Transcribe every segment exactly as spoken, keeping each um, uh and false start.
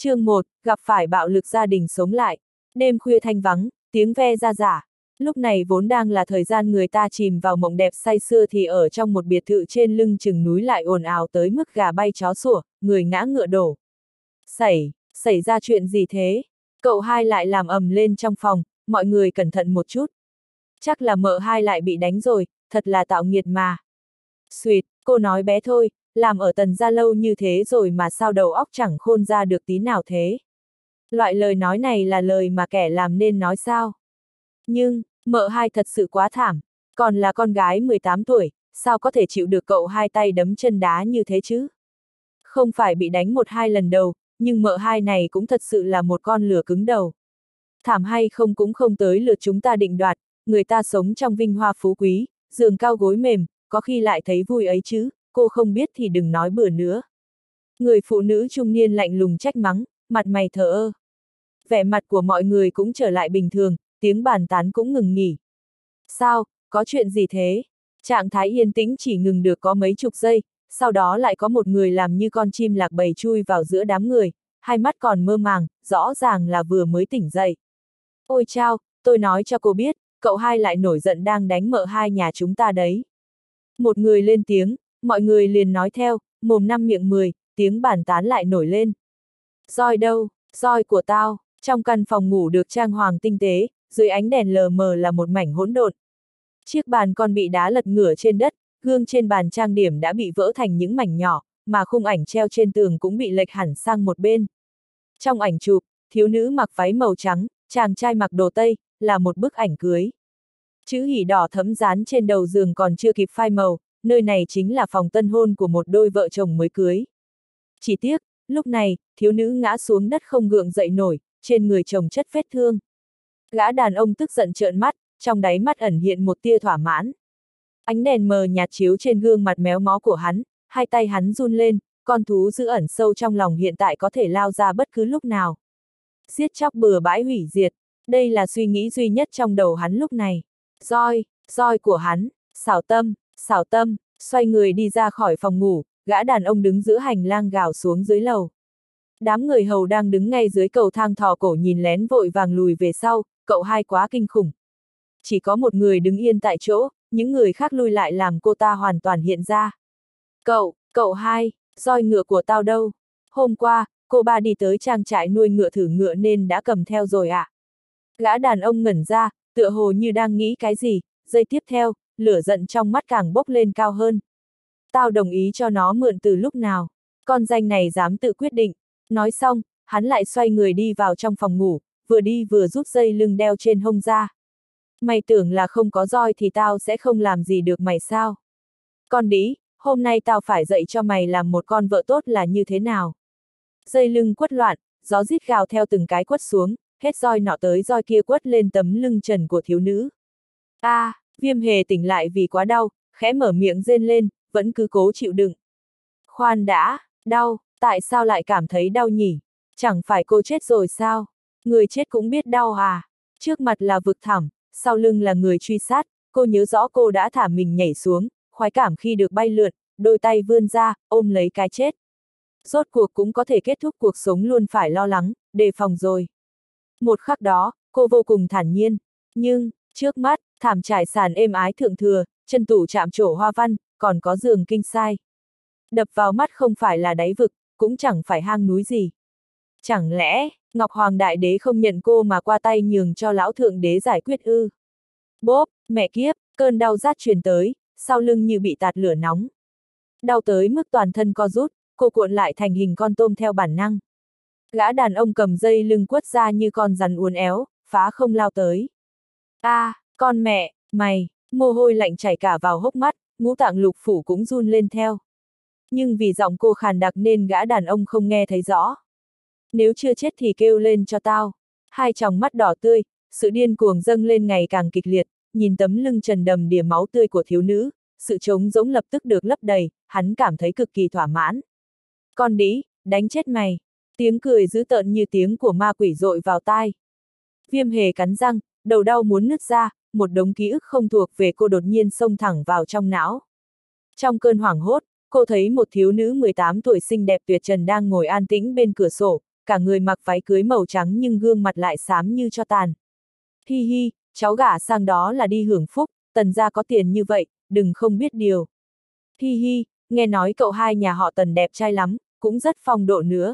chương một, gặp phải bạo lực gia đình sống lại. Đêm khuya thanh vắng, tiếng ve ra rả. Lúc này vốn đang là thời gian người ta chìm vào mộng đẹp say sưa thì ở trong một biệt thự trên lưng chừng núi lại ồn ào tới mức gà bay chó sủa, người ngã ngựa đổ. Xảy, xảy ra chuyện gì thế? Cậu hai lại làm ầm lên trong phòng, mọi người cẩn thận một chút. Chắc là mợ hai lại bị đánh rồi, thật là tạo nghiệt mà. Xuyệt, cô nói bé thôi, làm ở Tần gia lâu như thế rồi mà sao đầu óc chẳng khôn ra được tí nào thế. Loại lời nói này là lời mà kẻ làm nên nói sao? Nhưng, mợ hai thật sự quá thảm, còn là con gái mười tám tuổi, sao có thể chịu được cậu hai tay đấm chân đá như thế chứ? Không phải bị đánh một hai lần đầu, nhưng mợ hai này cũng thật sự là một con lửa cứng đầu. Thảm hay không cũng không tới lượt chúng ta định đoạt, người ta sống trong vinh hoa phú quý, giường cao gối mềm, có khi lại thấy vui ấy chứ, cô không biết thì đừng nói bừa nữa. Người phụ nữ trung niên lạnh lùng trách mắng, mặt mày thờ ơ. Vẻ mặt của mọi người cũng trở lại bình thường, tiếng bàn tán cũng ngừng nghỉ. Sao, có chuyện gì thế? Trạng thái yên tĩnh chỉ ngừng được có mấy chục giây, sau đó lại có một người làm như con chim lạc bầy chui vào giữa đám người, hai mắt còn mơ màng, rõ ràng là vừa mới tỉnh dậy. Ôi chao, tôi nói cho cô biết, cậu hai lại nổi giận đang đánh mợ hai nhà chúng ta đấy. Một người lên tiếng, mọi người liền nói theo, mồm năm miệng mười, tiếng bàn tán lại nổi lên. Roi đâu, roi của tao, trong căn phòng ngủ được trang hoàng tinh tế, dưới ánh đèn lờ mờ là một mảnh hỗn độn. Chiếc bàn còn bị đá lật ngửa trên đất, gương trên bàn trang điểm đã bị vỡ thành những mảnh nhỏ, mà khung ảnh treo trên tường cũng bị lệch hẳn sang một bên. Trong ảnh chụp, thiếu nữ mặc váy màu trắng, chàng trai mặc đồ tây, là một bức ảnh cưới. Chữ hỉ đỏ thẫm dán trên đầu giường còn chưa kịp phai màu, nơi này chính là phòng tân hôn của một đôi vợ chồng mới cưới. Chỉ tiếc, lúc này, thiếu nữ ngã xuống đất không gượng dậy nổi, trên người chồng chất vết thương. Gã đàn ông tức giận trợn mắt, trong đáy mắt ẩn hiện một tia thỏa mãn. Ánh đèn mờ nhạt chiếu trên gương mặt méo mó của hắn, hai tay hắn run lên, con thú dữ ẩn sâu trong lòng hiện tại có thể lao ra bất cứ lúc nào. Giết chóc bừa bãi hủy diệt, đây là suy nghĩ duy nhất trong đầu hắn lúc này. Roi, roi của hắn, xảo tâm, xảo tâm, xoay người đi ra khỏi phòng ngủ, gã đàn ông đứng giữa hành lang gào xuống dưới lầu. Đám người hầu đang đứng ngay dưới cầu thang thò cổ nhìn lén vội vàng lùi về sau, cậu hai quá kinh khủng. Chỉ có một người đứng yên tại chỗ, những người khác lui lại làm cô ta hoàn toàn hiện ra. Cậu, cậu hai, roi ngựa của tao đâu? Hôm qua, cô ba đi tới trang trại nuôi ngựa thử ngựa nên đã cầm theo rồi ạ. À? Gã đàn ông ngẩn ra, tựa hồ như đang nghĩ cái gì, giây tiếp theo, lửa giận trong mắt càng bốc lên cao hơn. Tao đồng ý cho nó mượn từ lúc nào, con danh này dám tự quyết định. Nói xong, hắn lại xoay người đi vào trong phòng ngủ, vừa đi vừa rút dây lưng đeo trên hông ra. Mày tưởng là không có roi thì tao sẽ không làm gì được mày sao? Con đĩ, hôm nay tao phải dạy cho mày làm một con vợ tốt là như thế nào? Dây lưng quất loạn, gió rít gào theo từng cái quất xuống, hết roi nọ tới roi kia quất lên tấm lưng trần của thiếu nữ. A, à, Viêm Hề tỉnh lại vì quá đau, khẽ mở miệng rên lên, vẫn cứ cố chịu đựng. Khoan đã, đau, tại sao lại cảm thấy đau nhỉ? Chẳng phải cô chết rồi sao? Người chết cũng biết đau à? Trước mặt là vực thẳm, sau lưng là người truy sát, cô nhớ rõ cô đã thả mình nhảy xuống, khoái cảm khi được bay lượn, đôi tay vươn ra, ôm lấy cái chết. Rốt cuộc cũng có thể kết thúc cuộc sống luôn phải lo lắng, đề phòng rồi. Một khắc đó, cô vô cùng thản nhiên, nhưng, trước mắt, thảm trải sàn êm ái thượng thừa, chân tủ chạm trổ hoa văn, còn có giường kinh sai. Đập vào mắt không phải là đáy vực, cũng chẳng phải hang núi gì. Chẳng lẽ, Ngọc Hoàng Đại Đế không nhận cô mà qua tay nhường cho lão thượng đế giải quyết ư? Bốp, mẹ kiếp, cơn đau rát truyền tới, sau lưng như bị tạt lửa nóng. Đau tới mức toàn thân co rút, cô cuộn lại thành hình con tôm theo bản năng. Gã đàn ông cầm dây lưng quất ra như con rắn uốn éo, phá không lao tới. A, à, con mẹ, mày, mồ hôi lạnh chảy cả vào hốc mắt, ngũ tạng lục phủ cũng run lên theo. Nhưng vì giọng cô khàn đặc nên gã đàn ông không nghe thấy rõ. Nếu chưa chết thì kêu lên cho tao. Hai tròng mắt đỏ tươi, sự điên cuồng dâng lên ngày càng kịch liệt, nhìn tấm lưng trần đầm đìa máu tươi của thiếu nữ, sự trống rỗng lập tức được lấp đầy, hắn cảm thấy cực kỳ thỏa mãn. Con đĩ, đánh chết mày. Tiếng cười dữ tợn như tiếng của ma quỷ dội vào tai. Viêm Hề cắn răng, đầu đau muốn nứt ra, một đống ký ức không thuộc về cô đột nhiên xông thẳng vào trong não. Trong cơn hoảng hốt, cô thấy một thiếu nữ mười tám tuổi xinh đẹp tuyệt trần đang ngồi an tĩnh bên cửa sổ, cả người mặc váy cưới màu trắng nhưng gương mặt lại xám như cho tàn. Hi hi, cháu gả sang đó là đi hưởng phúc, Tần gia có tiền như vậy, đừng không biết điều. Hi hi, nghe nói cậu hai nhà họ Tần đẹp trai lắm, cũng rất phong độ nữa.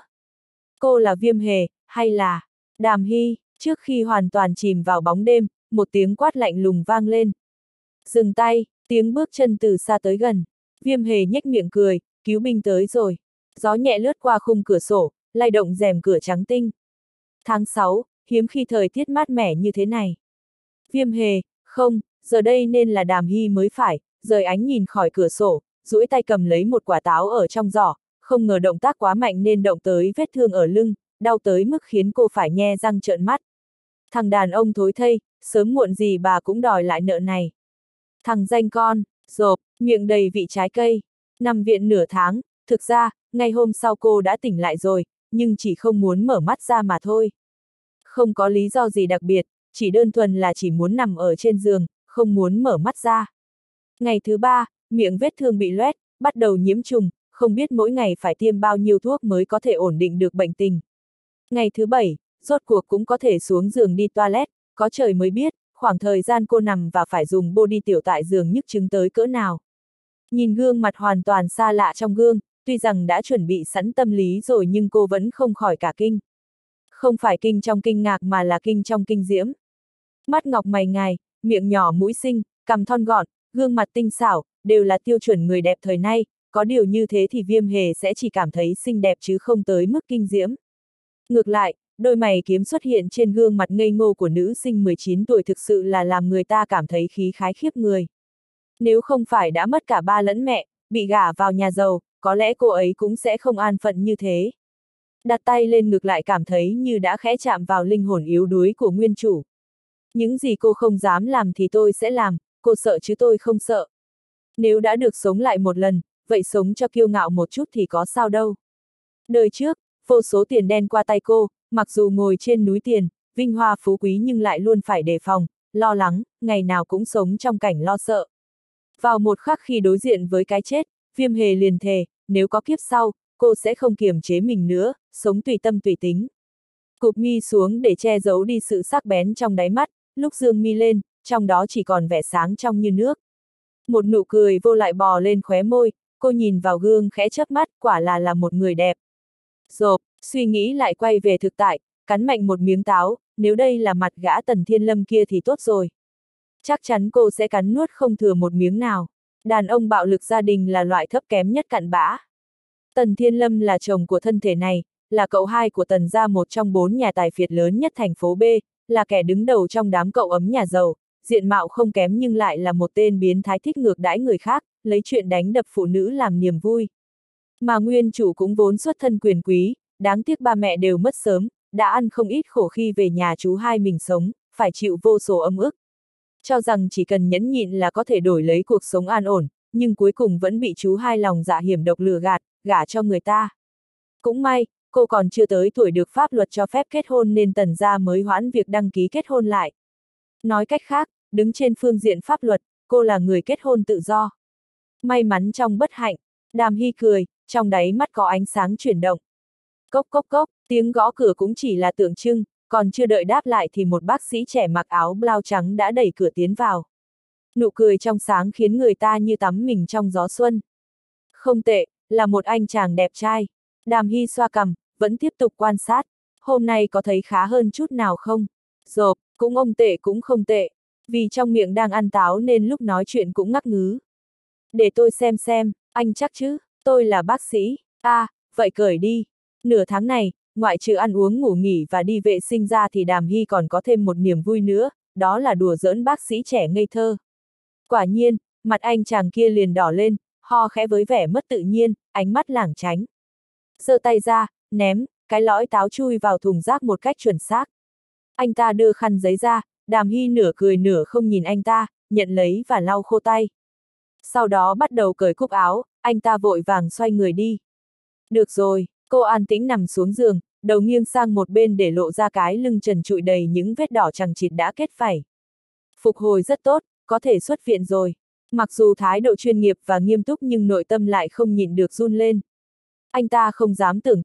Cô là Viêm Hề, hay là Đàm Hy? Trước khi hoàn toàn chìm vào bóng đêm, một tiếng quát lạnh lùng vang lên. Dừng tay, tiếng bước chân từ xa tới gần. Viêm Hề nhếch miệng cười, cứu binh tới rồi. Gió nhẹ lướt qua khung cửa sổ, lay động rèm cửa trắng tinh. Tháng sáu, hiếm khi thời tiết mát mẻ như thế này. Viêm Hề, không, giờ đây nên là Đàm Hy mới phải, rời ánh nhìn khỏi cửa sổ, duỗi tay cầm lấy một quả táo ở trong giỏ, không ngờ động tác quá mạnh nên động tới vết thương ở lưng, đau tới mức khiến cô phải nhe răng trợn mắt. Thằng đàn ông thối thây, sớm muộn gì bà cũng đòi lại nợ này. Thằng danh con, rộp, miệng đầy vị trái cây. Nằm viện nửa tháng, thực ra, ngày hôm sau cô đã tỉnh lại rồi, nhưng chỉ không muốn mở mắt ra mà thôi. Không có lý do gì đặc biệt, chỉ đơn thuần là chỉ muốn nằm ở trên giường, không muốn mở mắt ra. Ngày thứ ba, miệng vết thương bị loét, bắt đầu nhiễm trùng, không biết mỗi ngày phải tiêm bao nhiêu thuốc mới có thể ổn định được bệnh tình. Ngày thứ bảy, rốt cuộc cũng có thể xuống giường đi toilet, có trời mới biết, khoảng thời gian cô nằm và phải dùng bô đi tiểu tại giường nhức chứng tới cỡ nào. Nhìn gương mặt hoàn toàn xa lạ trong gương, tuy rằng đã chuẩn bị sẵn tâm lý rồi nhưng cô vẫn không khỏi cả kinh. Không phải kinh trong kinh ngạc mà là kinh trong kinh diễm. Mắt ngọc mày ngài, miệng nhỏ mũi xinh, cằm thon gọn, gương mặt tinh xảo, đều là tiêu chuẩn người đẹp thời nay, có điều như thế thì Viêm Hề sẽ chỉ cảm thấy xinh đẹp chứ không tới mức kinh diễm. Ngược lại, đôi mày kiếm xuất hiện trên gương mặt ngây ngô của nữ sinh mười chín tuổi thực sự là làm người ta cảm thấy khí khái khiếp người. Nếu không phải đã mất cả ba lẫn mẹ, bị gả vào nhà giàu, có lẽ cô ấy cũng sẽ không an phận như thế. Đặt tay lên ngực lại cảm thấy như đã khẽ chạm vào linh hồn yếu đuối của nguyên chủ. Những gì cô không dám làm thì tôi sẽ làm, cô sợ chứ tôi không sợ. Nếu đã được sống lại một lần, vậy sống cho kiêu ngạo một chút thì có sao đâu. Đời trước, vô số tiền đen qua tay cô, mặc dù ngồi trên núi tiền, vinh hoa phú quý nhưng lại luôn phải đề phòng, lo lắng, ngày nào cũng sống trong cảnh lo sợ. Vào một khắc khi đối diện với cái chết, Viêm Hề liền thề, nếu có kiếp sau, cô sẽ không kiềm chế mình nữa, sống tùy tâm tùy tính. Cụp mi xuống để che giấu đi sự sắc bén trong đáy mắt, lúc dương mi lên, trong đó chỉ còn vẻ sáng trong như nước. Một nụ cười vô lại bò lên khóe môi, cô nhìn vào gương khẽ chớp mắt, quả là là một người đẹp. Rộp, suy nghĩ lại quay về thực tại, cắn mạnh một miếng táo, nếu đây là mặt gã Tần Thiên Lâm kia thì tốt rồi. Chắc chắn cô sẽ cắn nuốt không thừa một miếng nào. Đàn ông bạo lực gia đình là loại thấp kém nhất cặn bã. Tần Thiên Lâm là chồng của thân thể này, là cậu hai của Tần gia, một trong bốn nhà tài phiệt lớn nhất thành phố B, là kẻ đứng đầu trong đám cậu ấm nhà giàu, diện mạo không kém nhưng lại là một tên biến thái thích ngược đãi người khác, lấy chuyện đánh đập phụ nữ làm niềm vui. Mà nguyên chủ cũng vốn xuất thân quyền quý, đáng tiếc ba mẹ đều mất sớm, đã ăn không ít khổ khi về nhà chú hai mình sống, phải chịu vô số âm ức. Cho rằng chỉ cần nhẫn nhịn là có thể đổi lấy cuộc sống an ổn, nhưng cuối cùng vẫn bị chú hai lòng dạ hiểm độc lừa gạt, gả cho người ta. Cũng may, cô còn chưa tới tuổi được pháp luật cho phép kết hôn nên Tần gia mới hoãn việc đăng ký kết hôn lại. Nói cách khác, đứng trên phương diện pháp luật, cô là người kết hôn tự do. May mắn trong bất hạnh, Đàm Hy cười, trong đáy mắt có ánh sáng chuyển động. Cốc cốc cốc, tiếng gõ cửa cũng chỉ là tượng trưng, còn chưa đợi đáp lại thì một bác sĩ trẻ mặc áo blau trắng đã đẩy cửa tiến vào. Nụ cười trong sáng khiến người ta như tắm mình trong gió xuân. Không tệ, là một anh chàng đẹp trai. Đàm Hy xoa cằm, vẫn tiếp tục quan sát. Hôm nay có thấy khá hơn chút nào không? Rộp, cũng ông tệ cũng không tệ. Vì trong miệng đang ăn táo nên lúc nói chuyện cũng ngắc ngứ. Để tôi xem xem, anh chắc chứ, tôi là bác sĩ. À, vậy cởi đi. Nửa tháng này, ngoại trừ ăn uống ngủ nghỉ và đi vệ sinh ra thì Đàm Hy còn có thêm một niềm vui nữa, đó là đùa giỡn bác sĩ trẻ ngây thơ. Quả nhiên, mặt anh chàng kia liền đỏ lên, ho khẽ với vẻ mất tự nhiên, ánh mắt lảng tránh. Giơ tay ra, ném, cái lõi táo chui vào thùng rác một cách chuẩn xác. Anh ta đưa khăn giấy ra, Đàm Hy nửa cười nửa không nhìn anh ta, nhận lấy và lau khô tay. Sau đó bắt đầu cởi cúc áo, anh ta vội vàng xoay người đi. Được rồi, cô an tĩnh nằm xuống giường, đầu nghiêng sang một bên để lộ ra cái lưng trần trụi đầy những vết đỏ chằng chịt đã kết vảy. Phục hồi rất tốt, có thể xuất viện rồi. Mặc dù thái độ chuyên nghiệp và nghiêm túc nhưng nội tâm lại không nhịn được run lên. Anh ta không dám tưởng tượng,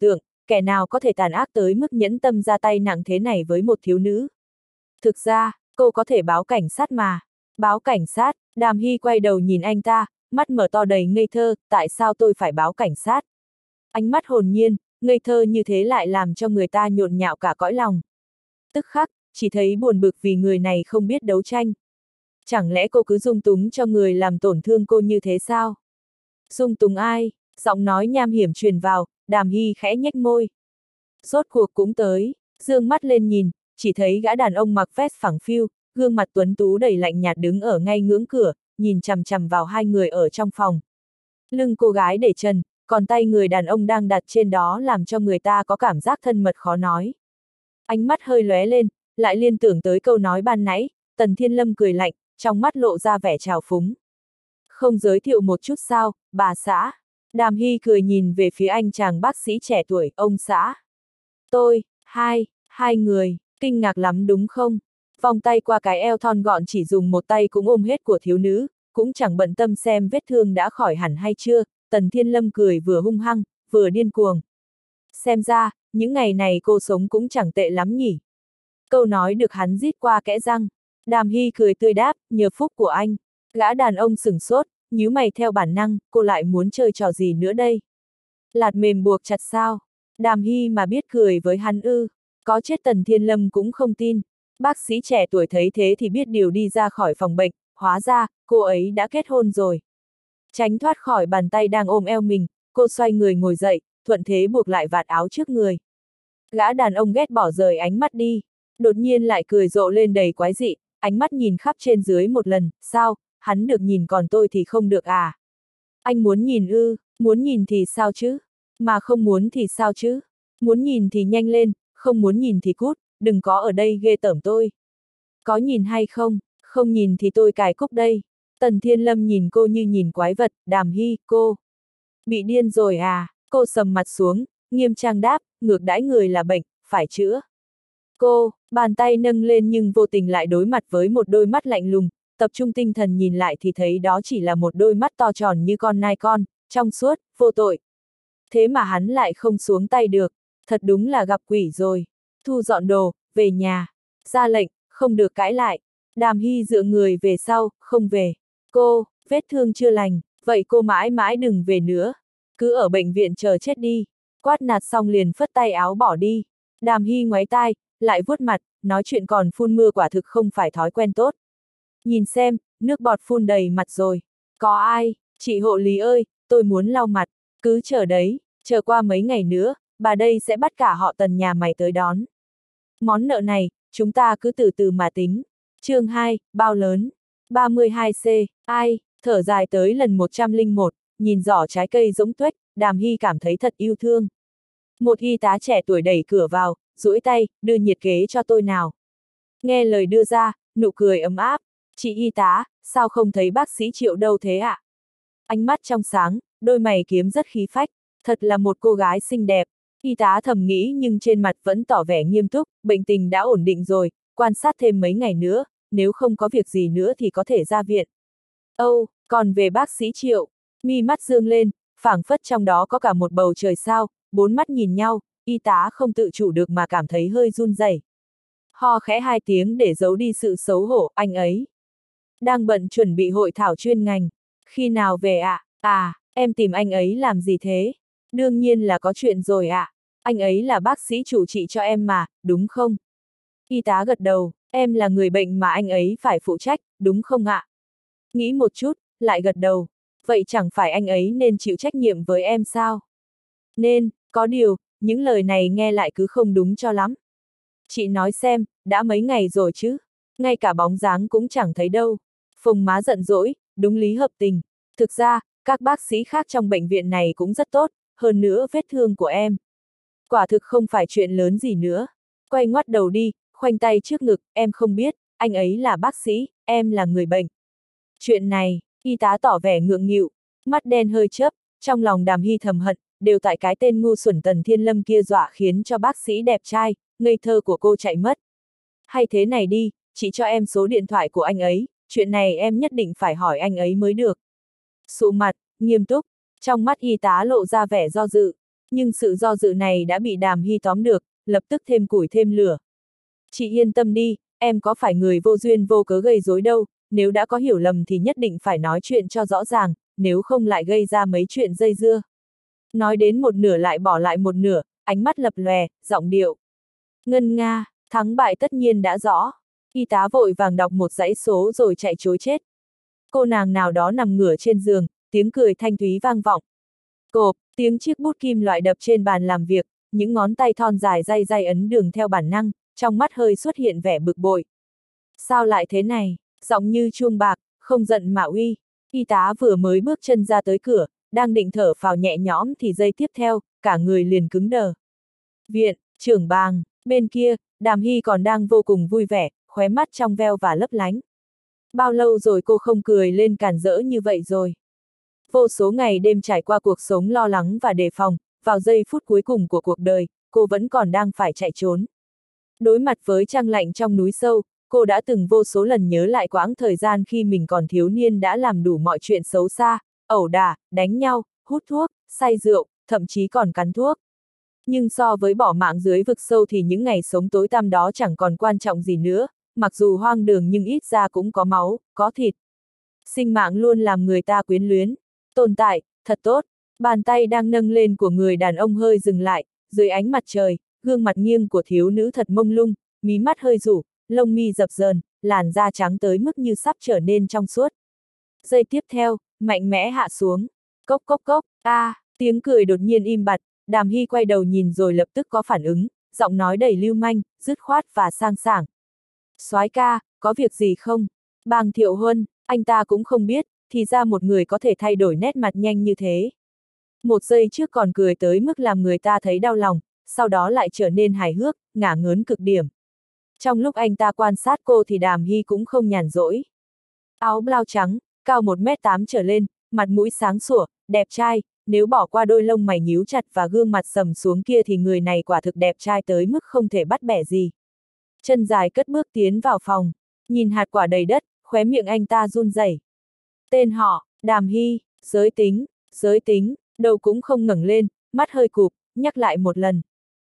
kẻ nào có thể tàn ác tới mức nhẫn tâm ra tay nặng thế này với một thiếu nữ. Thực ra, cô có thể báo cảnh sát mà. Báo cảnh sát, Đàm Hy quay đầu nhìn anh ta, mắt mở to đầy ngây thơ, tại sao tôi phải báo cảnh sát? Ánh mắt hồn nhiên, ngây thơ như thế lại làm cho người ta nhộn nhạo cả cõi lòng. Tức khắc, chỉ thấy buồn bực vì người này không biết đấu tranh. Chẳng lẽ cô cứ dung túng cho người làm tổn thương cô như thế sao? Dung túng ai? Giọng nói nham hiểm truyền vào, Đàm Hy khẽ nhếch môi. Rốt cuộc cũng tới, dương mắt lên nhìn, chỉ thấy gã đàn ông mặc vest phẳng phiu, gương mặt tuấn tú đầy lạnh nhạt đứng ở ngay ngưỡng cửa, nhìn chằm chằm vào hai người ở trong phòng. Lưng cô gái để trần, còn tay người đàn ông đang đặt trên đó làm cho người ta có cảm giác thân mật khó nói. Ánh mắt hơi lóe lên, lại liên tưởng tới câu nói ban nãy, Tần Thiên Lâm cười lạnh, trong mắt lộ ra vẻ trào phúng. Không giới thiệu một chút sao, bà xã. Đàm Hy cười nhìn về phía anh chàng bác sĩ trẻ tuổi, ông xã. Tôi, hai, hai người, kinh ngạc lắm đúng không? Vòng tay qua cái eo thon gọn chỉ dùng một tay cũng ôm hết của thiếu nữ, cũng chẳng bận tâm xem vết thương đã khỏi hẳn hay chưa, Tần Thiên Lâm cười vừa hung hăng, vừa điên cuồng. Xem ra, những ngày này cô sống cũng chẳng tệ lắm nhỉ. Câu nói được hắn rít qua kẽ răng. Đàm Hy cười tươi đáp, nhờ phúc của anh. Gã đàn ông sửng sốt, nhíu mày theo bản năng, cô lại muốn chơi trò gì nữa đây? Lạt mềm buộc chặt sao? Đàm Hy mà biết cười với hắn ư, có chết Tần Thiên Lâm cũng không tin. Bác sĩ trẻ tuổi thấy thế thì biết điều đi ra khỏi phòng bệnh, hóa ra, cô ấy đã kết hôn rồi. Tránh thoát khỏi bàn tay đang ôm eo mình, cô xoay người ngồi dậy, thuận thế buộc lại vạt áo trước người. Gã đàn ông ghét bỏ rời ánh mắt đi, đột nhiên lại cười rộ lên đầy quái dị, ánh mắt nhìn khắp trên dưới một lần, sao, hắn được nhìn còn tôi thì không được à? Anh muốn nhìn ư, muốn nhìn thì sao chứ? Mà không muốn thì sao chứ? Muốn nhìn thì nhanh lên, không muốn nhìn thì cút, đừng có ở đây ghê tởm tôi. Có nhìn hay không? Không nhìn thì tôi cài cúc đây. Tần Thiên Lâm nhìn cô như nhìn quái vật, Đàm Hy, cô. Bị điên rồi à? Cô sầm mặt xuống, nghiêm trang đáp, ngược đãi người là bệnh, phải chữa. Cô, bàn tay nâng lên nhưng vô tình lại đối mặt với một đôi mắt lạnh lùng, tập trung tinh thần nhìn lại thì thấy đó chỉ là một đôi mắt to tròn như con nai con, trong suốt, vô tội. Thế mà hắn lại không xuống tay được, thật đúng là gặp quỷ rồi. Thu dọn đồ, về nhà. Ra lệnh, không được cãi lại. Đàm Hy dựa người về sau, không về. Cô, vết thương chưa lành, vậy cô mãi mãi đừng về nữa. Cứ ở bệnh viện chờ chết đi. Quát nạt xong liền phất tay áo bỏ đi. Đàm Hy ngoáy tai, lại vuốt mặt, nói chuyện còn phun mưa quả thực không phải thói quen tốt. Nhìn xem, nước bọt phun đầy mặt rồi. Có ai, chị hộ lý ơi, tôi muốn lau mặt. Cứ chờ đấy, chờ qua mấy ngày nữa, bà đây sẽ bắt cả họ Tần nhà mày tới đón. Món nợ này, chúng ta cứ từ từ mà tính. Chương hai, bao lớn? ba mươi hai C, ai, thở dài tới lần một trăm lẻ một, nhìn giỏ trái cây rỗng tuếch, Đàm Hy cảm thấy thật yêu thương. Một y tá trẻ tuổi đẩy cửa vào, duỗi tay, đưa nhiệt kế cho tôi nào. Nghe lời đưa ra, nụ cười ấm áp. Chị y tá, sao không thấy bác sĩ Triệu đâu thế ạ? À? Ánh mắt trong sáng, đôi mày kiếm rất khí phách, thật là một cô gái xinh đẹp. Y tá thầm nghĩ nhưng trên mặt vẫn tỏ vẻ nghiêm túc, bệnh tình đã ổn định rồi, quan sát thêm mấy ngày nữa, nếu không có việc gì nữa thì có thể ra viện. Âu, oh, còn về bác sĩ Triệu, mi mắt dương lên, phảng phất trong đó có cả một bầu trời sao, bốn mắt nhìn nhau, y tá không tự chủ được mà cảm thấy hơi run rẩy. Ho khẽ hai tiếng để giấu đi sự xấu hổ, anh ấy đang bận chuẩn bị hội thảo chuyên ngành. Khi nào về ạ? À? À, em tìm anh ấy làm gì thế? Đương nhiên là có chuyện rồi ạ. À. Anh ấy là bác sĩ chủ trị cho em mà, đúng không? Y tá gật đầu, em là người bệnh mà anh ấy phải phụ trách, đúng không ạ? À? Nghĩ một chút, lại gật đầu. Vậy chẳng phải anh ấy nên chịu trách nhiệm với em sao? Nên, có điều, những lời này nghe lại cứ không đúng cho lắm. Chị nói xem, đã mấy ngày rồi chứ? Ngay cả bóng dáng cũng chẳng thấy đâu. Phùng má giận dỗi, đúng lý hợp tình. Thực ra, các bác sĩ khác trong bệnh viện này cũng rất tốt, hơn nữa vết thương của em. Quả thực không phải chuyện lớn gì nữa. Quay ngoắt đầu đi, khoanh tay trước ngực, em không biết, anh ấy là bác sĩ, em là người bệnh. Chuyện này, y tá tỏ vẻ ngượng nghịu, mắt đen hơi chớp, trong lòng Đàm Hy thầm hận, đều tại cái tên ngu xuẩn Tần Thiên Lâm kia dọa khiến cho bác sĩ đẹp trai, ngây thơ của cô chạy mất. Hay thế này đi, chị cho em số điện thoại của anh ấy, chuyện này em nhất định phải hỏi anh ấy mới được. Sụ mặt, nghiêm túc, trong mắt y tá lộ ra vẻ do dự. Nhưng sự do dự này đã bị Đàm Hy tóm được, lập tức thêm củi thêm lửa. Chị yên tâm đi, em có phải người vô duyên vô cớ gây rối đâu, nếu đã có hiểu lầm thì nhất định phải nói chuyện cho rõ ràng, nếu không lại gây ra mấy chuyện dây dưa. Nói đến một nửa lại bỏ lại một nửa, ánh mắt lập lòe, giọng điệu. Ngân nga, thắng bại tất nhiên đã rõ. Y tá vội vàng đọc một dãy số rồi chạy trối chết. Cô nàng nào đó nằm ngửa trên giường, tiếng cười thanh thúy vang vọng. Cộp, tiếng chiếc bút kim loại đập trên bàn làm việc, những ngón tay thon dài day day ấn đường theo bản năng, trong mắt hơi xuất hiện vẻ bực bội. Sao lại thế này, giọng như chuông bạc, không giận mà uy. Y tá vừa mới bước chân ra tới cửa, đang định thở phào nhẹ nhõm thì giây tiếp theo, cả người liền cứng đờ. Viện, trưởng bàng, bên kia, Đàm Hy còn đang vô cùng vui vẻ, khóe mắt trong veo và lấp lánh. Bao lâu rồi cô không cười lên càn rỡ như vậy rồi? Vô số ngày đêm trải qua cuộc sống lo lắng và đề phòng, vào giây phút cuối cùng của cuộc đời, cô vẫn còn đang phải chạy trốn. Đối mặt với trăng lạnh trong núi sâu, cô đã từng vô số lần nhớ lại quãng thời gian khi mình còn thiếu niên đã làm đủ mọi chuyện xấu xa, ẩu đả, đánh nhau, hút thuốc, say rượu, thậm chí còn cắn thuốc. Nhưng so với bỏ mạng dưới vực sâu thì những ngày sống tối tăm đó chẳng còn quan trọng gì nữa, mặc dù hoang đường nhưng ít ra cũng có máu, có thịt. Sinh mạng luôn làm người ta quyến luyến. Tồn tại, thật tốt. Bàn tay đang nâng lên của người đàn ông hơi dừng lại, dưới ánh mặt trời, gương mặt nghiêng của thiếu nữ thật mông lung, mí mắt hơi rủ, lông mi dập dờn, làn da trắng tới mức như sắp trở nên trong suốt. Giây tiếp theo, mạnh mẽ hạ xuống. Cốc cốc cốc, a, à, tiếng cười đột nhiên im bặt, Đàm Hy quay đầu nhìn rồi lập tức có phản ứng, giọng nói đầy lưu manh, dứt khoát và sang sảng. Soái ca, có việc gì không? Bàng Thiệu Huân, anh ta cũng không biết, thì ra một người có thể thay đổi nét mặt nhanh như thế. Một giây trước còn cười tới mức làm người ta thấy đau lòng, sau đó lại trở nên hài hước, ngả ngớn cực điểm. Trong lúc anh ta quan sát cô thì Đàm Hy cũng không nhàn rỗi. Áo blau trắng, cao một mét tám trở lên, mặt mũi sáng sủa, đẹp trai, nếu bỏ qua đôi lông mày nhíu chặt và gương mặt sầm xuống kia thì người này quả thực đẹp trai tới mức không thể bắt bẻ gì. Chân dài cất bước tiến vào phòng, nhìn hạt quả đầy đất, khóe miệng anh ta run rẩy. Tên họ, Đàm Hy, giới tính, giới tính, đầu cũng không ngẩng lên, mắt hơi cụp, nhắc lại một lần.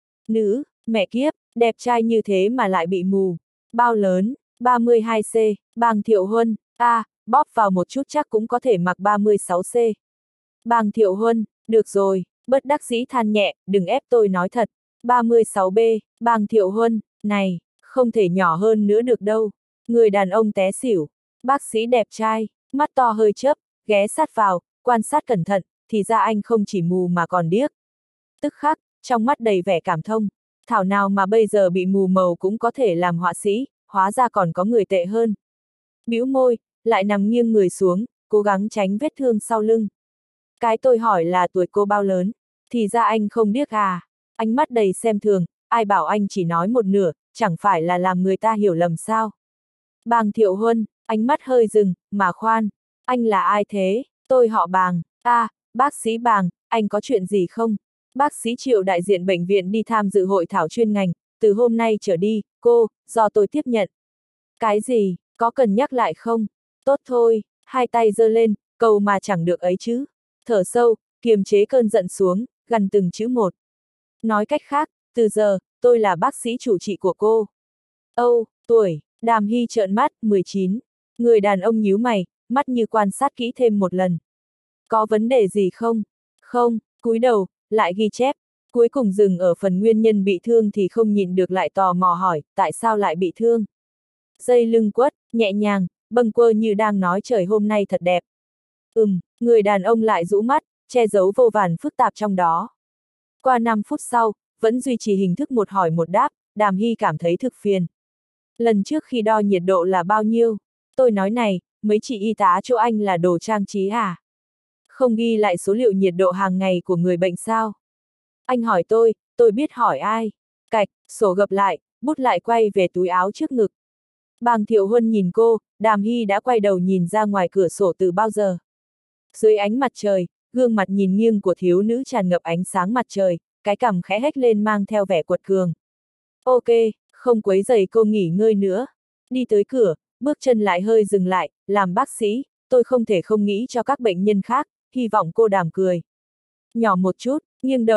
Nữ, mẹ kiếp, đẹp trai như thế mà lại bị mù. Bao lớn, ba mươi hai C, Bàng Thiệu Huân, a, à, bóp vào một chút chắc cũng có thể mặc ba mươi sáu C. Bàng Thiệu Huân, được rồi, bất đắc dĩ than nhẹ, đừng ép tôi nói thật. ba mươi sáu B, Bàng Thiệu Huân, này, không thể nhỏ hơn nữa được đâu. Người đàn ông té xỉu, bác sĩ đẹp trai, mắt to hơi chớp, ghé sát vào, quan sát cẩn thận, thì ra anh không chỉ mù mà còn điếc. Tức khắc, trong mắt đầy vẻ cảm thông, thảo nào mà bây giờ bị mù màu cũng có thể làm họa sĩ, hóa ra còn có người tệ hơn. Bĩu môi, lại nằm nghiêng người xuống, cố gắng tránh vết thương sau lưng. Cái tôi hỏi là tuổi cô bao lớn, thì ra anh không điếc à, ánh mắt đầy xem thường, ai bảo anh chỉ nói một nửa, chẳng phải là làm người ta hiểu lầm sao. Bàng Thiệu Huân, ánh mắt hơi dừng, mà khoan, anh là ai thế, tôi họ Bàng, a, à, bác sĩ Bàng, anh có chuyện gì không? Bác sĩ Triệu đại diện bệnh viện đi tham dự hội thảo chuyên ngành, từ hôm nay trở đi, cô, do tôi tiếp nhận. Cái gì, có cần nhắc lại không? Tốt thôi, hai tay giơ lên, cầu mà chẳng được ấy chứ. Thở sâu, kiềm chế cơn giận xuống, gần từng chữ một. Nói cách khác, từ giờ, tôi là bác sĩ chủ trị của cô. Âu, tuổi, Đàm Hy trợn mắt, mười chín. Người đàn ông nhíu mày, mắt như quan sát kỹ thêm một lần. Có vấn đề gì không? Không, cúi đầu, lại ghi chép. Cuối cùng dừng ở phần nguyên nhân bị thương thì không nhịn được lại tò mò hỏi, tại sao lại bị thương? Dây lưng quất, nhẹ nhàng, bâng quơ như đang nói trời hôm nay thật đẹp. Ừm, người đàn ông lại rũ mắt, che giấu vô vàn phức tạp trong đó. Qua năm phút sau, vẫn duy trì hình thức một hỏi một đáp, Đàm Hy cảm thấy thực phiền. Lần trước khi đo nhiệt độ là bao nhiêu? Tôi nói này, mấy chị y tá chỗ anh là đồ trang trí à? Không ghi lại số liệu nhiệt độ hàng ngày của người bệnh sao? Anh hỏi tôi, tôi biết hỏi ai? Cạch, sổ gập lại, bút lại quay về túi áo trước ngực. Bàng Thiệu Huân nhìn cô, Đàm Hy đã quay đầu nhìn ra ngoài cửa sổ từ bao giờ. Dưới ánh mặt trời, gương mặt nhìn nghiêng của thiếu nữ tràn ngập ánh sáng mặt trời, cái cằm khẽ hếch lên mang theo vẻ quật cường. Ok, không quấy rầy cô nghỉ ngơi nữa. Đi tới cửa, bước chân lại hơi dừng lại, làm bác sĩ, tôi không thể không nghĩ cho các bệnh nhân khác, hy vọng cô Đàm cười. Nhỏ một chút, nghiêng đầu,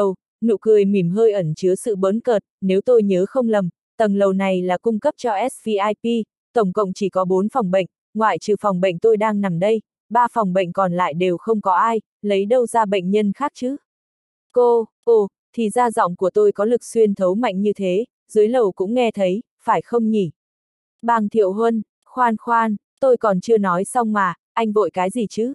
nụ cười mỉm hơi ẩn chứa sự bỡn cợt, nếu tôi nhớ không lầm, tầng lầu này là cung cấp cho ét vê i pê, tổng cộng chỉ có bốn phòng bệnh, ngoại trừ phòng bệnh tôi đang nằm đây, ba phòng bệnh còn lại đều không có ai, lấy đâu ra bệnh nhân khác chứ? Cô, ồ, thì ra giọng của tôi có lực xuyên thấu mạnh như thế, dưới lầu cũng nghe thấy, phải không nhỉ? Bàng Thiệu Huân, khoan khoan, tôi còn chưa nói xong mà, anh vội cái gì chứ?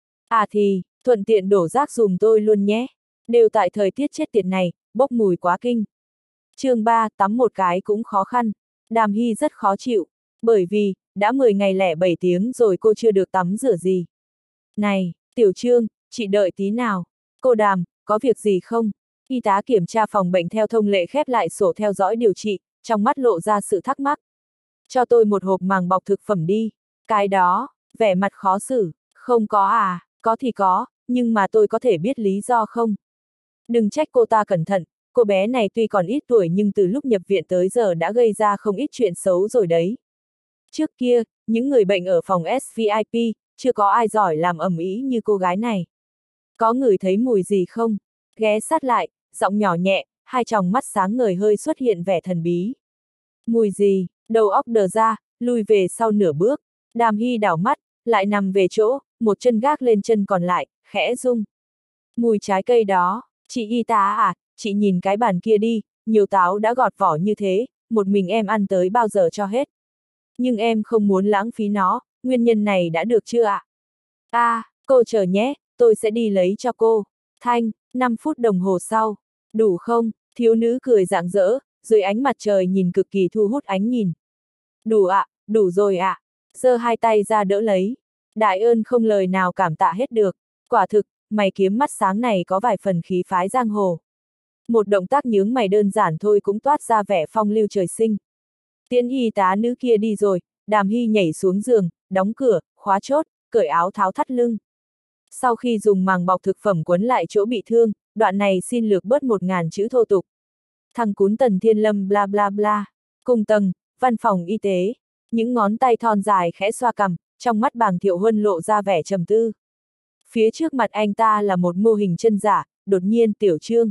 À thì, thuận tiện đổ rác dùm tôi luôn nhé. Đều tại thời tiết chết tiệt này, bốc mùi quá kinh. chương ba, tắm một cái cũng khó khăn. Đàm Hy rất khó chịu, bởi vì, đã mười ngày lẻ bảy tiếng rồi cô chưa được tắm rửa gì. Này, Tiểu Trương, chị đợi tí nào. Cô Đàm, có việc gì không? Y tá kiểm tra phòng bệnh theo thông lệ khép lại sổ theo dõi điều trị, trong mắt lộ ra sự thắc mắc. Cho tôi một hộp màng bọc thực phẩm đi. Cái đó, vẻ mặt khó xử. Không có à, có thì có, nhưng mà tôi có thể biết lý do không? Đừng trách cô ta cẩn thận, cô bé này tuy còn ít tuổi nhưng từ lúc nhập viện tới giờ đã gây ra không ít chuyện xấu rồi đấy. Trước kia, những người bệnh ở phòng ét vê i pê, chưa có ai giỏi làm ầm ĩ như cô gái này. Có người thấy mùi gì không? Ghé sát lại, giọng nhỏ nhẹ, hai tròng mắt sáng ngời hơi xuất hiện vẻ thần bí. Mùi gì? Đầu óc đờ ra, lùi về sau nửa bước. Đàm Hy đảo mắt, lại nằm về chỗ, một chân gác lên chân còn lại, khẽ rung. Mùi trái cây đó, chị y tá à, chị nhìn cái bàn kia đi, nhiều táo đã gọt vỏ như thế, một mình em ăn tới bao giờ cho hết. Nhưng em không muốn lãng phí nó, nguyên nhân này đã được chưa ạ? À? À, cô chờ nhé, tôi sẽ đi lấy cho cô. Thanh, năm phút đồng hồ sau. Đủ không? Thiếu nữ cười rạng rỡ, dưới ánh mặt trời nhìn cực kỳ thu hút ánh nhìn. Đủ ạ, à, đủ rồi ạ. À. Giơ hai tay ra đỡ lấy. Đại ơn không lời nào cảm tạ hết được. Quả thực, mày kiếm mắt sáng này có vài phần khí phái giang hồ. Một động tác nhướng mày đơn giản thôi cũng toát ra vẻ phong lưu trời sinh. Tiễn y tá nữ kia đi rồi, Đàm Hy nhảy xuống giường, đóng cửa, khóa chốt, cởi áo tháo thắt lưng. Sau khi dùng màng bọc thực phẩm quấn lại chỗ bị thương, đoạn này xin lược bớt một ngàn chữ thô tục. Thằng cún Tần Thiên Lâm bla bla bla. Cùng tầng, văn phòng y tế. Những ngón tay thon dài khẽ xoa cằm, trong mắt Bàng Thiệu Huân lộ ra vẻ trầm tư. Phía trước mặt anh ta là một mô hình chân giả, đột nhiên Tiểu Trương.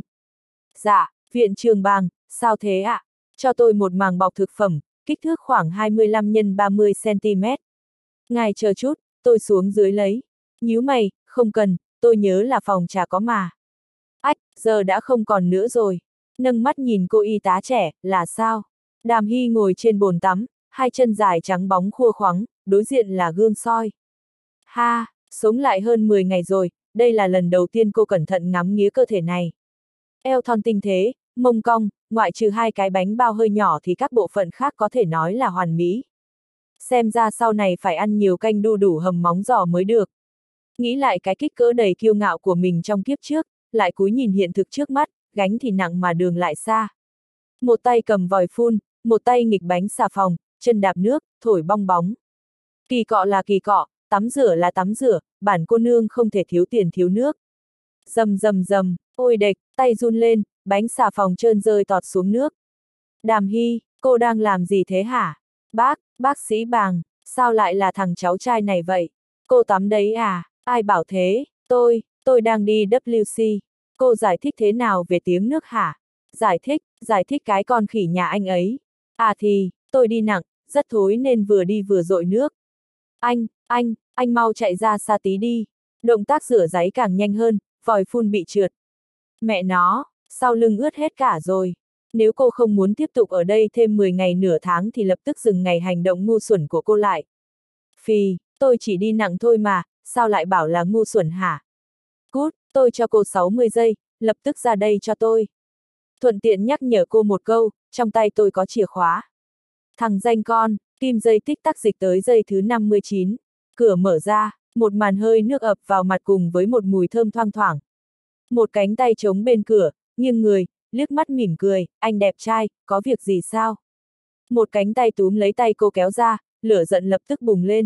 Dạ, viện trường Bàng, sao thế ạ? À? Cho tôi một màng bọc thực phẩm, kích thước khoảng hai mươi lăm nhân ba mươi xăng-ti-mét. Ngài chờ chút, tôi xuống dưới lấy. Nhíu mày, không cần, tôi nhớ là phòng trà có mà. Ách, giờ đã không còn nữa rồi. Nâng mắt nhìn cô y tá trẻ, là sao? Đàm Hy ngồi trên bồn tắm, hai chân dài trắng bóng khua khoắng, đối diện là gương soi. Ha, sống lại hơn mười ngày rồi, đây là lần đầu tiên cô cẩn thận ngắm nghía cơ thể này. Eo thon tinh thế, mông cong, ngoại trừ hai cái bánh bao hơi nhỏ thì các bộ phận khác có thể nói là hoàn mỹ. Xem ra sau này phải ăn nhiều canh đu đủ hầm móng giò mới được. Nghĩ lại cái kích cỡ đầy kiêu ngạo của mình trong kiếp trước, lại cúi nhìn hiện thực trước mắt, gánh thì nặng mà đường lại xa. Một tay cầm vòi phun, một tay nghịch bánh xà phòng, chân đạp nước, thổi bong bóng. Kỳ cọ là kỳ cọ, tắm rửa là tắm rửa, bản cô nương không thể thiếu tiền thiếu nước. Rầm rầm rầm, ôi đệch, tay run lên, bánh xà phòng trơn rơi tọt xuống nước. Đàm Hy, cô đang làm gì thế hả? Bác, bác sĩ Bàng, sao lại là thằng cháu trai này vậy? Cô tắm đấy à? Ai bảo thế? Tôi, tôi đang đi vê kép xê. Cô giải thích thế nào về tiếng nước hả? Giải thích, giải thích cái con khỉ nhà anh ấy. À thì, tôi đi nặng, rất thối nên vừa đi vừa dội nước. Anh, anh, anh mau chạy ra xa tí đi. Động tác rửa giấy càng nhanh hơn, vòi phun bị trượt. Mẹ nó, sau lưng ướt hết cả rồi. Nếu cô không muốn tiếp tục ở đây thêm mười ngày nửa tháng thì lập tức dừng ngày hành động ngu xuẩn của cô lại. Phì, tôi chỉ đi nặng thôi mà, sao lại bảo là ngu xuẩn hả? Cút, tôi cho cô sáu mươi giây, lập tức ra đây cho tôi. Thuận tiện nhắc nhở cô một câu, trong tay tôi có chìa khóa. Thằng danh con, kim dây tích tắc dịch tới giây thứ năm mươi chín. Cửa mở ra, một màn hơi nước ập vào mặt cùng với một mùi thơm thoang thoảng. Một cánh tay chống bên cửa, nghiêng người, liếc mắt mỉm cười, anh đẹp trai, có việc gì sao? Một cánh tay túm lấy tay cô kéo ra, lửa giận lập tức bùng lên.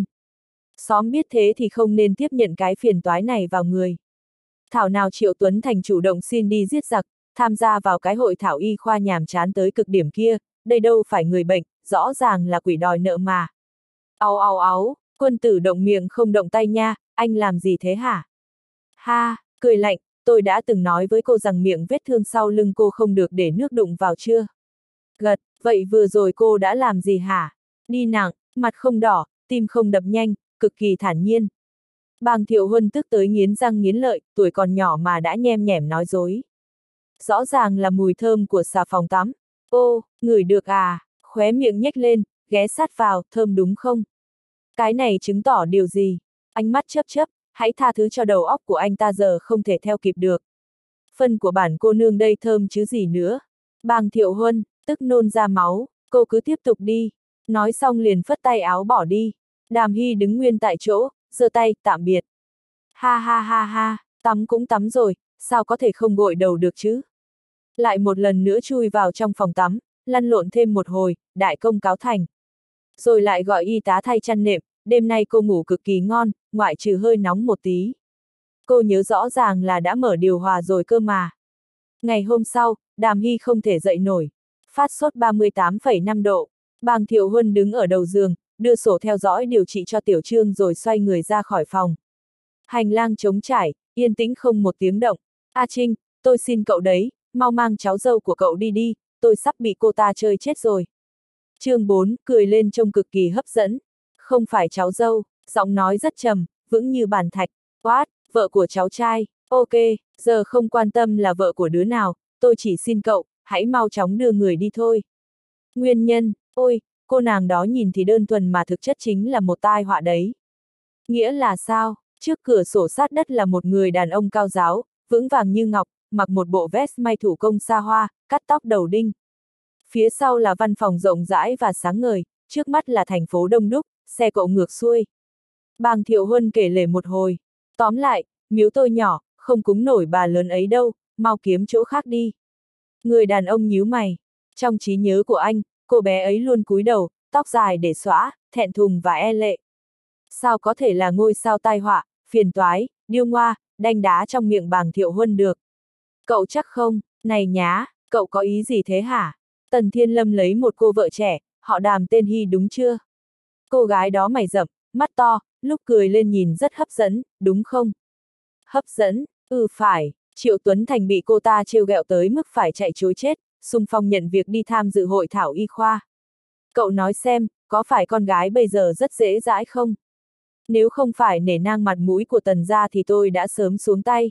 Xóm biết thế thì không nên tiếp nhận cái phiền toái này vào người. Thảo nào Triệu Tuấn Thành chủ động xin đi giết giặc, tham gia vào cái hội thảo y khoa nhàm chán tới cực điểm kia, đây đâu phải người bệnh, rõ ràng là quỷ đòi nợ mà. Áu áu áu, quân tử động miệng không động tay nha, anh làm gì thế hả? Ha, cười lạnh, tôi đã từng nói với cô rằng miệng vết thương sau lưng cô không được để nước đụng vào chưa? Gật, vậy vừa rồi cô đã làm gì hả? Đi nặng, mặt không đỏ, tim không đập nhanh, cực kỳ thản nhiên. Bàng Thiệu Huân tức tới nghiến răng nghiến lợi, tuổi còn nhỏ mà đã nhem nhẻm nói dối. Rõ ràng là mùi thơm của xà phòng tắm. Ô, ngửi được à, khóe miệng nhếch lên, ghé sát vào, thơm đúng không? Cái này chứng tỏ điều gì? Ánh mắt chớp chớp, hãy tha thứ cho đầu óc của anh ta giờ không thể theo kịp được. Phân của bản cô nương đây thơm chứ gì nữa. Bàng Thiệu Huân, tức nôn ra máu, cô cứ tiếp tục đi. Nói xong liền phất tay áo bỏ đi. Đàm Hy đứng nguyên tại chỗ, giơ tay, tạm biệt. Ha ha ha ha, tắm cũng tắm rồi, sao có thể không gội đầu được chứ? Lại một lần nữa chui vào trong phòng tắm, lăn lộn thêm một hồi, đại công cáo thành. Rồi lại gọi y tá thay chăn nệm, đêm nay cô ngủ cực kỳ ngon, ngoại trừ hơi nóng một tí. Cô nhớ rõ ràng là đã mở điều hòa rồi cơ mà. Ngày hôm sau, Đàm Hy không thể dậy nổi. Phát sốt ba mươi tám phẩy năm độ. Bàng Thiệu Huân đứng ở đầu giường, đưa sổ theo dõi điều trị cho Tiểu Trương rồi xoay người ra khỏi phòng. Hành lang trống trải, yên tĩnh không một tiếng động. A Trinh, tôi xin cậu đấy, mau mang cháu dâu của cậu đi đi, tôi sắp bị cô ta chơi chết rồi. Chương bốn, cười lên trông cực kỳ hấp dẫn. Không phải cháu dâu, giọng nói rất trầm, vững như bàn thạch. What, vợ của cháu trai, ok, giờ không quan tâm là vợ của đứa nào, tôi chỉ xin cậu, hãy mau chóng đưa người đi thôi. Nguyên nhân, ôi, cô nàng đó nhìn thì đơn thuần mà thực chất chính là một tai họa đấy. Nghĩa là sao? Trước cửa sổ sát đất là một người đàn ông cao ráo, vững vàng như ngọc, mặc một bộ vest may thủ công xa hoa, cắt tóc đầu đinh. Phía sau là văn phòng rộng rãi và sáng ngời, trước mắt là thành phố đông đúc, xe cộ ngược xuôi. Bàng Thiệu Huân kể lể một hồi. Tóm lại, miếu tôi nhỏ, không cúng nổi bà lớn ấy đâu, mau kiếm chỗ khác đi. Người đàn ông nhíu mày. Trong trí nhớ của anh, cô bé ấy luôn cúi đầu, tóc dài để xõa, thẹn thùng và e lệ. Sao có thể là ngôi sao tai họa, phiền toái, điêu ngoa, đanh đá trong miệng Bàng Thiệu Huân được? Cậu chắc không, này nhá, cậu có ý gì thế hả? Tần Thiên Lâm lấy một cô vợ trẻ, họ Đàm tên Hy đúng chưa? Cô gái đó mày rậm, mắt to, lúc cười lên nhìn rất hấp dẫn, đúng không? Hấp dẫn, ừ phải, Triệu Tuấn Thành bị cô ta trêu ghẹo tới mức phải chạy trối chết, xung phong nhận việc đi tham dự hội thảo y khoa. Cậu nói xem, có phải con gái bây giờ rất dễ dãi không? Nếu không phải nể nang mặt mũi của Tần gia thì tôi đã sớm xuống tay.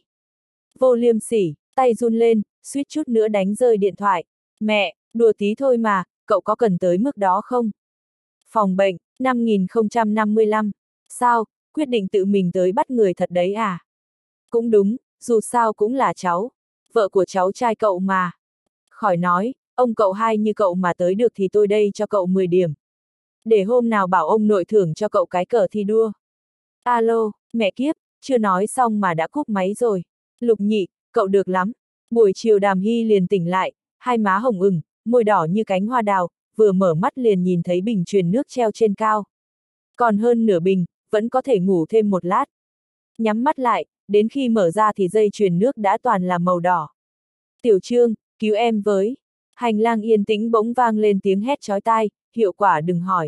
Vô liêm sỉ, tay run lên, suýt chút nữa đánh rơi điện thoại. Mẹ, đùa tí thôi mà, cậu có cần tới mức đó không? Phòng bệnh, năm nghìn không trăm năm mươi lăm. Sao, quyết định tự mình tới bắt người thật đấy à? Cũng đúng, dù sao cũng là cháu. Vợ của cháu trai cậu mà. Khỏi nói, ông cậu hai như cậu mà tới được thì tôi đây cho cậu mười điểm. Để hôm nào bảo ông nội thưởng cho cậu cái cờ thi đua. Alo, mẹ kiếp, chưa nói xong mà đã cúp máy rồi. Lục Nhị, cậu được lắm. Buổi chiều Đàm Hy liền tỉnh lại, hai má hồng ửng, môi đỏ như cánh hoa đào, vừa mở mắt liền nhìn thấy bình truyền nước treo trên cao. Còn hơn nửa bình, vẫn có thể ngủ thêm một lát. Nhắm mắt lại, đến khi mở ra thì dây truyền nước đã toàn là màu đỏ. Tiểu Trương, cứu em với. Hành lang yên tĩnh bỗng vang lên tiếng hét chói tai, hiệu quả đừng hỏi.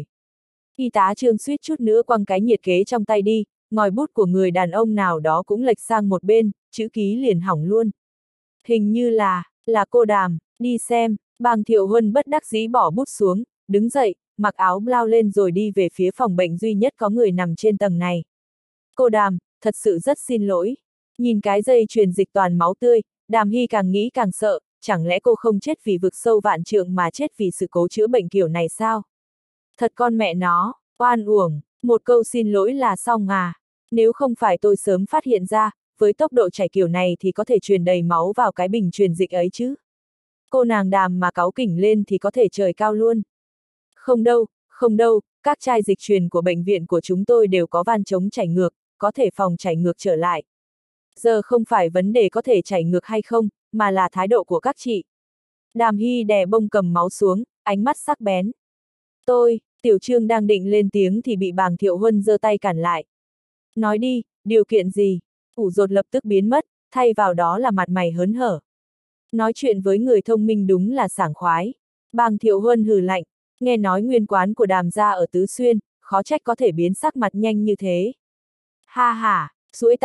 Y tá Trương suýt chút nữa quăng cái nhiệt kế trong tay đi, ngòi bút của người đàn ông nào đó cũng lệch sang một bên, chữ ký liền hỏng luôn. Hình như là, là cô Đàm, đi xem. Bàng Thiệu Huân bất đắc dĩ bỏ bút xuống, đứng dậy, mặc áo blau lên rồi đi về phía phòng bệnh duy nhất có người nằm trên tầng này. Cô Đàm, thật sự rất xin lỗi. Nhìn cái dây truyền dịch toàn máu tươi, Đàm Hy càng nghĩ càng sợ, chẳng lẽ cô không chết vì vực sâu vạn trượng mà chết vì sự cố chữa bệnh kiểu này sao? Thật con mẹ nó, oan uổng, một câu xin lỗi là xong à? Nếu không phải tôi sớm phát hiện ra, với tốc độ chảy kiểu này thì có thể truyền đầy máu vào cái bình truyền dịch ấy chứ. Cô nàng Đàm mà cáu kỉnh lên thì có thể trời cao luôn. Không đâu, không đâu, các chai dịch truyền của bệnh viện của chúng tôi đều có van chống chảy ngược, có thể phòng chảy ngược trở lại. Giờ không phải vấn đề có thể chảy ngược hay không, mà là thái độ của các chị. Đàm Hy đè bông cầm máu xuống, ánh mắt sắc bén. Tôi, Tiểu Trương đang định lên tiếng thì bị Bàng Thiệu Huân giơ tay cản lại. Nói đi, điều kiện gì? Ủ rột lập tức biến mất, thay vào đó là mặt mày hớn hở. Nói chuyện với người thông minh đúng là sảng khoái. Bàng Thiệu Huân hừ lạnh, nghe nói nguyên quán của Đàm gia ở Tứ Xuyên, khó trách có thể biến sắc mặt nhanh như thế. Ha ha, duỗi tay,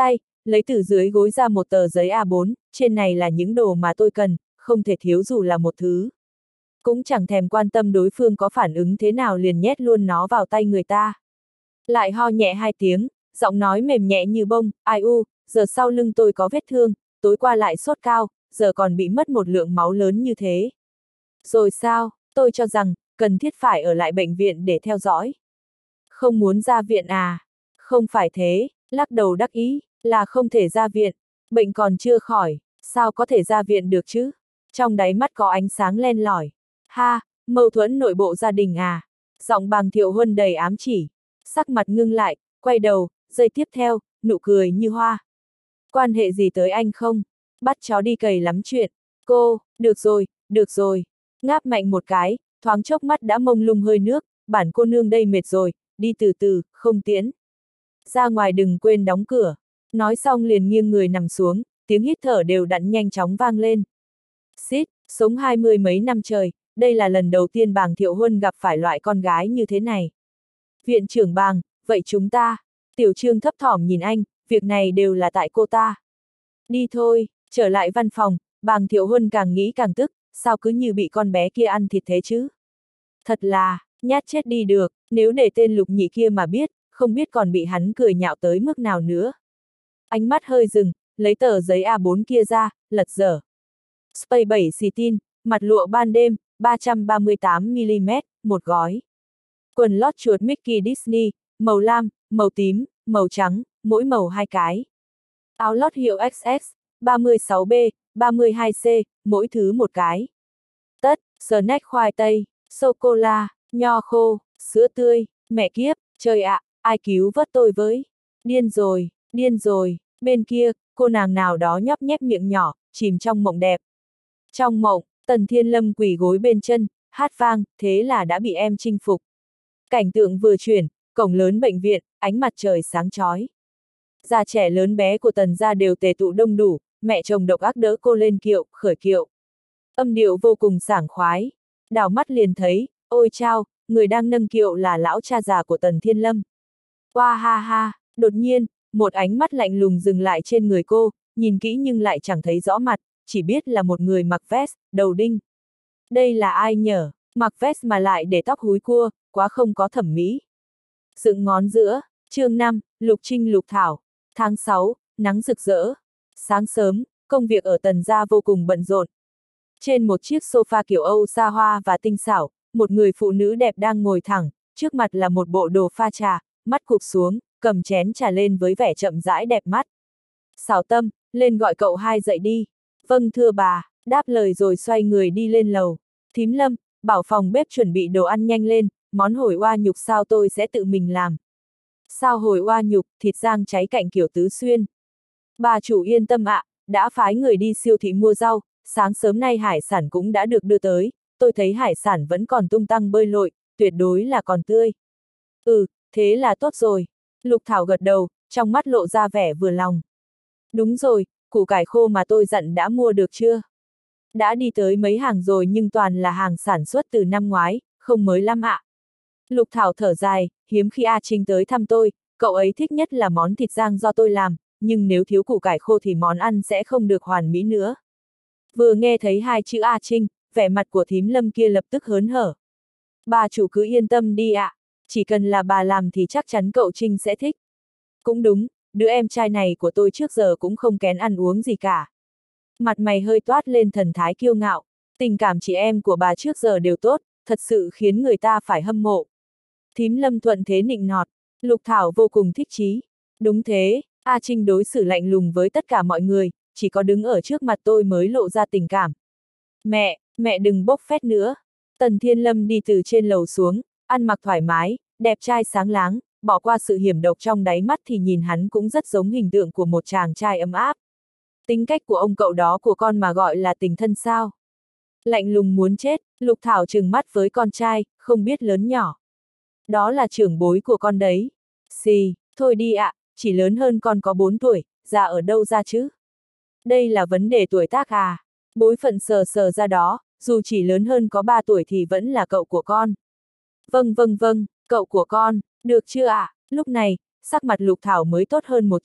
lấy từ dưới gối ra một tờ giấy A bốn, trên này là những đồ mà tôi cần, không thể thiếu dù là một thứ. Cũng chẳng thèm quan tâm đối phương có phản ứng thế nào liền nhét luôn nó vào tay người ta. Lại ho nhẹ hai tiếng, giọng nói mềm nhẹ như bông, ai u, giờ sau lưng tôi có vết thương, tối qua lại sốt cao, giờ còn bị mất một lượng máu lớn như thế. Rồi sao, tôi cho rằng, cần thiết phải ở lại bệnh viện để theo dõi. Không muốn ra viện à? Không phải thế, lắc đầu đắc ý, là không thể ra viện, bệnh còn chưa khỏi, sao có thể ra viện được chứ? Trong đáy mắt có ánh sáng len lỏi. Ha, mâu thuẫn nội bộ gia đình à? Giọng Bàng Thiệu Huân đầy ám chỉ. Sắc mặt ngưng lại, quay đầu, giây tiếp theo, nụ cười như hoa. Quan hệ gì tới anh không? Bắt chó đi cày lắm chuyện. Cô, được rồi, được rồi. Ngáp mạnh một cái, thoáng chốc mắt đã mông lung hơi nước, bản cô nương đây mệt rồi, đi từ từ, không tiễn. Ra ngoài đừng quên đóng cửa. Nói xong liền nghiêng người nằm xuống, tiếng hít thở đều đặn nhanh chóng vang lên. Xít, sống hai mươi mấy năm trời, đây là lần đầu tiên Bàng Thiệu Huân gặp phải loại con gái như thế này. Viện trưởng Bàng, vậy chúng ta, Tiểu Trương thấp thỏm nhìn anh, việc này đều là tại cô ta. Đi thôi, trở lại văn phòng, Bàng Thiệu Huân càng nghĩ càng tức, sao cứ như bị con bé kia ăn thịt thế chứ? Thật là, nhát chết đi được, nếu để tên Lục Nhị kia mà biết, không biết còn bị hắn cười nhạo tới mức nào nữa. Ánh mắt hơi dừng, lấy tờ giấy A bốn kia ra, lật dở. Space bảy xì tin, mặt lụa ban đêm, ba trăm ba mươi tám mi li mét, một gói. Quần lót chuột Mickey Disney, màu lam, màu tím, màu trắng, mỗi màu hai cái. Áo lót hiệu ích ét, ba mươi sáu B, ba mươi hai C, mỗi thứ một cái. Tất, snack khoai tây, sô-cô-la, nho khô, sữa tươi, mẹ kiếp, trời ạ, ai cứu vớt tôi với. Điên rồi, điên rồi, bên kia, cô nàng nào đó nhóp nhép miệng nhỏ, chìm trong mộng đẹp. Trong mộng, Tần Thiên Lâm quỳ gối bên chân, hát vang, thế là đã bị em chinh phục. Cảnh tượng vừa chuyển, cổng lớn bệnh viện, ánh mặt trời sáng chói. Già trẻ lớn bé của Tần gia đều tề tụ đông đủ, mẹ chồng độc ác đỡ cô lên kiệu, khởi kiệu. Âm điệu vô cùng sảng khoái. Đảo mắt liền thấy, ôi chao, người đang nâng kiệu là lão cha già của Tần Thiên Lâm. Oa ha ha, đột nhiên, một ánh mắt lạnh lùng dừng lại trên người cô, nhìn kỹ nhưng lại chẳng thấy rõ mặt, chỉ biết là một người mặc vest, đầu đinh. Đây là ai nhở, mặc vest mà lại để tóc húi cua, quá không có thẩm mỹ. Dựng ngón giữa, chương năm, Lục Trinh Lục Thảo, tháng sáu, nắng rực rỡ. Sáng sớm, công việc ở Tần gia vô cùng bận rộn. Trên một chiếc sofa kiểu Âu xa hoa và tinh xảo, một người phụ nữ đẹp đang ngồi thẳng, trước mặt là một bộ đồ pha trà, mắt cụp xuống, cầm chén trà lên với vẻ chậm rãi đẹp mắt. Xảo Tâm, lên gọi cậu hai dậy đi. Vâng thưa bà, đáp lời rồi xoay người đi lên lầu. Thím Lâm, bảo phòng bếp chuẩn bị đồ ăn nhanh lên, món hồi oa nhục sao tôi sẽ tự mình làm. Sao hồi oa nhục, thịt rang cháy cạnh kiểu tứ xuyên. Bà chủ yên tâm ạ, đã phái người đi siêu thị mua rau, sáng sớm nay hải sản cũng đã được đưa tới, tôi thấy hải sản vẫn còn tung tăng bơi lội, tuyệt đối là còn tươi. Ừ, thế là tốt rồi. Lục Thảo gật đầu, trong mắt lộ ra vẻ vừa lòng. Đúng rồi, củ cải khô mà tôi dặn đã mua được chưa? Đã đi tới mấy hàng rồi nhưng toàn là hàng sản xuất từ năm ngoái, không mới lắm ạ. Lục Thảo thở dài, hiếm khi A Trinh tới thăm tôi, cậu ấy thích nhất là món thịt rang do tôi làm, nhưng nếu thiếu củ cải khô thì món ăn sẽ không được hoàn mỹ nữa. Vừa nghe thấy hai chữ A Trinh, vẻ mặt của thím Lâm kia lập tức hớn hở. Bà chủ cứ yên tâm đi ạ, chỉ cần là bà làm thì chắc chắn cậu Trinh sẽ thích. Cũng đúng, đứa em trai này của tôi trước giờ cũng không kén ăn uống gì cả. Mặt mày hơi toát lên thần thái kiêu ngạo, tình cảm chị em của bà trước giờ đều tốt, thật sự khiến người ta phải hâm mộ. Thím Lâm thuận thế nịnh nọt, Lục Thảo vô cùng thích chí. Đúng thế, A Trinh đối xử lạnh lùng với tất cả mọi người, chỉ có đứng ở trước mặt tôi mới lộ ra tình cảm. Mẹ, mẹ đừng bốc phét nữa. Tần Thiên Lâm đi từ trên lầu xuống, ăn mặc thoải mái, đẹp trai sáng láng, bỏ qua sự hiểm độc trong đáy mắt thì nhìn hắn cũng rất giống hình tượng của một chàng trai ấm áp. Tính cách của ông cậu đó của con mà gọi là tình thân sao? Lạnh lùng muốn chết, Lục Thảo trừng mắt với con trai, không biết lớn nhỏ. Đó là trưởng bối của con đấy. Xì, thôi đi ạ, chỉ lớn hơn con có bốn tuổi, già ở đâu ra chứ? Đây là vấn đề tuổi tác à? Bối phận sờ sờ ra đó, dù chỉ lớn hơn có ba tuổi thì vẫn là cậu của con. Vâng vâng vâng, cậu của con, được chưa ạ? À? Lúc này, sắc mặt Lục Thảo mới tốt hơn một chút,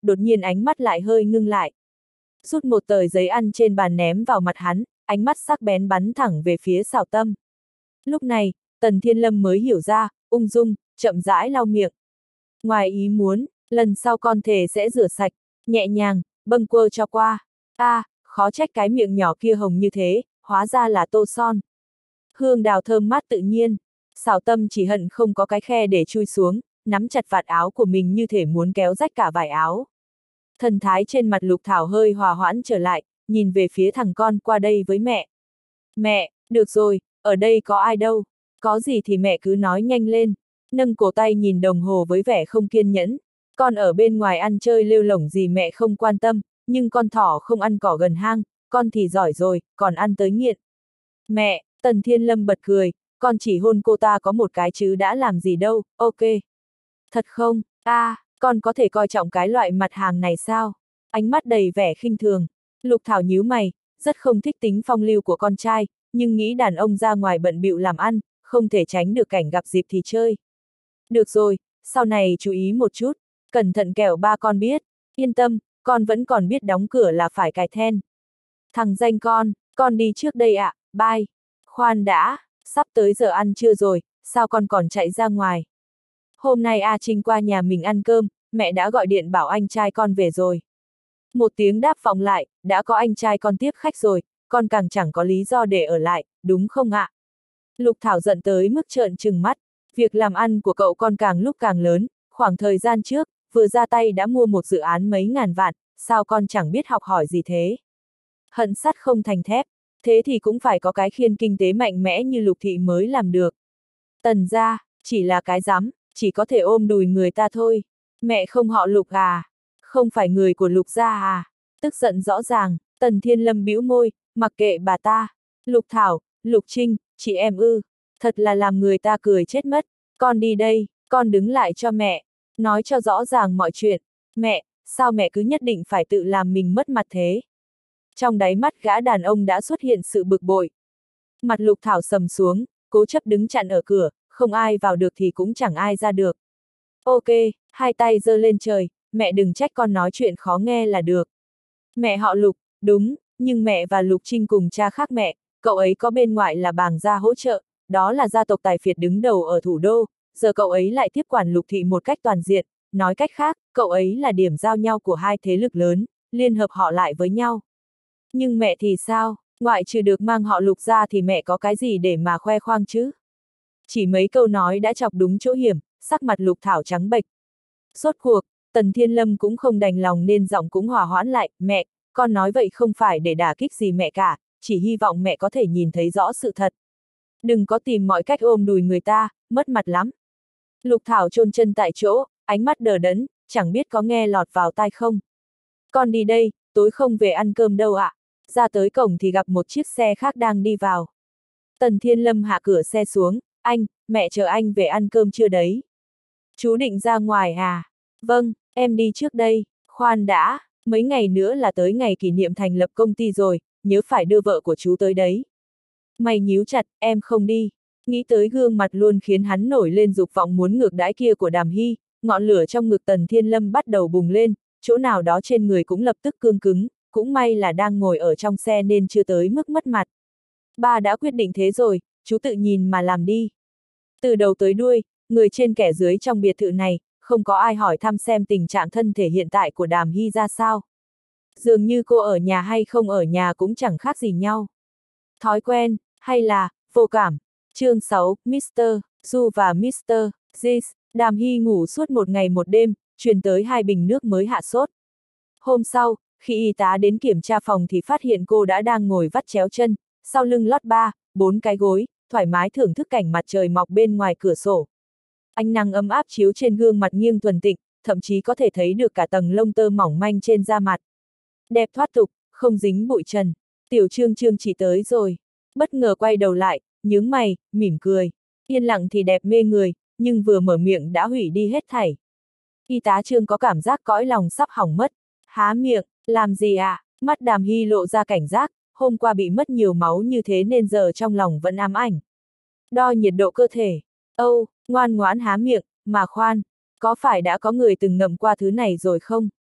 đột nhiên ánh mắt lại hơi ngưng lại. Rút một tờ giấy ăn trên bàn ném vào mặt hắn, ánh mắt sắc bén bắn thẳng về phía Sào Tâm. Lúc này, Tần Thiên Lâm mới hiểu ra, ung dung, chậm rãi lau miệng. Ngoài ý muốn, lần sau con thề sẽ rửa sạch, nhẹ nhàng, bâng quơ cho qua. A, à, khó trách cái miệng nhỏ kia hồng như thế, hóa ra là tô son. Hương đào thơm mát tự nhiên. Sào Tâm chỉ hận không có cái khe để chui xuống, nắm chặt vạt áo của mình như thể muốn kéo rách cả vải áo. Thần thái trên mặt Lục Thảo hơi hòa hoãn trở lại, nhìn về phía thằng con qua đây với mẹ. Mẹ, được rồi, ở đây có ai đâu, có gì thì mẹ cứ nói nhanh lên. Nâng cổ tay nhìn đồng hồ với vẻ không kiên nhẫn. Con ở bên ngoài ăn chơi lêu lổng gì mẹ không quan tâm, nhưng con thỏ không ăn cỏ gần hang, con thì giỏi rồi, còn ăn tới nghiện. Mẹ, Tần Thiên Lâm bật cười, con chỉ hôn cô ta có một cái chứ đã làm gì đâu, ok. Thật không, a, à, con có thể coi trọng cái loại mặt hàng này sao? Ánh mắt đầy vẻ khinh thường. Lục Thảo nhíu mày, rất không thích tính phong lưu của con trai, nhưng nghĩ đàn ông ra ngoài bận bịu làm ăn, không thể tránh được cảnh gặp dịp thì chơi. Được rồi, sau này chú ý một chút, cẩn thận kẻo ba con biết. Yên tâm, con vẫn còn biết đóng cửa là phải cài then. Thằng danh con, con đi trước đây ạ, à, bye. Khoan đã, sắp tới giờ ăn trưa rồi, sao con còn chạy ra ngoài? Hôm nay A Trinh qua nhà mình ăn cơm, mẹ đã gọi điện bảo anh trai con về rồi. Một tiếng đáp vọng lại, đã có anh trai con tiếp khách rồi, con càng chẳng có lý do để ở lại, đúng không ạ? Lục Thảo giận tới mức trợn trừng mắt, việc làm ăn của cậu con càng lúc càng lớn, khoảng thời gian trước, vừa ra tay đã mua một dự án mấy ngàn vạn, sao con chẳng biết học hỏi gì thế? Hận sắt không thành thép, thế thì cũng phải có cái khiên kinh tế mạnh mẽ như Lục Thị mới làm được. Tần gia, chỉ là cái rắm, chỉ có thể ôm đùi người ta thôi. Mẹ không họ Lục à? Không phải người của Lục gia à? Tức giận rõ ràng, Tần Thiên Lâm bĩu môi, mặc kệ bà ta. Lục Thảo, Lục Trinh, chị em ư, thật là làm người ta cười chết mất. Con đi đây, con đứng lại cho mẹ, nói cho rõ ràng mọi chuyện. Mẹ, sao mẹ cứ nhất định phải tự làm mình mất mặt thế? Trong đáy mắt gã đàn ông đã xuất hiện sự bực bội. Mặt Lục Thảo sầm xuống, cố chấp đứng chặn ở cửa, không ai vào được thì cũng chẳng ai ra được. Ok, hai tay giơ lên trời, mẹ đừng trách con nói chuyện khó nghe là được. Mẹ họ Lục, đúng, nhưng mẹ và Lục Trinh cùng cha khác mẹ, cậu ấy có bên ngoại là Bàng gia hỗ trợ, đó là gia tộc tài phiệt đứng đầu ở thủ đô, giờ cậu ấy lại tiếp quản Lục Thị một cách toàn diện, nói cách khác, cậu ấy là điểm giao nhau của hai thế lực lớn, liên hợp họ lại với nhau. Nhưng mẹ thì sao, ngoại trừ được mang họ Lục ra thì mẹ có cái gì để mà khoe khoang chứ? Chỉ mấy câu nói đã chọc đúng chỗ hiểm, sắc mặt Lục Thảo trắng bệch. Sốt cuộc, Tần Thiên Lâm cũng không đành lòng nên giọng cũng hòa hoãn lại, mẹ, con nói vậy không phải để đả kích gì mẹ cả, chỉ hy vọng mẹ có thể nhìn thấy rõ sự thật. Đừng có tìm mọi cách ôm đùi người ta, mất mặt lắm. Lục Thảo chôn chân tại chỗ, ánh mắt đờ đẫn, chẳng biết có nghe lọt vào tai không. Con đi đây, tối không về ăn cơm đâu ạ. À. Ra tới cổng thì gặp một chiếc xe khác đang đi vào. Tần Thiên Lâm hạ cửa xe xuống, anh, mẹ chờ anh về ăn cơm chưa đấy? Chú định ra ngoài à? Vâng, em đi trước đây, khoan đã, mấy ngày nữa là tới ngày kỷ niệm thành lập công ty rồi, nhớ phải đưa vợ của chú tới đấy. Mày nhíu chặt, em không đi. Nghĩ tới gương mặt luôn khiến hắn nổi lên dục vọng muốn ngược đãi kia của Đàm Hy, ngọn lửa trong ngực Tần Thiên Lâm bắt đầu bùng lên, chỗ nào đó trên người cũng lập tức cương cứng, cũng may là đang ngồi ở trong xe nên chưa tới mức mất mặt. Ba đã quyết định thế rồi, chú tự nhìn mà làm đi. Từ đầu tới đuôi, người trên kẻ dưới trong biệt thự này, không có ai hỏi thăm xem tình trạng thân thể hiện tại của Đàm Hy ra sao. Dường như cô ở nhà hay không ở nhà cũng chẳng khác gì nhau. Thói quen, hay là, vô cảm. Chương sáu, mít tơ Du và mít tơ Jis, Đàm Hy ngủ suốt một ngày một đêm, truyền tới hai bình nước mới hạ sốt. Hôm sau, khi y tá đến kiểm tra phòng thì phát hiện cô đã đang ngồi vắt chéo chân, sau lưng lót ba, bốn cái gối, thoải mái thưởng thức cảnh mặt trời mọc bên ngoài cửa sổ. Ánh nắng ấm áp chiếu trên gương mặt nghiêng thuần tịnh, thậm chí có thể thấy được cả tầng lông tơ mỏng manh trên da mặt. Đẹp thoát tục, không dính bụi trần. Tiểu Trương Trương chỉ tới rồi. Bất ngờ quay đầu lại, nhướng mày, mỉm cười. Yên lặng thì đẹp mê người, nhưng vừa mở miệng đã hủy đi hết thảy. Y tá Trương có cảm giác cõi lòng sắp hỏng mất. Há miệng, làm gì à? Mắt Đàm Hy lộ ra cảnh giác, hôm qua bị mất nhiều máu như thế nên giờ trong lòng vẫn ám ảnh. Đo nhiệt độ cơ thể. Âu, oh, ngoan ngoãn há miệng, mà khoan, có phải đã có người từng ngậm qua thứ này rồi không?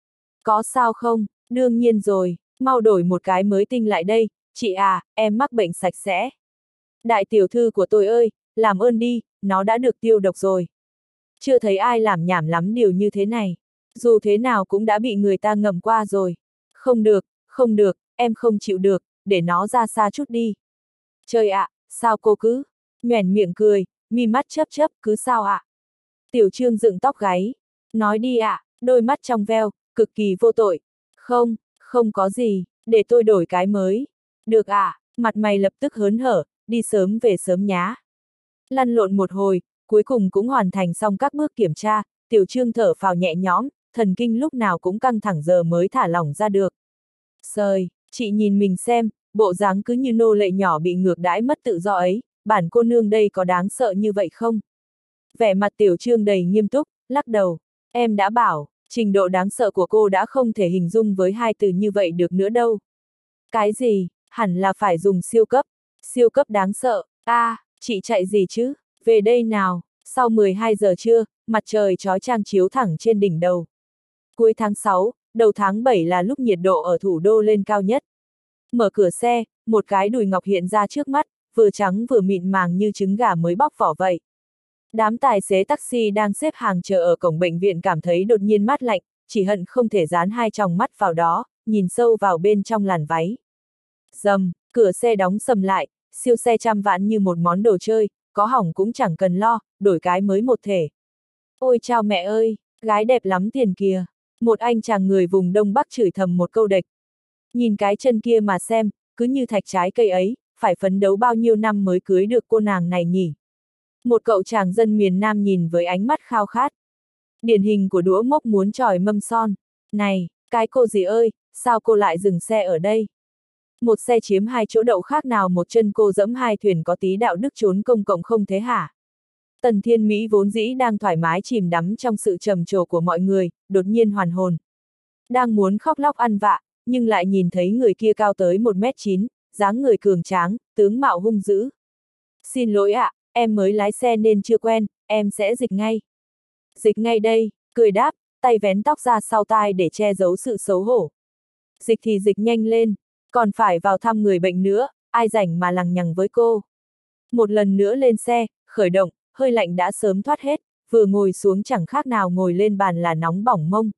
Có sao không? Đương nhiên rồi, mau đổi một cái mới tinh lại đây, chị à, em mắc bệnh sạch sẽ. Đại tiểu thư của tôi ơi, làm ơn đi, nó đã được tiêu độc rồi. Chưa thấy ai làm nhảm lắm điều như thế này. Dù thế nào cũng đã bị người ta ngầm qua rồi. Không được, không được, em không chịu được, để nó ra xa chút đi. Trời ạ, sao cô cứ, nhoẻn miệng cười, mi mắt chớp chớp, cứ sao ạ? Tiểu Trương dựng tóc gáy. Nói đi ạ, đôi mắt trong veo, cực kỳ vô tội. Không, không có gì, để tôi đổi cái mới. Được ạ, mặt mày lập tức hớn hở, đi sớm về sớm nhá. Lăn lộn một hồi, cuối cùng cũng hoàn thành xong các bước kiểm tra, Tiểu Trương thở phào nhẹ nhõm, thần kinh lúc nào cũng căng thẳng giờ mới thả lỏng ra được. Sời, chị nhìn mình xem, bộ dáng cứ như nô lệ nhỏ bị ngược đãi mất tự do ấy, bản cô nương đây có đáng sợ như vậy không? Vẻ mặt Tiểu Trương đầy nghiêm túc, lắc đầu. Em đã bảo, trình độ đáng sợ của cô đã không thể hình dung với hai từ như vậy được nữa đâu. Cái gì, hẳn là phải dùng siêu cấp. Siêu cấp đáng sợ, a à, chị chạy gì chứ? Về đây nào, sau mười hai giờ trưa, mặt trời chói chang chiếu thẳng trên đỉnh đầu. Cuối tháng sáu, đầu tháng bảy là lúc nhiệt độ ở thủ đô lên cao nhất. Mở cửa xe, một cái đùi ngọc hiện ra trước mắt, vừa trắng vừa mịn màng như trứng gà mới bóc vỏ vậy. Đám tài xế taxi đang xếp hàng chờ ở cổng bệnh viện cảm thấy đột nhiên mát lạnh, chỉ hận không thể dán hai tròng mắt vào đó, nhìn sâu vào bên trong làn váy. Dầm, cửa xe đóng sầm lại, siêu xe trăm vạn như một món đồ chơi, có hỏng cũng chẳng cần lo, đổi cái mới một thể. Ôi chao mẹ ơi, gái đẹp lắm tiền kìa. Một anh chàng người vùng Đông Bắc chửi thầm một câu đệch. Nhìn cái chân kia mà xem, cứ như thạch trái cây ấy, phải phấn đấu bao nhiêu năm mới cưới được cô nàng này nhỉ. Một cậu chàng dân miền Nam nhìn với ánh mắt khao khát. Điển hình của đũa mốc muốn chòi mâm son. Này, cái cô gì ơi, sao cô lại dừng xe ở đây? Một xe chiếm hai chỗ đậu khác nào một chân cô dẫm hai thuyền có tí đạo đức trốn công cộng không thế hả? Tần Thiên Mỹ vốn dĩ đang thoải mái chìm đắm trong sự trầm trồ của mọi người, đột nhiên hoàn hồn. Đang muốn khóc lóc ăn vạ, nhưng lại nhìn thấy người kia cao tới một mét chín, dáng người cường tráng, tướng mạo hung dữ. Xin lỗi ạ, à, em mới lái xe nên chưa quen, em sẽ dịch ngay. Dịch ngay đây, cười đáp, tay vén tóc ra sau tai để che giấu sự xấu hổ. Dịch thì dịch nhanh lên, còn phải vào thăm người bệnh nữa, ai rảnh mà lằng nhằng với cô. Một lần nữa lên xe, khởi động, hơi lạnh đã sớm thoát hết, vừa ngồi xuống chẳng khác nào ngồi lên bàn là nóng bỏng mông.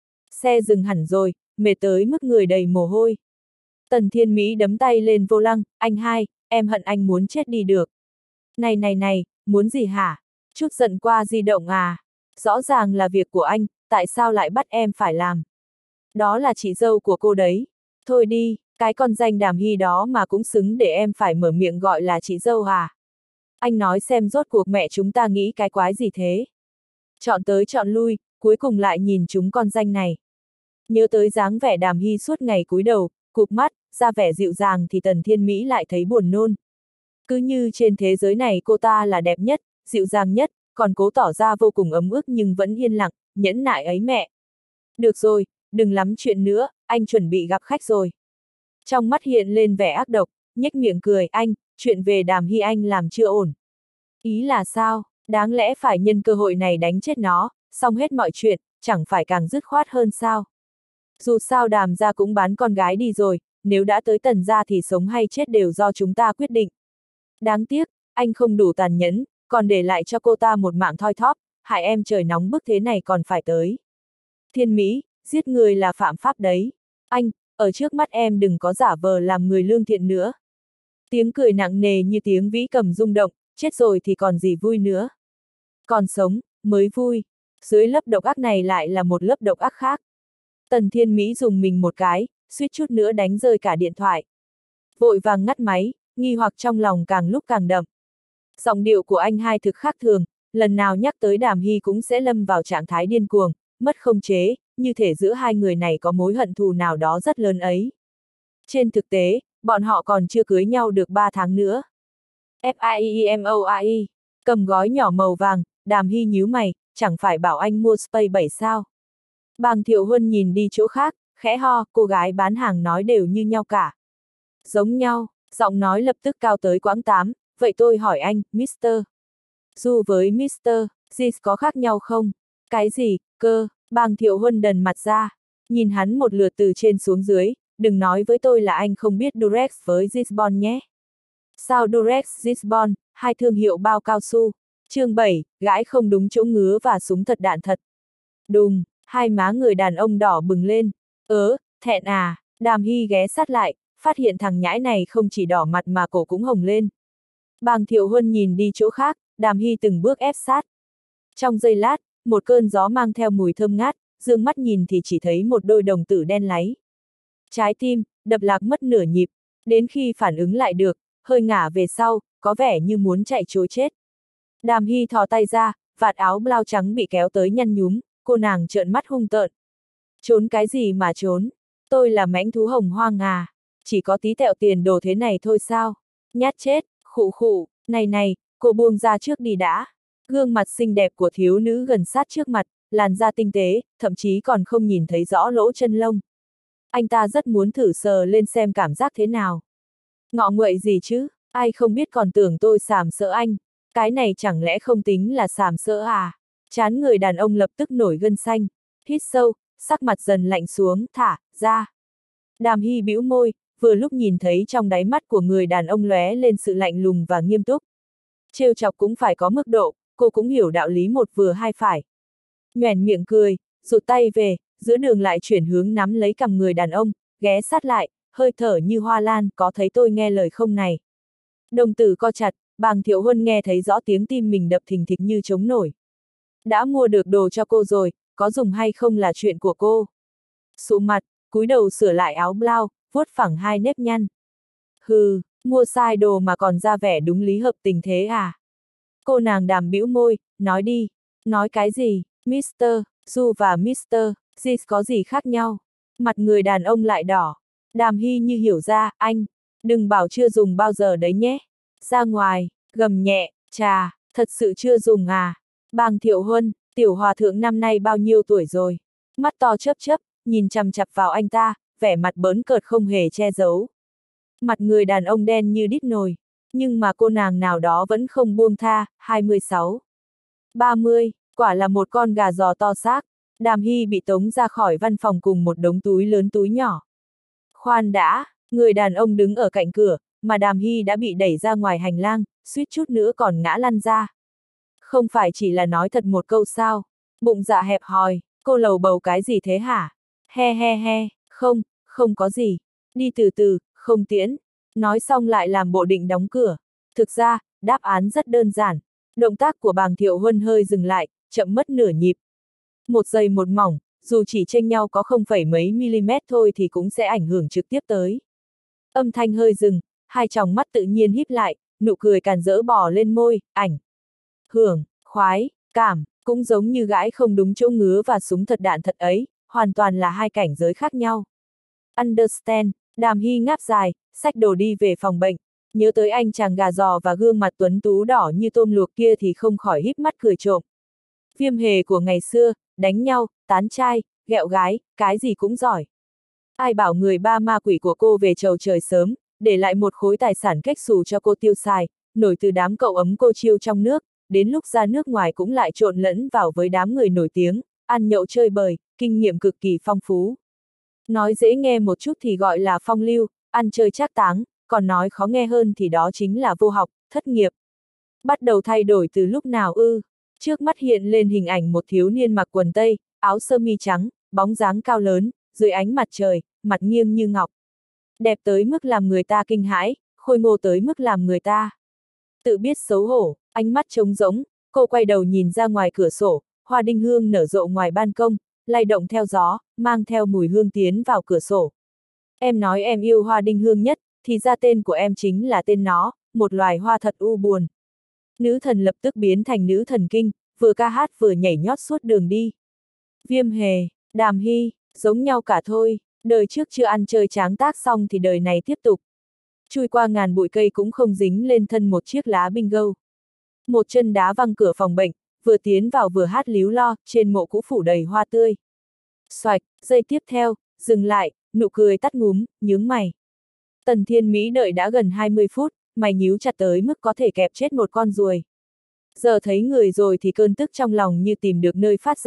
Xe dừng hẳn rồi, mệt tới mức người đầy mồ hôi. Tần Thiên Mỹ đấm tay lên vô lăng, anh hai, em hận anh muốn chết đi được. Này này này, muốn gì hả? Chút giận qua di động à? Rõ ràng là việc của anh, tại sao lại bắt em phải làm? Đó là chị dâu của cô đấy. Thôi đi, cái con danh Đàm Hy đó mà cũng xứng để em phải mở miệng gọi là chị dâu à? Anh nói xem rốt cuộc mẹ chúng ta nghĩ cái quái gì thế? Chọn tới chọn lui, cuối cùng lại nhìn chúng con danh này. Nhớ tới dáng vẻ Đàm Hy suốt ngày cúi đầu, cụp mắt, ra vẻ dịu dàng thì Tần Thiên Mỹ lại thấy buồn nôn. Cứ như trên thế giới này cô ta là đẹp nhất, dịu dàng nhất, còn cố tỏ ra vô cùng ấm ức nhưng vẫn yên lặng, nhẫn nại ấy mẹ. Được rồi, đừng lắm chuyện nữa, anh chuẩn bị gặp khách rồi. Trong mắt hiện lên vẻ ác độc, nhếch miệng cười, anh, chuyện về Đàm Hy anh làm chưa ổn. Ý là sao, đáng lẽ phải nhân cơ hội này đánh chết nó, xong hết mọi chuyện, chẳng phải càng dứt khoát hơn sao. Dù sao Đàm gia cũng bán con gái đi rồi, nếu đã tới Tần gia thì sống hay chết đều do chúng ta quyết định. Đáng tiếc, anh không đủ tàn nhẫn, còn để lại cho cô ta một mạng thoi thóp, hại em trời nóng bức thế này còn phải tới. Thiên Mỹ, giết người là phạm pháp đấy. Anh, ở trước mắt em đừng có giả vờ làm người lương thiện nữa. Tiếng cười nặng nề như tiếng vĩ cầm rung động, chết rồi thì còn gì vui nữa. Còn sống, mới vui. Dưới lớp độc ác này lại là một lớp độc ác khác. Tần Thiên Mỹ dùng mình một cái, suýt chút nữa đánh rơi cả điện thoại. Vội vàng ngắt máy, nghi hoặc trong lòng càng lúc càng đậm. Giọng điệu của anh hai thực khác thường, lần nào nhắc tới Đàm Hy cũng sẽ lâm vào trạng thái điên cuồng, mất không chế, như thể giữa hai người này có mối hận thù nào đó rất lớn ấy. Trên thực tế, bọn họ còn chưa cưới nhau được ba tháng nữa. F-I-E-M-O-I, cầm gói nhỏ màu vàng, Đàm Hy nhíu mày, chẳng phải bảo anh mua Space bảy sao. Bàng Thiệu Huân nhìn đi chỗ khác, khẽ ho, cô gái bán hàng nói đều như nhau cả. Giống nhau, giọng nói lập tức cao tới quãng tám, vậy tôi hỏi anh, Mister Du với Mister Gis có khác nhau không? Cái gì, cơ, Bàng Thiệu Huân đần mặt ra. Nhìn hắn một lượt từ trên xuống dưới, đừng nói với tôi là anh không biết Durex với Gisbon nhé. Sao Durex, Gisbon, hai thương hiệu bao cao su. Chương bảy, gãi không đúng chỗ ngứa và súng thật đạn thật. Đùng, hai má người đàn ông đỏ bừng lên. Ớ, thẹn à, Đàm Hy ghé sát lại, phát hiện thằng nhãi này không chỉ đỏ mặt mà cổ cũng hồng lên. Bàng Thiệu Huân nhìn đi chỗ khác, Đàm Hy từng bước ép sát. Trong giây lát, một cơn gió mang theo mùi thơm ngát, dương mắt nhìn thì chỉ thấy một đôi đồng tử đen láy. Trái tim, đập lạc mất nửa nhịp, đến khi phản ứng lại được, hơi ngả về sau, có vẻ như muốn chạy trối chết. Đàm Hy thò tay ra, vạt áo blau trắng bị kéo tới nhăn nhúm, cô nàng trợn mắt hung tợn. Trốn cái gì mà trốn? Tôi là mãnh thú hồng hoang à? Chỉ có tí tẹo tiền đồ thế này thôi sao? Nhát chết, khụ khụ, này này, cô buông ra trước đi đã. Gương mặt xinh đẹp của thiếu nữ gần sát trước mặt, làn da tinh tế, thậm chí còn không nhìn thấy rõ lỗ chân lông. Anh ta rất muốn thử sờ lên xem cảm giác thế nào. Ngọ nguậy gì chứ, ai không biết còn tưởng tôi sàm sỡ anh. Cái này chẳng lẽ không tính là sàm sỡ à? Chán người đàn ông lập tức nổi gân xanh, hít sâu, sắc mặt dần lạnh xuống, thả, ra. Đàm Hy bĩu môi, vừa lúc nhìn thấy trong đáy mắt của người đàn ông lóe lên sự lạnh lùng và nghiêm túc. Trêu chọc cũng phải có mức độ, cô cũng hiểu đạo lý một vừa hai phải. Nhoẻn miệng cười, rụt tay về, giữa đường lại chuyển hướng nắm lấy cằm người đàn ông, ghé sát lại, hơi thở như hoa lan, có thấy tôi nghe lời không này? Đồng tử co chặt, Bàng Thiệu Huân nghe thấy rõ tiếng tim mình đập thình thịch như trống nổi. Đã mua được đồ cho cô rồi, có dùng hay không là chuyện của cô. Sụ mặt, cúi đầu sửa lại áo blau, vuốt phẳng hai nếp nhăn. Hừ, mua sai đồ mà còn ra vẻ đúng lý hợp tình thế à? Cô nàng Đàm bĩu môi, nói đi. Nói cái gì? mít tơ Du và mít tơ Gis có gì khác nhau? Mặt người đàn ông lại đỏ. Đàm Hy như hiểu ra, anh, đừng bảo chưa dùng bao giờ đấy nhé. Ra ngoài, gầm nhẹ, chà, thật sự chưa dùng à? Bàng Thiệu Huân, tiểu hòa thượng năm nay bao nhiêu tuổi rồi? Mắt to chớp chớp, nhìn chằm chặp vào anh ta, vẻ mặt bỡn cợt không hề che giấu. Mặt người đàn ông đen như đít nồi, nhưng mà cô nàng nào đó vẫn không buông tha, hai mươi sáu. ba mươi, quả là một con gà giò to xác. Đàm Hy bị tống ra khỏi văn phòng cùng một đống túi lớn túi nhỏ. Khoan đã, người đàn ông đứng ở cạnh cửa, mà Đàm Hy đã bị đẩy ra ngoài hành lang, suýt chút nữa còn ngã lăn ra. Không phải chỉ là nói thật một câu sao? Bụng dạ hẹp hòi, cô lầu bầu cái gì thế hả? He he he, không, không có gì. Đi từ từ, không tiễn. Nói xong lại làm bộ định đóng cửa. Thực ra, đáp án rất đơn giản. Động tác của Bàng Thiệu Huân hơi dừng lại, chậm mất nửa nhịp. Một giây một mỏng, dù chỉ chênh nhau có không phẩy mấy mm thôi thì cũng sẽ ảnh hưởng trực tiếp tới. Âm thanh hơi dừng, hai tròng mắt tự nhiên híp lại, nụ cười càn rỡ bò lên môi, ảnh. Hưởng, khoái, cảm, cũng giống như gãi không đúng chỗ ngứa và súng thật đạn thật ấy, hoàn toàn là hai cảnh giới khác nhau. Understand, Đàm Hy ngáp dài, xách đồ đi về phòng bệnh, nhớ tới anh chàng gà giò và gương mặt tuấn tú đỏ như tôm luộc kia thì không khỏi híp mắt cười trộm. Viêm hề của ngày xưa, đánh nhau, tán trai, ghẹo gái, cái gì cũng giỏi. Ai bảo người ba ma quỷ của cô về chầu trời sớm, để lại một khối tài sản cách xù cho cô tiêu xài, nổi từ đám cậu ấm cô chiêu trong nước, đến lúc ra nước ngoài cũng lại trộn lẫn vào với đám người nổi tiếng, ăn nhậu chơi bời, kinh nghiệm cực kỳ phong phú. Nói dễ nghe một chút thì gọi là phong lưu, ăn chơi trác táng, còn nói khó nghe hơn thì đó chính là vô học, thất nghiệp. Bắt đầu thay đổi từ lúc nào ư? Trước mắt hiện lên hình ảnh một thiếu niên mặc quần tây, áo sơ mi trắng, bóng dáng cao lớn, dưới ánh mặt trời, mặt nghiêng như ngọc. Đẹp tới mức làm người ta kinh hãi, khôi ngô tới mức làm người ta tự biết xấu hổ, ánh mắt trống rỗng, cô quay đầu nhìn ra ngoài cửa sổ, hoa đinh hương nở rộ ngoài ban công, lay động theo gió, mang theo mùi hương tiến vào cửa sổ. Em nói em yêu hoa đinh hương nhất, thì ra tên của em chính là tên nó, một loài hoa thật u buồn. Nữ thần lập tức biến thành nữ thần kinh, vừa ca hát vừa nhảy nhót suốt đường đi. Viêm hề, Đàm Hy, giống nhau cả thôi, đời trước chưa ăn chơi tráng tác xong thì đời này tiếp tục. Chui qua ngàn bụi cây cũng không dính lên thân một chiếc lá bingo. Một chân đá văng cửa phòng bệnh, vừa tiến vào vừa hát líu lo, trên mộ cũ phủ đầy hoa tươi. Xoạch, giây tiếp theo, dừng lại, nụ cười tắt ngúm, nhướng mày. Tần Thiên Mỹ đợi đã gần hai mươi phút, mày nhíu chặt tới mức có thể kẹp chết một con ruồi. Giờ thấy người rồi thì cơn tức trong lòng như tìm được nơi phát ra,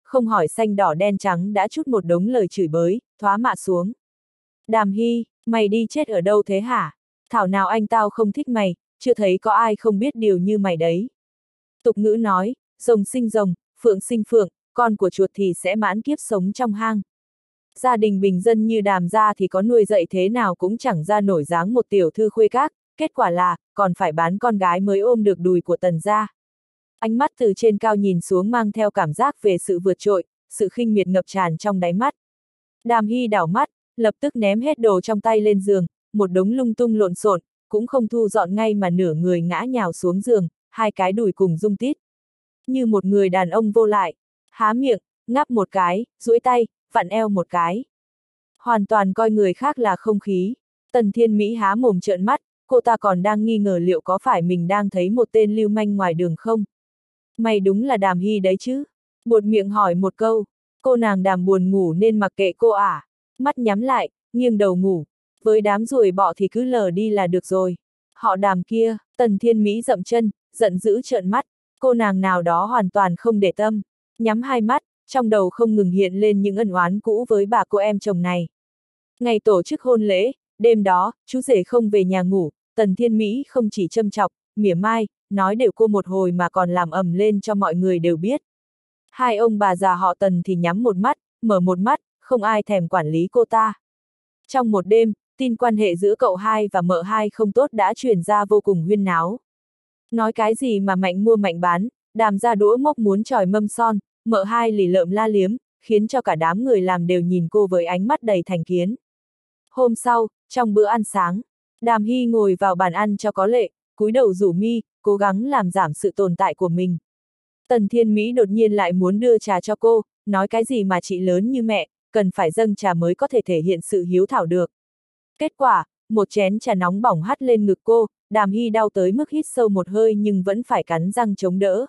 không hỏi xanh đỏ đen trắng đã chút một đống lời chửi bới, thoá mạ xuống. Đàm Hy, mày đi chết ở đâu thế hả? Thảo nào anh tao không thích mày, chưa thấy có ai không biết điều như mày đấy. Tục ngữ nói, rồng sinh rồng, phượng sinh phượng, con của chuột thì sẽ mãn kiếp sống trong hang. Gia đình bình dân như Đàm gia thì có nuôi dạy thế nào cũng chẳng ra nổi dáng một tiểu thư khuê các, kết quả là, còn phải bán con gái mới ôm được đùi của Tần gia. Ánh mắt từ trên cao nhìn xuống mang theo cảm giác về sự vượt trội, sự khinh miệt ngập tràn trong đáy mắt. Đàm Hy đảo mắt, lập tức ném hết đồ trong tay lên giường, một đống lung tung lộn xộn, cũng không thu dọn ngay mà nửa người ngã nhào xuống giường, hai cái đùi cùng rung tít. Như một người đàn ông vô lại, há miệng, ngáp một cái, duỗi tay, vặn eo một cái. Hoàn toàn coi người khác là không khí. Tần Thiên Mỹ há mồm trợn mắt, cô ta còn đang nghi ngờ liệu có phải mình đang thấy một tên lưu manh ngoài đường không. Mày đúng là Đàm Hy đấy chứ? Buột miệng hỏi một câu, cô nàng Đàm buồn ngủ nên mặc kệ cô à? Mắt nhắm lại, nghiêng đầu ngủ. Với đám ruồi bọ thì cứ lờ đi là được rồi. Họ Đàm kia, Tần Thiên Mỹ dậm chân, giận dữ trợn mắt. Cô nàng nào đó hoàn toàn không để tâm. Nhắm hai mắt, trong đầu không ngừng hiện lên những ân oán cũ với bà cô em chồng này. Ngày tổ chức hôn lễ, đêm đó, chú rể không về nhà ngủ, Tần Thiên Mỹ không chỉ châm chọc, mỉa mai, nói đều cô một hồi mà còn làm ầm lên cho mọi người đều biết. Hai ông bà già họ Tần thì nhắm một mắt, mở một mắt, không ai thèm quản lý cô ta. Trong một đêm, tin quan hệ giữa cậu hai và mợ hai không tốt đã truyền ra vô cùng huyên náo. Nói cái gì mà mạnh mua mạnh bán, Đàm ra đũa mốc muốn chòi mâm son, mợ hai lì lợm la liếm, khiến cho cả đám người làm đều nhìn cô với ánh mắt đầy thành kiến. Hôm sau, trong bữa ăn sáng, Đàm Hy ngồi vào bàn ăn cho có lệ, cúi đầu rủ mi, cố gắng làm giảm sự tồn tại của mình. Tần Thiên Mỹ đột nhiên lại muốn đưa trà cho cô, nói cái gì mà chị lớn như mẹ, cần phải dâng trà mới có thể thể hiện sự hiếu thảo được. Kết quả, một chén trà nóng bỏng hắt lên ngực cô, Đàm Hy đau tới mức hít sâu một hơi nhưng vẫn phải cắn răng chống đỡ.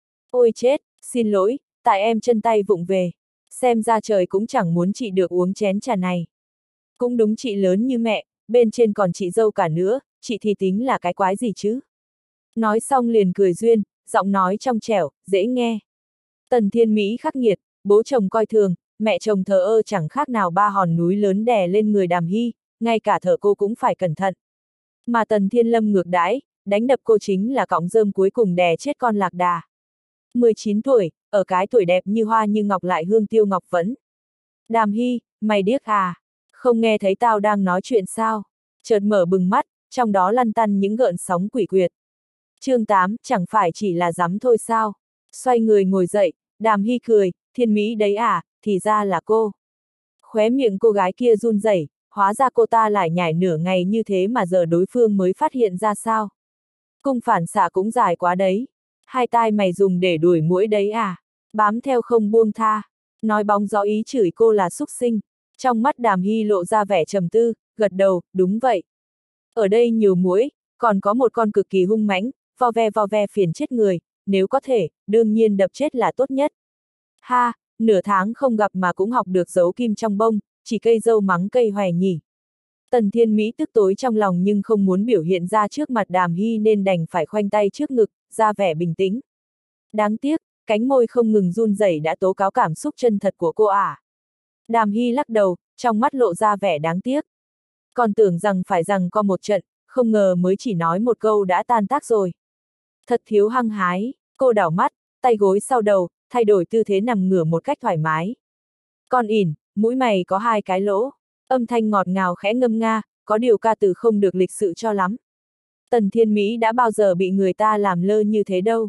Ôi chết, xin lỗi, tại em chân tay vụng về. Xem ra trời cũng chẳng muốn chị được uống chén trà này. Cũng đúng, chị lớn như mẹ, bên trên còn chị dâu cả nữa, chị thì tính là cái quái gì chứ? Nói xong liền cười duyên, giọng nói trong trẻo, dễ nghe. Tần Thiên Mỹ khắc nghiệt, bố chồng coi thường, mẹ chồng thờ ơ chẳng khác nào ba hòn núi lớn đè lên người Đàm Hy, ngay cả thở cô cũng phải cẩn thận. Mà Tần Thiên Lâm ngược đãi, đánh đập cô chính là cọng rơm cuối cùng đè chết con lạc đà. mười chín tuổi, ở cái tuổi đẹp như hoa như ngọc lại hương tiêu ngọc vẫn. Đàm Hy, mày điếc à? Không nghe thấy tao đang nói chuyện sao? Chợt mở bừng mắt, trong đó lăn tăn những gợn sóng quỷ quyệt. chương tám, chẳng phải chỉ là dám thôi sao? Xoay người ngồi dậy, Đàm Hy cười, Thiên Mỹ đấy à, thì ra là cô. Khóe miệng cô gái kia run rẩy, hóa ra cô ta lại nhảy nửa ngày như thế mà giờ đối phương mới phát hiện ra sao. Cung phản xạ cũng dài quá đấy. Hai tai mày dùng để đuổi muỗi đấy à? Bám theo không buông tha. Nói bóng gió ý chửi cô là xúc sinh. Trong mắt Đàm Hy lộ ra vẻ trầm tư, gật đầu, đúng vậy. Ở đây nhiều muỗi, còn có một con cực kỳ hung mãnh, vo ve vo ve phiền chết người, nếu có thể, đương nhiên đập chết là tốt nhất. Ha, nửa tháng không gặp mà cũng học được giấu kim trong bông, chỉ cây dâu mắng cây hoè nhỉ. Tần Thiên Mỹ tức tối trong lòng nhưng không muốn biểu hiện ra trước mặt Đàm Hy nên đành phải khoanh tay trước ngực, ra vẻ bình tĩnh. Đáng tiếc, cánh môi không ngừng run rẩy đã tố cáo cảm xúc chân thật của cô à. Đàm Hy lắc đầu, trong mắt lộ ra vẻ đáng tiếc. Còn tưởng rằng phải rằng có một trận, không ngờ mới chỉ nói một câu đã tan tác rồi. Thật thiếu hăng hái, cô đảo mắt, tay gối sau đầu, thay đổi tư thế nằm ngửa một cách thoải mái. Con ỉn, mũi mày có hai cái lỗ. Âm thanh ngọt ngào khẽ ngâm nga, có điều ca từ không được lịch sự cho lắm. Tần Thiên Mỹ đã bao giờ bị người ta làm lơ như thế đâu.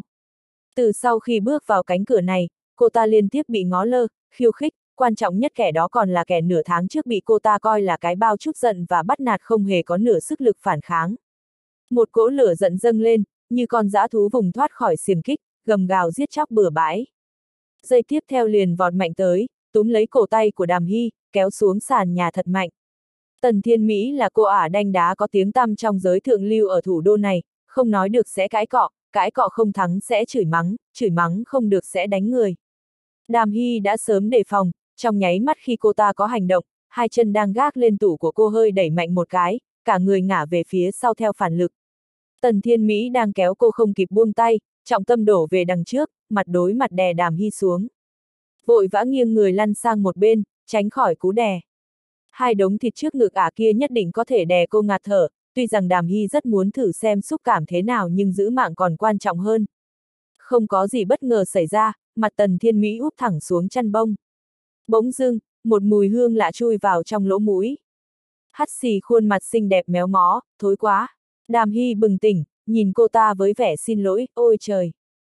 Từ sau khi bước vào cánh cửa này, cô ta liên tiếp bị ngó lơ, khiêu khích, quan trọng nhất kẻ đó còn là kẻ nửa tháng trước bị cô ta coi là cái bao chút giận và bắt nạt không hề có nửa sức lực phản kháng. Một cỗ lửa giận dâng lên, như con dã thú vùng thoát khỏi xiềng kích, gầm gào giết chóc bừa bãi. Giây tiếp theo liền vọt mạnh tới, túm lấy cổ tay của Đàm Hy, kéo xuống sàn nhà thật mạnh. Tần Thiên Mỹ là cô ả đanh đá có tiếng tăm trong giới thượng lưu ở thủ đô này, không nói được sẽ cãi cọ, cãi cọ không thắng sẽ chửi mắng, chửi mắng không được sẽ đánh người. Đàm Hy đã sớm đề phòng, trong nháy mắt khi cô ta có hành động, hai chân đang gác lên tủ của cô hơi đẩy mạnh một cái, cả người ngả về phía sau theo phản lực. Tần Thiên Mỹ đang kéo cô không kịp buông tay, trọng tâm đổ về đằng trước, mặt đối mặt đè Đàm Hy xuống. vội vã nghiêng người lăn sang một bên, tránh khỏi cú đè. Hai đống thịt trước ngực ả kia nhất định có thể đè cô ngạt thở, tuy rằng Đàm Hy rất muốn thử xem xúc cảm thế nào nhưng giữ mạng còn quan trọng hơn. Không có gì bất ngờ xảy ra, mặt Tần Thiên Mỹ úp thẳng xuống chăn bông. Bỗng dưng, một mùi hương lạ chui vào trong lỗ mũi. Hắt xì khuôn mặt xinh đẹp méo mó, thối quá. Đàm Hy bừng tỉnh, nhìn cô ta với vẻ xin lỗi, ôi trời.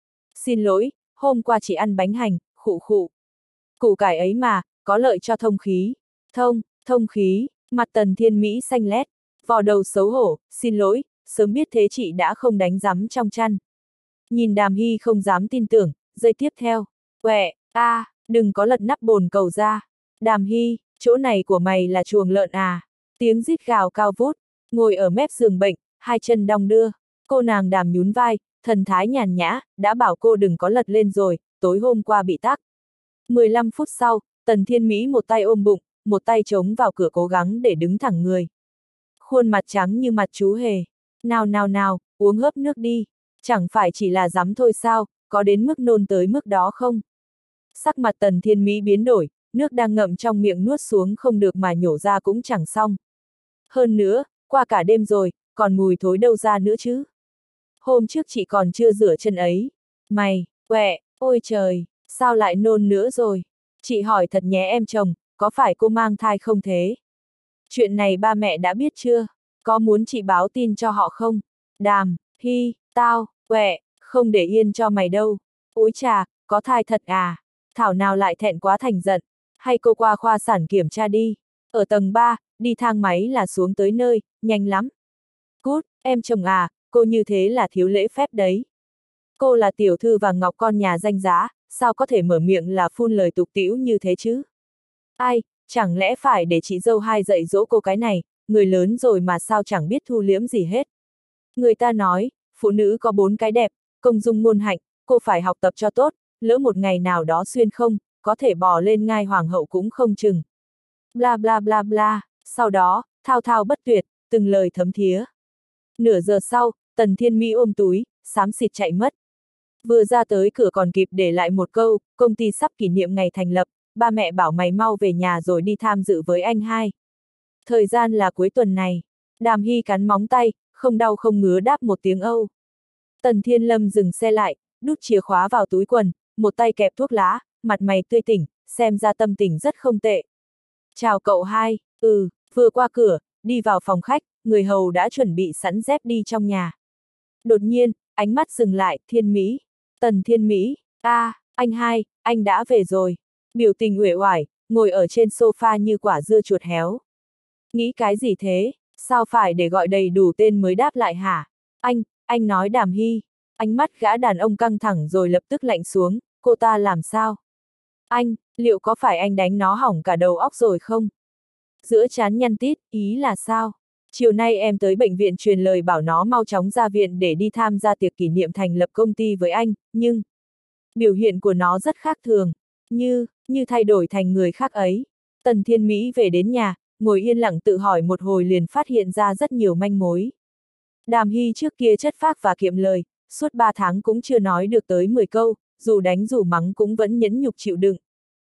Xin lỗi, hôm qua chỉ ăn bánh hành, khụ khụ. Củ cải ấy mà, có lợi cho thông khí. Thông, thông khí, mặt Tần Thiên Mỹ xanh lét, vò đầu xấu hổ, xin lỗi, sớm biết thế chị đã không đánh rắm trong chăn. Nhìn Đàm Hy không dám tin tưởng, giây tiếp theo, quẹ, a, à, đừng có lật nắp bồn cầu ra. Đàm Hy, chỗ này của mày là chuồng lợn à? Tiếng rít gào cao vút, ngồi ở mép giường bệnh, hai chân đong đưa, cô nàng Đàm nhún vai, thần thái nhàn nhã, đã bảo cô đừng có lật lên rồi, tối hôm qua bị tắc. mười lăm phút sau, Tần Thiên Mỹ một tay ôm bụng, một tay chống vào cửa cố gắng để đứng thẳng người. Khuôn mặt trắng như mặt chú hề. Nào nào nào, uống hớp nước đi. Chẳng phải chỉ là rắm thôi sao, có đến mức nôn tới mức đó không? Sắc mặt Tần Thiên Mỹ biến đổi, nước đang ngậm trong miệng nuốt xuống không được mà nhổ ra cũng chẳng xong. Hơn nữa, qua cả đêm rồi, còn mùi thối đâu ra nữa chứ? Hôm trước chị còn chưa rửa chân ấy. Mày, quẹ, ôi trời, sao lại nôn nữa rồi? Chị hỏi thật nhé em chồng, có phải cô mang thai không thế? Chuyện này ba mẹ đã biết chưa? Có muốn chị báo tin cho họ không? Đàm, Hy, tao, quẹ, không để yên cho mày đâu. Úi chà, có thai thật à? Thảo nào lại thẹn quá thành giận. Hay cô qua khoa sản kiểm tra đi. Ở tầng ba, đi thang máy là xuống tới nơi, nhanh lắm. Cút, em chồng à, cô như thế là thiếu lễ phép đấy. Cô là tiểu thư và ngọc con nhà danh giá, sao có thể mở miệng là phun lời tục tĩu như thế chứ? Ai, chẳng lẽ phải để chị dâu hai dạy dỗ cô cái này, người lớn rồi mà sao chẳng biết thu liễm gì hết. Người ta nói, phụ nữ có bốn cái đẹp, công dung ngôn hạnh, cô phải học tập cho tốt, lỡ một ngày nào đó xuyên không, có thể bò lên ngai hoàng hậu cũng không chừng. Bla bla bla bla, sau đó, thao thao bất tuyệt, từng lời thấm thía. Nửa giờ sau, Tần Thiên Mỹ ôm túi, xám xịt chạy mất. Vừa ra tới cửa còn kịp để lại một câu, công ty sắp kỷ niệm ngày thành lập, ba mẹ bảo mày mau về nhà rồi đi tham dự với anh hai. Thời gian là cuối tuần này. Đàm Hy cắn móng tay, không đau không ngứa đáp một tiếng âu. Tần Thiên Lâm dừng xe lại, đút chìa khóa vào túi quần, một tay kẹp thuốc lá, mặt mày tươi tỉnh, xem ra tâm tình rất không tệ. Chào cậu hai, ừ, vừa qua cửa, đi vào phòng khách, người hầu đã chuẩn bị sẵn dép đi trong nhà. Đột nhiên, ánh mắt dừng lại, Thiên Mỹ. Tần Thiên Mỹ, a, à, anh hai, anh đã về rồi. Biểu tình uể oải, ngồi ở trên sofa như quả dưa chuột héo. Nghĩ cái gì thế, sao phải để gọi đầy đủ tên mới đáp lại hả? Anh, anh nói Đàm Hy. Ánh mắt gã đàn ông căng thẳng rồi lập tức lạnh xuống, cô ta làm sao? Anh, liệu có phải anh đánh nó hỏng cả đầu óc rồi không? Giữa trán nhăn tít, ý là sao? Chiều nay em tới bệnh viện truyền lời bảo nó mau chóng ra viện để đi tham gia tiệc kỷ niệm thành lập công ty với anh, nhưng biểu hiện của nó rất khác thường, như, như thay đổi thành người khác ấy. Tần Thiên Mỹ về đến nhà, ngồi yên lặng tự hỏi một hồi liền phát hiện ra rất nhiều manh mối. Đàm Hy trước kia chất phác và kiệm lời, suốt ba tháng cũng chưa nói được tới mười câu, dù đánh dù mắng cũng vẫn nhẫn nhục chịu đựng.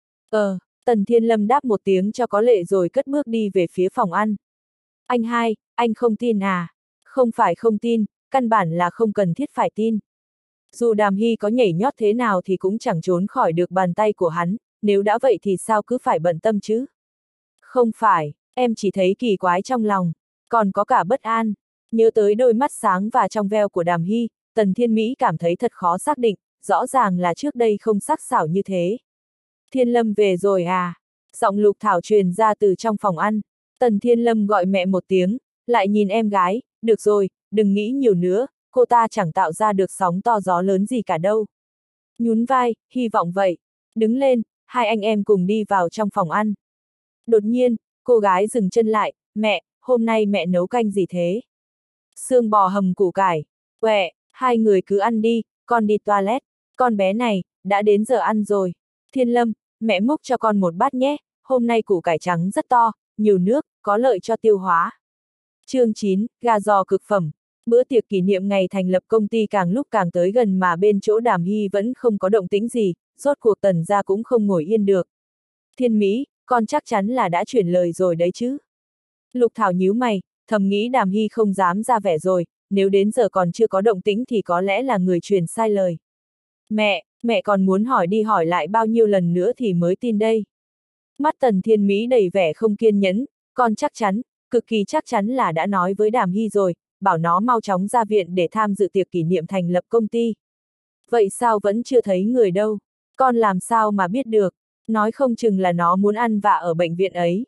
Ờ, Tần Thiên Lâm đáp một tiếng cho có lệ rồi cất bước đi về phía phòng ăn. Anh hai, anh không tin à? Không phải không tin, căn bản là không cần thiết phải tin. Dù Đàm Hy có nhảy nhót thế nào thì cũng chẳng trốn khỏi được bàn tay của hắn, nếu đã vậy thì sao cứ phải bận tâm chứ? Không phải, em chỉ thấy kỳ quái trong lòng, còn có cả bất an. Nhớ tới đôi mắt sáng và trong veo của Đàm Hy, Tần Thiên Mỹ cảm thấy thật khó xác định, rõ ràng là trước đây không sắc sảo như thế. Thiên Lâm về rồi à? Giọng Lục Thảo truyền ra từ trong phòng ăn. Tần Thiên Lâm gọi mẹ một tiếng, lại nhìn em gái, được rồi, đừng nghĩ nhiều nữa, cô ta chẳng tạo ra được sóng to gió lớn gì cả đâu. Nhún vai, hy vọng vậy. Đứng lên, hai anh em cùng đi vào trong phòng ăn. Đột nhiên, cô gái dừng chân lại, mẹ, hôm nay mẹ nấu canh gì thế? Xương bò hầm củ cải. Quẹ, hai người cứ ăn đi, con đi toilet. Con bé này, đã đến giờ ăn rồi. Thiên Lâm, mẹ múc cho con một bát nhé, hôm nay củ cải trắng rất to, nhiều nước, có lợi cho tiêu hóa. Chương chín, gà giò cực phẩm. Bữa tiệc kỷ niệm ngày thành lập công ty càng lúc càng tới gần mà bên chỗ Đàm Hy vẫn không có động tĩnh gì, rốt cuộc Tần gia cũng không ngồi yên được. Thiên Mỹ, con chắc chắn là đã chuyển lời rồi đấy chứ. Lục Thảo nhíu mày, thầm nghĩ Đàm Hy không dám ra vẻ rồi, nếu đến giờ còn chưa có động tĩnh thì có lẽ là người truyền sai lời. Mẹ, mẹ còn muốn hỏi đi hỏi lại bao nhiêu lần nữa thì mới tin đây. Mắt Tần Thiên Mỹ đầy vẻ không kiên nhẫn, con chắc chắn, cực kỳ chắc chắn là đã nói với Đàm Hy rồi, bảo nó mau chóng ra viện để tham dự tiệc kỷ niệm thành lập công ty. Vậy sao vẫn chưa thấy người đâu? Con làm sao mà biết được? Nói không chừng là nó muốn ăn vạ ở bệnh viện ấy.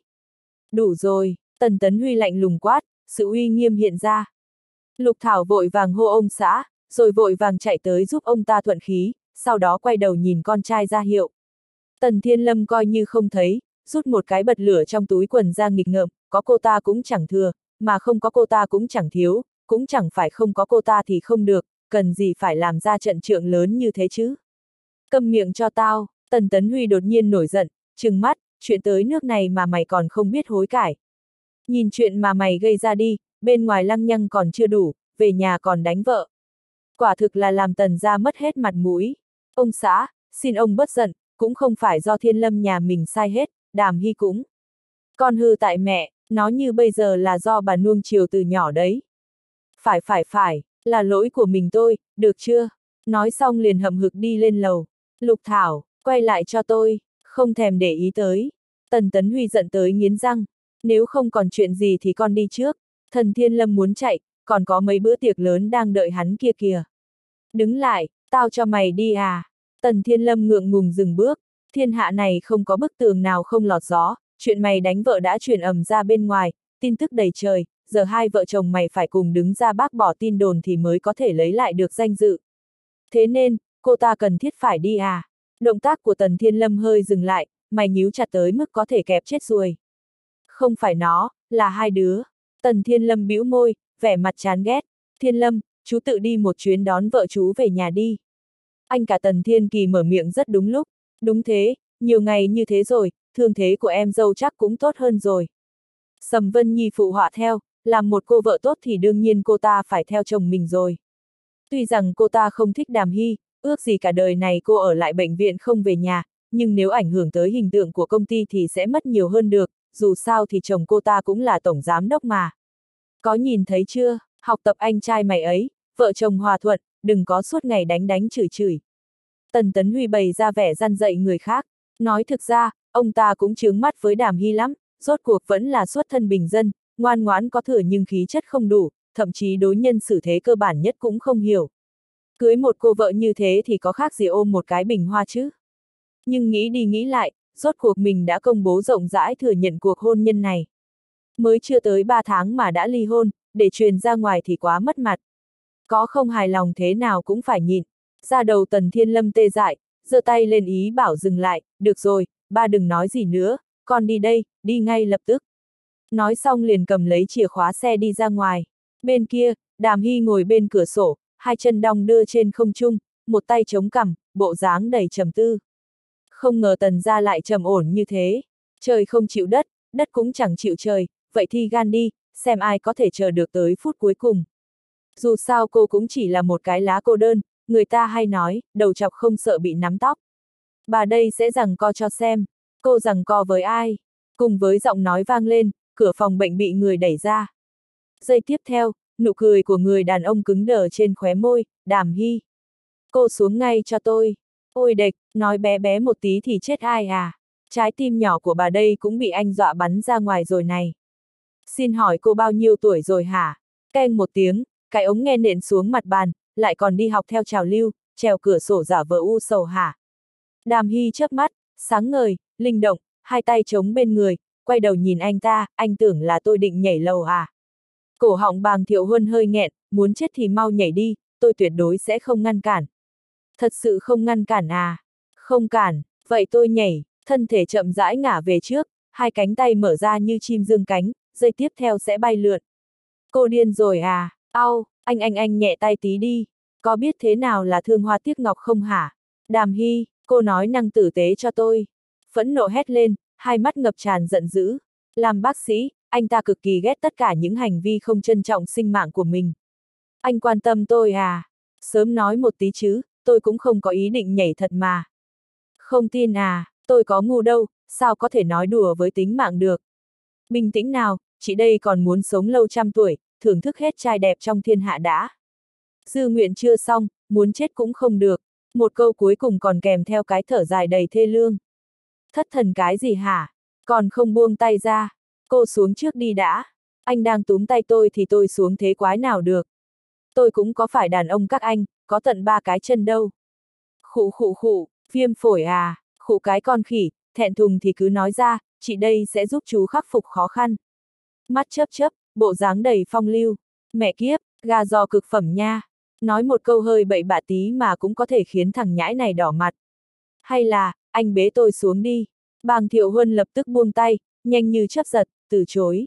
Đủ rồi, Tần Tấn Huy lạnh lùng quát, sự uy nghiêm hiện ra. Lục Thảo vội vàng hô ông xã, rồi vội vàng chạy tới giúp ông ta thuận khí, sau đó quay đầu nhìn con trai ra hiệu. Tần Thiên Lâm coi như không thấy, rút một cái bật lửa trong túi quần ra nghịch ngợm, có cô ta cũng chẳng thừa, mà không có cô ta cũng chẳng thiếu, cũng chẳng phải không có cô ta thì không được, cần gì phải làm ra trận trượng lớn như thế chứ. Câm miệng cho tao, Tần Tấn Huy đột nhiên nổi giận, trừng mắt, chuyện tới nước này mà mày còn không biết hối cải. Nhìn chuyện mà mày gây ra đi, bên ngoài lăng nhăng còn chưa đủ, về nhà còn đánh vợ. Quả thực là làm Tần gia mất hết mặt mũi. Ông xã, xin ông bớt giận, cũng không phải do Thiên Lâm nhà mình sai hết, Đàm Hy cũng. Con hư tại mẹ, nó như bây giờ là do bà nuông chiều từ nhỏ đấy. Phải phải phải, là lỗi của mình tôi, được chưa? Nói xong liền hậm hực đi lên lầu. Lục Thảo, quay lại cho tôi, không thèm để ý tới. Tần Tấn Huy giận tới nghiến răng. Nếu không còn chuyện gì thì con đi trước. Thần Thiên Lâm muốn chạy, còn có mấy bữa tiệc lớn đang đợi hắn kia kìa. Đứng lại, tao cho mày đi à. Tần Thiên Lâm ngượng ngùng dừng bước. Thiên hạ này không có bức tường nào không lọt gió. Chuyện mày đánh vợ đã truyền ầm ra bên ngoài, tin tức đầy trời, giờ hai vợ chồng mày phải cùng đứng ra bác bỏ tin đồn thì mới có thể lấy lại được danh dự. Thế nên, cô ta cần thiết phải đi à? Động tác của Tần Thiên Lâm hơi dừng lại, mày nhíu chặt tới mức có thể kẹp chết ruồi. Không phải nó, là hai đứa. Tần Thiên Lâm bĩu môi, vẻ mặt chán ghét. Thiên Lâm, chú tự đi một chuyến đón vợ chú về nhà đi. Anh cả Tần Thiên Kỳ mở miệng rất đúng lúc. Đúng thế, nhiều ngày như thế rồi, thương thế của em dâu chắc cũng tốt hơn rồi. Sầm Vân Nhi phụ họa theo, làm một cô vợ tốt thì đương nhiên cô ta phải theo chồng mình rồi. Tuy rằng cô ta không thích Đàm Hy, ước gì cả đời này cô ở lại bệnh viện không về nhà, nhưng nếu ảnh hưởng tới hình tượng của công ty thì sẽ mất nhiều hơn được, dù sao thì chồng cô ta cũng là tổng giám đốc mà. Có nhìn thấy chưa, học tập anh trai mày ấy, vợ chồng hòa thuận, đừng có suốt ngày đánh đánh chửi chửi. Tần Tấn Huy bày ra vẻ răn dạy người khác, nói thực ra, ông ta cũng chướng mắt với Đàm Hy lắm, rốt cuộc vẫn là xuất thân bình dân, ngoan ngoãn có thừa nhưng khí chất không đủ, thậm chí đối nhân xử thế cơ bản nhất cũng không hiểu. Cưới một cô vợ như thế thì có khác gì ôm một cái bình hoa chứ. Nhưng nghĩ đi nghĩ lại, rốt cuộc mình đã công bố rộng rãi thừa nhận cuộc hôn nhân này. Mới chưa tới ba tháng mà đã ly hôn, để truyền ra ngoài thì quá mất mặt. Có không hài lòng thế nào cũng phải nhịn. Ra đầu Tần Thiên Lâm tê dại, giơ tay lên ý bảo dừng lại, được rồi, ba đừng nói gì nữa, con đi đây, đi ngay lập tức. Nói xong liền cầm lấy chìa khóa xe đi ra ngoài. Bên kia, Đàm Hy ngồi bên cửa sổ, hai chân đong đưa trên không trung, một tay chống cằm, bộ dáng đầy trầm tư. Không ngờ Tần gia lại trầm ổn như thế. Trời không chịu đất, đất cũng chẳng chịu trời, vậy thì gan đi, xem ai có thể chờ được tới phút cuối cùng. Dù sao cô cũng chỉ là một cái lá cô đơn, người ta hay nói, đầu chọc không sợ bị nắm tóc. Bà đây sẽ giằng co cho xem, cô giằng co với ai? Cùng với giọng nói vang lên, cửa phòng bệnh bị người đẩy ra. Giây tiếp theo, nụ cười của người đàn ông cứng đờ trên khóe môi, Đàm Hy. Cô xuống ngay cho tôi. Ôi đệch, nói bé bé một tí thì chết ai à? Trái tim nhỏ của bà đây cũng bị anh dọa bắn ra ngoài rồi này. Xin hỏi cô bao nhiêu tuổi rồi hả? Keng một tiếng, cái ống nghe nện xuống mặt bàn, lại còn đi học theo trào lưu, trèo cửa sổ giả vờ u sầu hả? Đàm Hy chớp mắt, sáng ngời, linh động, hai tay chống bên người, quay đầu nhìn anh ta, anh tưởng là tôi định nhảy lầu à? Cổ họng Bàng Thiệu Huân hơi nghẹn, muốn chết thì mau nhảy đi, tôi tuyệt đối sẽ không ngăn cản. Thật sự không ngăn cản à? Không cản, vậy tôi nhảy, thân thể chậm rãi ngả về trước, hai cánh tay mở ra như chim dương cánh, giây tiếp theo sẽ bay lượn. Cô điên rồi à? Au, anh anh anh nhẹ tay tí đi, có biết thế nào là thương hoa tiếc ngọc không hả? Đàm Hy, cô nói năng tử tế cho tôi. Phẫn nộ hét lên, hai mắt ngập tràn giận dữ. Làm bác sĩ, anh ta cực kỳ ghét tất cả những hành vi không trân trọng sinh mạng của mình. Anh quan tâm tôi à? Sớm nói một tí chứ, tôi cũng không có ý định nhảy thật mà. Không tin à, tôi có ngu đâu, sao có thể nói đùa với tính mạng được. Bình tĩnh nào, chị đây còn muốn sống lâu trăm tuổi, thưởng thức hết trai đẹp trong thiên hạ đã. Dư nguyện chưa xong, muốn chết cũng không được. Một câu cuối cùng còn kèm theo cái thở dài đầy thê lương. Thất thần cái gì hả? Còn không buông tay ra. Cô xuống trước đi đã. Anh đang túm tay tôi thì tôi xuống thế quái nào được. Tôi cũng có phải đàn ông các anh, có tận ba cái chân đâu. Khụ khụ khụ, viêm phổi à, khụ cái con khỉ, thẹn thùng thì cứ nói ra, chị đây sẽ giúp chú khắc phục khó khăn. Mắt chớp chớp, bộ dáng đầy phong lưu. Mẹ kiếp, gà giò cực phẩm nha. Nói một câu hơi bậy bạ tí mà cũng có thể khiến thằng nhãi này đỏ mặt. Hay là, anh bế tôi xuống đi. Bàng Thiệu Huân lập tức buông tay, nhanh như chớp giật, từ chối.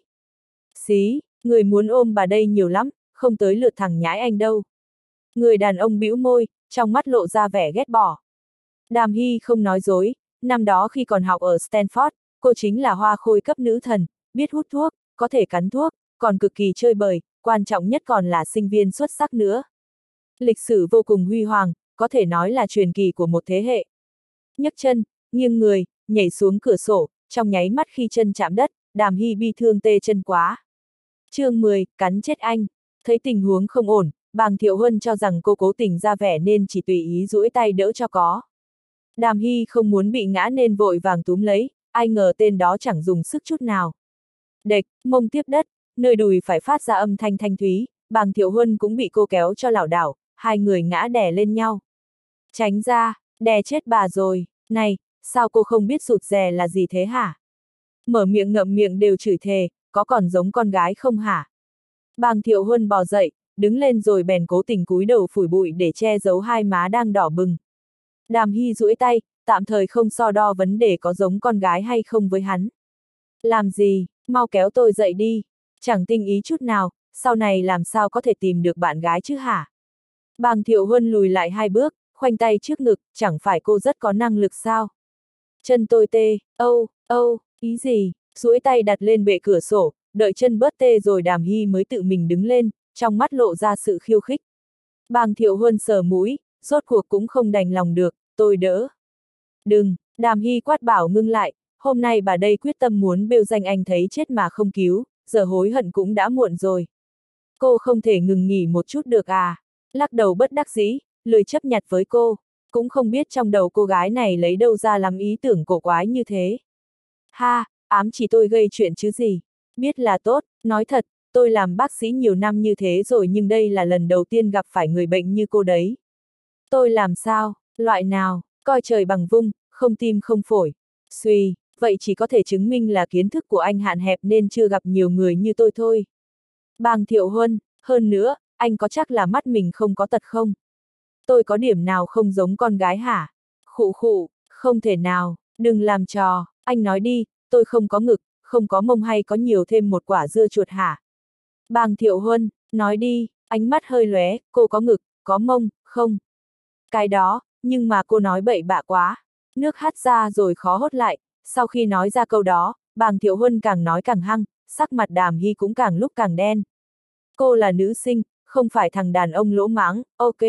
Xí, người muốn ôm bà đây nhiều lắm, không tới lượt thằng nhãi anh đâu. Người đàn ông bĩu môi, trong mắt lộ ra vẻ ghét bỏ. Đàm Hy không nói dối, năm đó khi còn học ở Stanford, cô chính là hoa khôi cấp nữ thần, biết hút thuốc, có thể cắn thuốc, còn cực kỳ chơi bời, quan trọng nhất còn là sinh viên xuất sắc nữa. Lịch sử vô cùng huy hoàng, có thể nói là truyền kỳ của một thế hệ. Nhấc chân, nghiêng người, nhảy xuống cửa sổ, trong nháy mắt khi chân chạm đất, Đàm Hy bi thương tê chân quá. chương mười, cắn chết anh. Thấy tình huống không ổn, Bàng Thiệu Huân cho rằng cô cố tình ra vẻ nên chỉ tùy ý duỗi tay đỡ cho có. Đàm Hy không muốn bị ngã nên vội vàng túm lấy, ai ngờ tên đó chẳng dùng sức chút nào. Đệch, mông tiếp đất, nơi đùi phải phát ra âm thanh thanh thúy, Bàng Thiệu Huân cũng bị cô kéo cho lảo đảo, hai người ngã đè lên nhau. Tránh ra, đè chết bà rồi, này, sao cô không biết rụt rè là gì thế hả? Mở miệng ngậm miệng đều chửi thề, có còn giống con gái không hả? Bàng Thiệu Huân bò dậy, đứng lên rồi bèn cố tình cúi đầu phủi bụi để che giấu hai má đang đỏ bừng. Đàm Hy duỗi tay, tạm thời không so đo vấn đề có giống con gái hay không với hắn. Làm gì, mau kéo tôi dậy đi, chẳng tinh ý chút nào, sau này làm sao có thể tìm được bạn gái chứ hả? Bàng Thiệu Huân lùi lại hai bước, khoanh tay trước ngực, chẳng phải cô rất có năng lực sao? Chân tôi tê, âu, âu, ý gì? Duỗi tay đặt lên bệ cửa sổ, đợi chân bớt tê rồi Đàm Hy mới tự mình đứng lên, trong mắt lộ ra sự khiêu khích. Bàng Thiệu Huân sờ mũi, rốt cuộc cũng không đành lòng được, tôi đỡ. Đừng, Đàm Hy quát bảo ngưng lại, hôm nay bà đây quyết tâm muốn bêu danh anh thấy chết mà không cứu, giờ hối hận cũng đã muộn rồi. Cô không thể ngừng nghỉ một chút được à? Lắc đầu bất đắc dĩ, lười chấp nhặt với cô, cũng không biết trong đầu cô gái này lấy đâu ra lắm ý tưởng cổ quái như thế. Ha, ám chỉ tôi gây chuyện chứ gì? Biết là tốt, nói thật, tôi làm bác sĩ nhiều năm như thế rồi nhưng đây là lần đầu tiên gặp phải người bệnh như cô đấy. Tôi làm sao, loại nào, coi trời bằng vung, không tim không phổi. Suy, vậy chỉ có thể chứng minh là kiến thức của anh hạn hẹp nên chưa gặp nhiều người như tôi thôi. Bàng Thiệu Huân, hơn nữa, anh có chắc là mắt mình không có tật không? Tôi có điểm nào không giống con gái hả? Khụ khụ, không thể nào, đừng làm trò, anh nói đi, tôi không có ngực, không có mông hay có nhiều thêm một quả dưa chuột hả? Bàng Thiệu Huân, nói đi, ánh mắt hơi lóe, cô có ngực, có mông, không? Cái đó, nhưng mà cô nói bậy bạ quá. Nước hắt ra rồi khó hốt lại, sau khi nói ra câu đó, Bàng Thiệu Huân càng nói càng hăng, sắc mặt Đàm Hy cũng càng lúc càng đen. Cô là nữ sinh, không phải thằng đàn ông lỗ mãng, ok.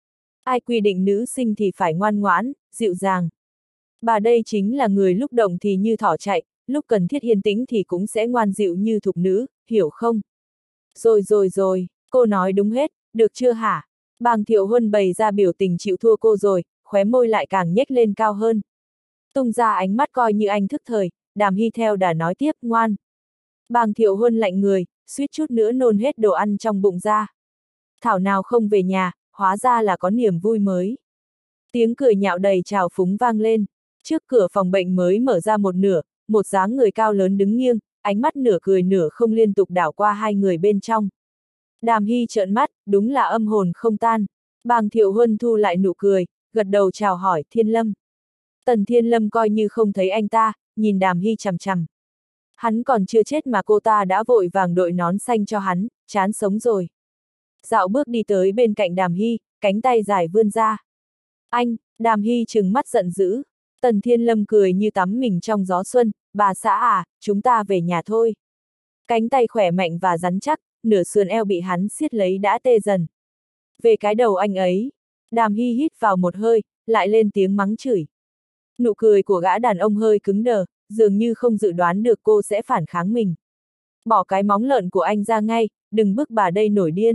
Ai quy định nữ sinh thì phải ngoan ngoãn, dịu dàng. Bà đây chính là người lúc động thì như thỏ chạy, lúc cần thiết yên tĩnh thì cũng sẽ ngoan dịu như thục nữ, hiểu không? Rồi rồi rồi, cô nói đúng hết, được chưa hả? Bàng Thiệu Huân bày ra biểu tình chịu thua cô rồi, khóe môi lại càng nhếch lên cao hơn. Tung ra ánh mắt coi như anh thức thời, Đàm Hy theo đã nói tiếp, ngoan. Bàng Thiệu Huân lạnh người, suýt chút nữa nôn hết đồ ăn trong bụng ra. Thảo nào không về nhà, hóa ra là có niềm vui mới. Tiếng cười nhạo đầy trào phúng vang lên, trước cửa phòng bệnh mới mở ra một nửa, một dáng người cao lớn đứng nghiêng, ánh mắt nửa cười nửa không liên tục đảo qua hai người bên trong. Đàm Hy trợn mắt, đúng là âm hồn không tan. Bàng Thiệu Huân thu lại nụ cười, gật đầu chào hỏi, Thiên Lâm. Tần Thiên Lâm coi như không thấy anh ta, nhìn Đàm Hy chằm chằm. Hắn còn chưa chết mà cô ta đã vội vàng đội nón xanh cho hắn, chán sống rồi. Dạo bước đi tới bên cạnh Đàm Hy, cánh tay dài vươn ra. Anh, Đàm Hy trừng mắt giận dữ. Tần Thiên Lâm cười như tắm mình trong gió xuân, bà xã à, chúng ta về nhà thôi. Cánh tay khỏe mạnh và rắn chắc, nửa sườn eo bị hắn siết lấy đã tê dần. Về cái đầu anh ấy, Đàm Hy hít vào một hơi, lại lên tiếng mắng chửi. Nụ cười của gã đàn ông hơi cứng đờ, dường như không dự đoán được cô sẽ phản kháng mình. Bỏ cái móng lợn của anh ra ngay, đừng bức bà đây nổi điên.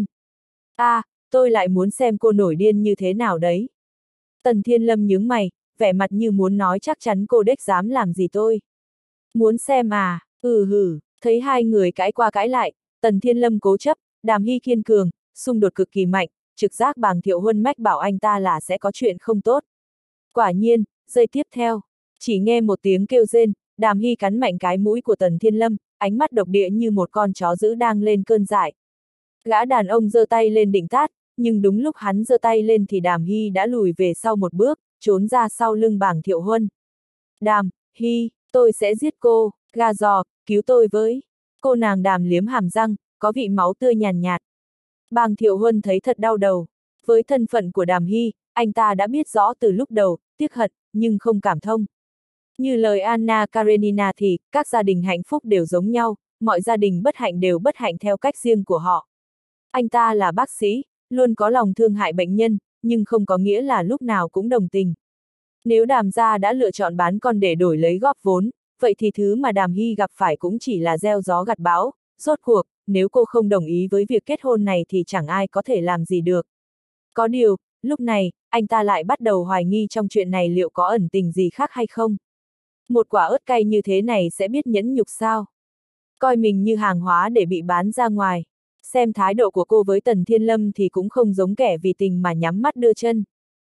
a à, tôi lại muốn xem cô nổi điên như thế nào đấy. Tần Thiên Lâm nhướng mày, vẻ mặt như muốn nói chắc chắn cô đếch dám làm gì tôi. Muốn xem à, ừ hử, thấy hai người cãi qua cãi lại, Tần Thiên Lâm cố chấp, Đàm Hy kiên cường, xung đột cực kỳ mạnh, trực giác Bàng Thiệu Huân mách bảo anh ta là sẽ có chuyện không tốt. Quả nhiên, giây tiếp theo, chỉ nghe một tiếng kêu rên, Đàm Hy cắn mạnh cái mũi của Tần Thiên Lâm, ánh mắt độc địa như một con chó dữ đang lên cơn dại. Gã đàn ông giơ tay lên định tát, nhưng đúng lúc hắn giơ tay lên thì Đàm Hy đã lùi về sau một bước, trốn ra sau lưng Bàng Thiệu Huân. Đàm Hy, tôi sẽ giết cô, gà giò, cứu tôi với. Cô nàng Đàm liếm hàm răng, có vị máu tươi nhàn nhạt, nhạt. Bàng Thiệu Huân thấy thật đau đầu. Với thân phận của Đàm Hy, anh ta đã biết rõ từ lúc đầu, tiếc hận, nhưng không cảm thông. Như lời Anna Karenina thì, các gia đình hạnh phúc đều giống nhau, mọi gia đình bất hạnh đều bất hạnh theo cách riêng của họ. Anh ta là bác sĩ, luôn có lòng thương hại bệnh nhân, nhưng không có nghĩa là lúc nào cũng đồng tình. Nếu Đàm gia đã lựa chọn bán con để đổi lấy góp vốn, vậy thì thứ mà Đàm Hy gặp phải cũng chỉ là gieo gió gặt bão, rốt cuộc, nếu cô không đồng ý với việc kết hôn này thì chẳng ai có thể làm gì được. Có điều, lúc này, anh ta lại bắt đầu hoài nghi trong chuyện này liệu có ẩn tình gì khác hay không. Một quả ớt cay như thế này sẽ biết nhẫn nhục sao? Coi mình như hàng hóa để bị bán ra ngoài. Xem thái độ của cô với Tần Thiên Lâm thì cũng không giống kẻ vì tình mà nhắm mắt đưa chân.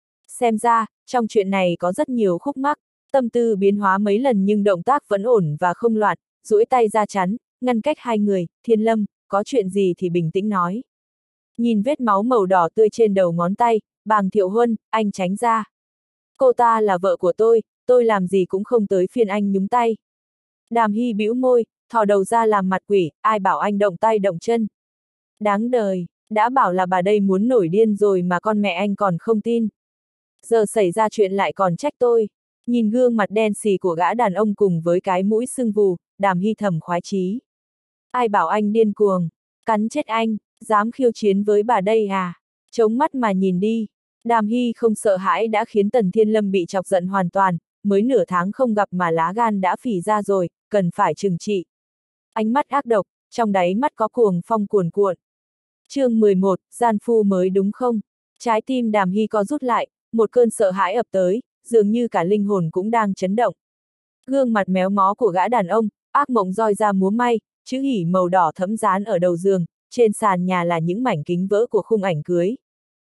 Xem ra, trong chuyện này có rất nhiều khúc mắc, tâm tư biến hóa mấy lần nhưng động tác vẫn ổn và không loạn, duỗi tay ra chắn, ngăn cách hai người. Thiên Lâm, có chuyện gì thì bình tĩnh nói. Nhìn vết máu màu đỏ tươi trên đầu ngón tay, Bàng Thiệu Huân, anh tránh ra. Cô ta là vợ của tôi, tôi làm gì cũng không tới phiên anh nhúng tay. Đàm Hy bĩu môi, thò đầu ra làm mặt quỷ, ai bảo anh động tay động chân. Đáng đời, đã bảo là bà đây muốn nổi điên rồi mà con mẹ anh còn không tin. Giờ xảy ra chuyện lại còn trách tôi. Nhìn gương mặt đen xì của gã đàn ông cùng với cái mũi sưng vù, Đàm Hy thầm khoái chí. Ai bảo anh điên cuồng, cắn chết anh, dám khiêu chiến với bà đây à? Chống mắt mà nhìn đi. Đàm Hy không sợ hãi đã khiến Tần Thiên Lâm bị chọc giận hoàn toàn, mới nửa tháng không gặp mà lá gan đã phì ra rồi, cần phải trừng trị. Ánh mắt ác độc, trong đáy mắt có cuồng phong cuồn cuộn. chương mười một, gian phu mới đúng không? Trái tim Đàm Hy co rút lại, một cơn sợ hãi ập tới, dường như cả linh hồn cũng đang chấn động. Gương mặt méo mó của gã đàn ông, ác mộng roi ra múa may, chữ hỉ màu đỏ thẫm dán ở đầu giường, trên sàn nhà là những mảnh kính vỡ của khung ảnh cưới.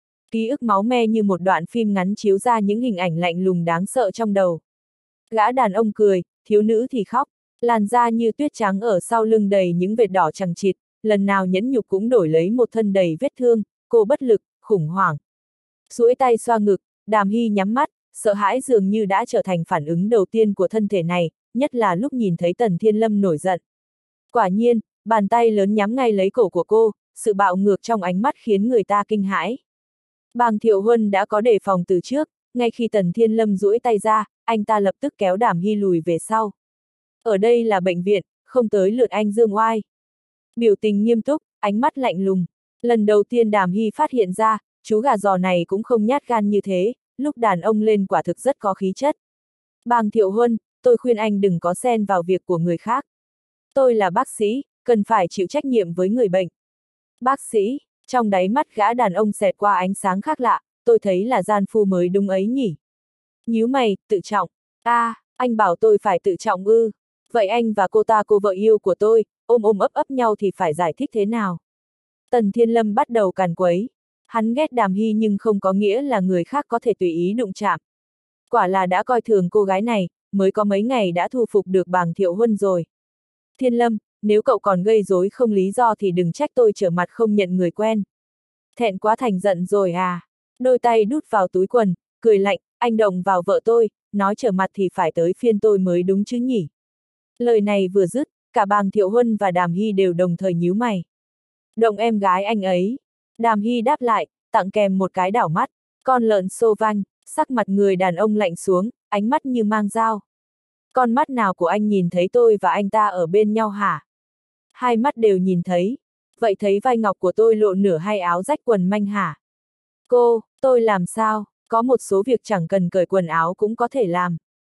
Ký ức máu me như một đoạn phim ngắn chiếu ra những hình ảnh lạnh lùng đáng sợ trong đầu. Gã đàn ông cười, thiếu nữ thì khóc, làn da như tuyết trắng ở sau lưng đầy những vệt đỏ chằng chịt, lần nào nhẫn nhục cũng đổi lấy một thân đầy vết thương, cô bất lực, khủng hoảng. Duỗi tay xoa ngực, Đàm Hy nhắm mắt, sợ hãi dường như đã trở thành phản ứng đầu tiên của thân thể này, nhất là lúc nhìn thấy Tần Thiên Lâm nổi giận. Quả nhiên, bàn tay lớn nhắm ngay lấy cổ của cô, sự bạo ngược trong ánh mắt khiến người ta kinh hãi. Bàng Thiệu Huân đã có đề phòng từ trước, ngay khi Tần Thiên Lâm duỗi tay ra, anh ta lập tức kéo Đàm Hy lùi về sau. Ở đây là bệnh viện, không tới lượt anh dương oai. Biểu tình nghiêm túc, ánh mắt lạnh lùng. Lần đầu tiên Đàm Hy phát hiện ra, chú gà giò này cũng không nhát gan như thế, lúc đàn ông lên quả thực rất có khí chất. Bàng Thiệu Huân, tôi khuyên anh đừng có xen vào việc của người khác. Tôi là bác sĩ, cần phải chịu trách nhiệm với người bệnh. Bác sĩ, trong đáy mắt gã đàn ông xẹt qua ánh sáng khác lạ, tôi thấy là gian phu mới đúng ấy nhỉ. Nhíu mày, tự trọng. a à, anh bảo tôi phải tự trọng ư. Vậy anh và cô ta cô vợ yêu của tôi, ôm ôm ấp ấp nhau thì phải giải thích thế nào? Tần Thiên Lâm bắt đầu càn quấy. Hắn ghét Đàm Hy nhưng không có nghĩa là người khác có thể tùy ý đụng chạm. Quả là đã coi thường cô gái này, mới có mấy ngày đã thu phục được Bàng Thiệu Huân rồi. Thiên Lâm, nếu cậu còn gây rối không lý do thì đừng trách tôi trở mặt không nhận người quen. Thẹn quá thành giận rồi à? Đôi tay đút vào túi quần, cười lạnh, anh động vào vợ tôi, nói trở mặt thì phải tới phiên tôi mới đúng chứ nhỉ? Lời này vừa dứt, cả Bàng Thiệu Huân và Đàm Hy đều đồng thời nhíu mày. Động em gái anh ấy. Đàm Hy đáp lại, tặng kèm một cái đảo mắt, con lợn xô vanh, sắc mặt người đàn ông lạnh xuống, ánh mắt như mang dao. Con mắt nào của anh nhìn thấy tôi và anh ta ở bên nhau hả? Hai mắt đều nhìn thấy. Vậy thấy vai ngọc của tôi lộ nửa hay áo rách quần manh hả? Cô, tôi làm sao? Có một số việc chẳng cần cởi quần áo cũng có thể làm.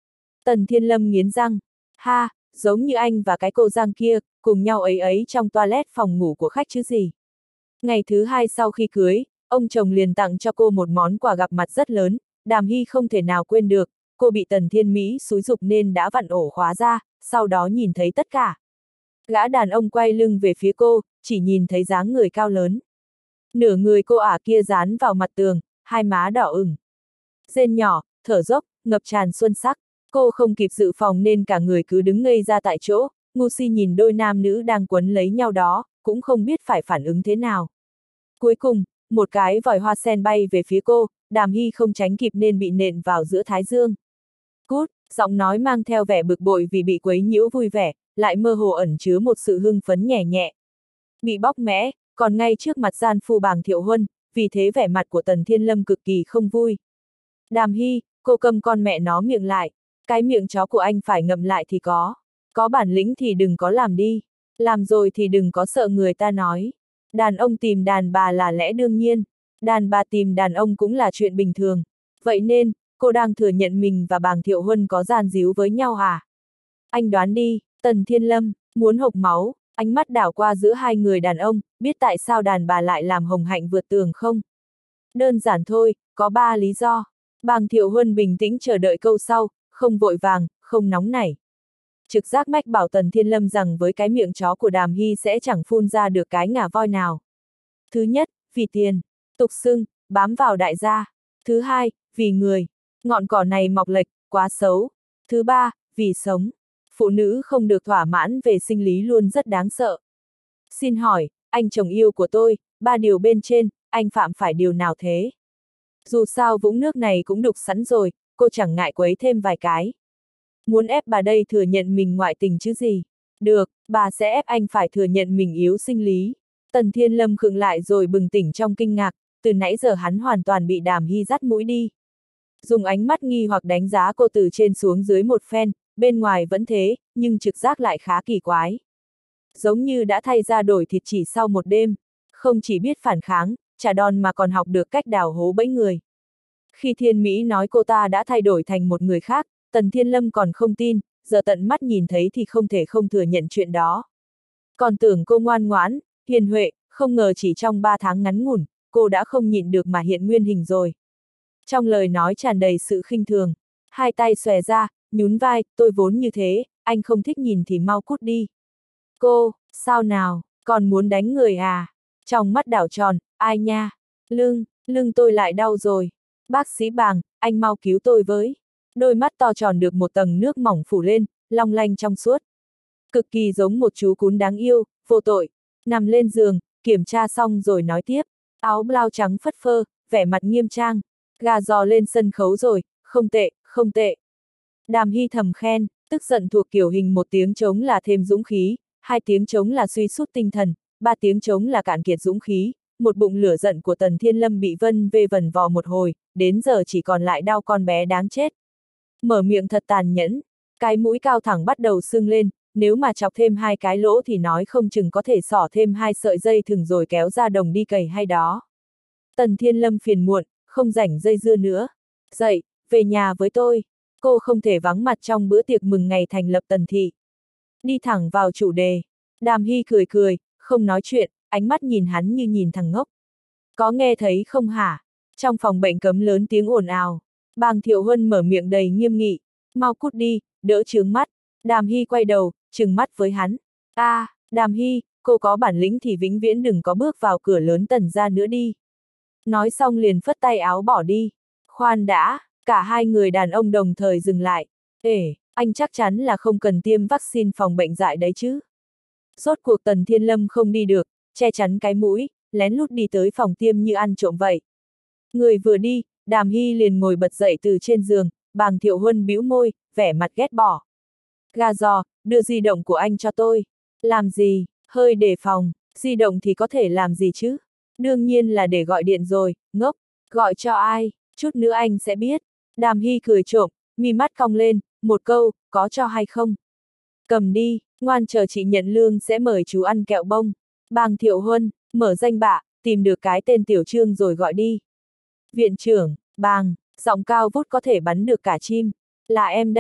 Tần Thiên Lâm nghiến răng. Ha, giống như anh và cái cô Giang kia, cùng nhau ấy ấy trong toilet phòng ngủ của khách chứ gì. Ngày thứ hai sau khi cưới, ông chồng liền tặng cho cô một món quà gặp mặt rất lớn, Đàm Hy không thể nào quên được, cô bị Tần Thiên Mỹ xúi giục nên đã vặn ổ khóa ra, sau đó nhìn thấy tất cả. Gã đàn ông quay lưng về phía cô, chỉ nhìn thấy dáng người cao lớn. Nửa người cô ả kia dán vào mặt tường, hai má đỏ ửng. Rên nhỏ, thở dốc, ngập tràn xuân sắc. Cô không kịp dự phòng nên cả người cứ đứng ngây ra tại chỗ, ngu si nhìn đôi nam nữ đang quấn lấy nhau đó, cũng không biết phải phản ứng thế nào. Cuối cùng, một cái vòi hoa sen bay về phía cô, Đàm Hy không tránh kịp nên bị nện vào giữa thái dương. Cút, giọng nói mang theo vẻ bực bội vì bị quấy nhiễu vui vẻ, lại mơ hồ ẩn chứa một sự hưng phấn nhẹ nhẹ. Bị bóc mẽ, còn ngay trước mặt gian phu Bàng Thiệu Huân, vì thế vẻ mặt của Tần Thiên Lâm cực kỳ không vui. Đàm Hy, cô câm con mẹ nó miệng lại, cái miệng chó của anh phải ngậm lại thì có. Có bản lĩnh thì đừng có làm đi, làm rồi thì đừng có sợ người ta nói. Đàn ông tìm đàn bà là lẽ đương nhiên, đàn bà tìm đàn ông cũng là chuyện bình thường. Vậy nên, cô đang thừa nhận mình và Bàng Thiệu Huân có gian díu với nhau hả? Anh đoán đi, Tần Thiên Lâm, muốn hộc máu, ánh mắt đảo qua giữa hai người đàn ông, biết tại sao đàn bà lại làm hồng hạnh vượt tường không? Đơn giản thôi, có ba lý do. Bàng Thiệu Huân bình tĩnh chờ đợi câu sau, không vội vàng, không nóng nảy. Trực giác mách bảo Tần Thiên Lâm rằng với cái miệng chó của Đàm Hy sẽ chẳng phun ra được cái ngà voi nào. Thứ nhất, vì tiền, tục xưng, bám vào đại gia. Thứ hai, vì người, ngọn cỏ này mọc lệch, quá xấu. Thứ ba, vì sống. Phụ nữ không được thỏa mãn về sinh lý luôn rất đáng sợ. Xin hỏi, anh chồng yêu của tôi, ba điều bên trên, anh phạm phải điều nào thế? Dù sao vũng nước này cũng đục sẵn rồi, cô chẳng ngại quấy thêm vài cái. Muốn ép bà đây thừa nhận mình ngoại tình chứ gì? Được, bà sẽ ép anh phải thừa nhận mình yếu sinh lý. Tần Thiên Lâm khựng lại rồi bừng tỉnh trong kinh ngạc, từ nãy giờ hắn hoàn toàn bị Đàm Hy dắt mũi đi. Dùng ánh mắt nghi hoặc đánh giá cô từ trên xuống dưới một phen, bên ngoài vẫn thế, nhưng trực giác lại khá kỳ quái. Giống như đã thay ra đổi thịt chỉ sau một đêm, không chỉ biết phản kháng, trả đòn mà còn học được cách đào hố bẫy người. Khi Thiên Mỹ nói cô ta đã thay đổi thành một người khác, Tần Thiên Lâm còn không tin, giờ tận mắt nhìn thấy thì không thể không thừa nhận chuyện đó. Còn tưởng cô ngoan ngoãn, hiền huệ, không ngờ chỉ trong ba tháng ngắn ngủn, cô đã không nhịn được mà hiện nguyên hình rồi. Trong lời nói tràn đầy sự khinh thường, hai tay xòe ra, nhún vai, tôi vốn như thế, anh không thích nhìn thì mau cút đi. Cô, sao nào, còn muốn đánh người à? Trong mắt đảo tròn, ai nha? Lưng, lưng tôi lại đau rồi. Bác sĩ Bàng, anh mau cứu tôi với. Đôi mắt to tròn được một tầng nước mỏng phủ lên, long lanh trong suốt. Cực kỳ giống một chú cún đáng yêu, vô tội. Nằm lên giường, kiểm tra xong rồi nói tiếp. Áo blau trắng phất phơ, vẻ mặt nghiêm trang. Gà giò lên sân khấu rồi, không tệ, không tệ. Đàm Hy thầm khen, tức giận thuộc kiểu hình một tiếng trống là thêm dũng khí, hai tiếng trống là suy sút tinh thần, ba tiếng trống là cạn kiệt dũng khí. Một bụng lửa giận của Tần Thiên Lâm bị vân vê vẩn vò một hồi, đến giờ chỉ còn lại đau con bé đáng chết. Mở miệng thật tàn nhẫn, cái mũi cao thẳng bắt đầu sưng lên, nếu mà chọc thêm hai cái lỗ thì nói không chừng có thể xỏ thêm hai sợi dây thừng rồi kéo ra đồng đi cày hay đó. Tần Thiên Lâm phiền muộn, không rảnh dây dưa nữa. Dậy, về nhà với tôi. Cô không thể vắng mặt trong bữa tiệc mừng ngày thành lập Tần Thị. Đi thẳng vào chủ đề. Đàm Hy cười cười, không nói chuyện, ánh mắt nhìn hắn như nhìn thằng ngốc. Có nghe thấy không hả? Trong phòng bệnh cấm lớn tiếng ồn ào. Bàng Thiệu Huân mở miệng đầy nghiêm nghị. Mau cút đi, đỡ chướng mắt. Đàm Hy quay đầu, trừng mắt với hắn. A, à, Đàm Hy, cô có bản lĩnh thì vĩnh viễn đừng có bước vào cửa lớn Tần gia nữa đi. Nói xong liền phất tay áo bỏ đi. Khoan đã, cả hai người đàn ông đồng thời dừng lại. Ê, anh chắc chắn là không cần tiêm vaccine phòng bệnh dại đấy chứ. Rốt cuộc Tần Thiên Lâm không đi được, che chắn cái mũi, lén lút đi tới phòng tiêm như ăn trộm vậy. Người vừa đi, Đàm Hy liền ngồi bật dậy từ trên giường, Bàng Thiệu Huân bĩu môi, vẻ mặt ghét bỏ. Gà giò, đưa di động của anh cho tôi. Làm gì, hơi đề phòng, di động thì có thể làm gì chứ? Đương nhiên là để gọi điện rồi, ngốc, gọi cho ai, chút nữa anh sẽ biết. Đàm Hy cười trộm, mi mắt cong lên, một câu, có cho hay không? Cầm đi, ngoan chờ chị nhận lương sẽ mời chú ăn kẹo bông. Bàng Thiệu Huân, mở danh bạ, tìm được cái tên Tiểu Trương rồi gọi đi. Viện trưởng, Bàng, giọng cao vút có thể bắn được cả chim. Là em đây,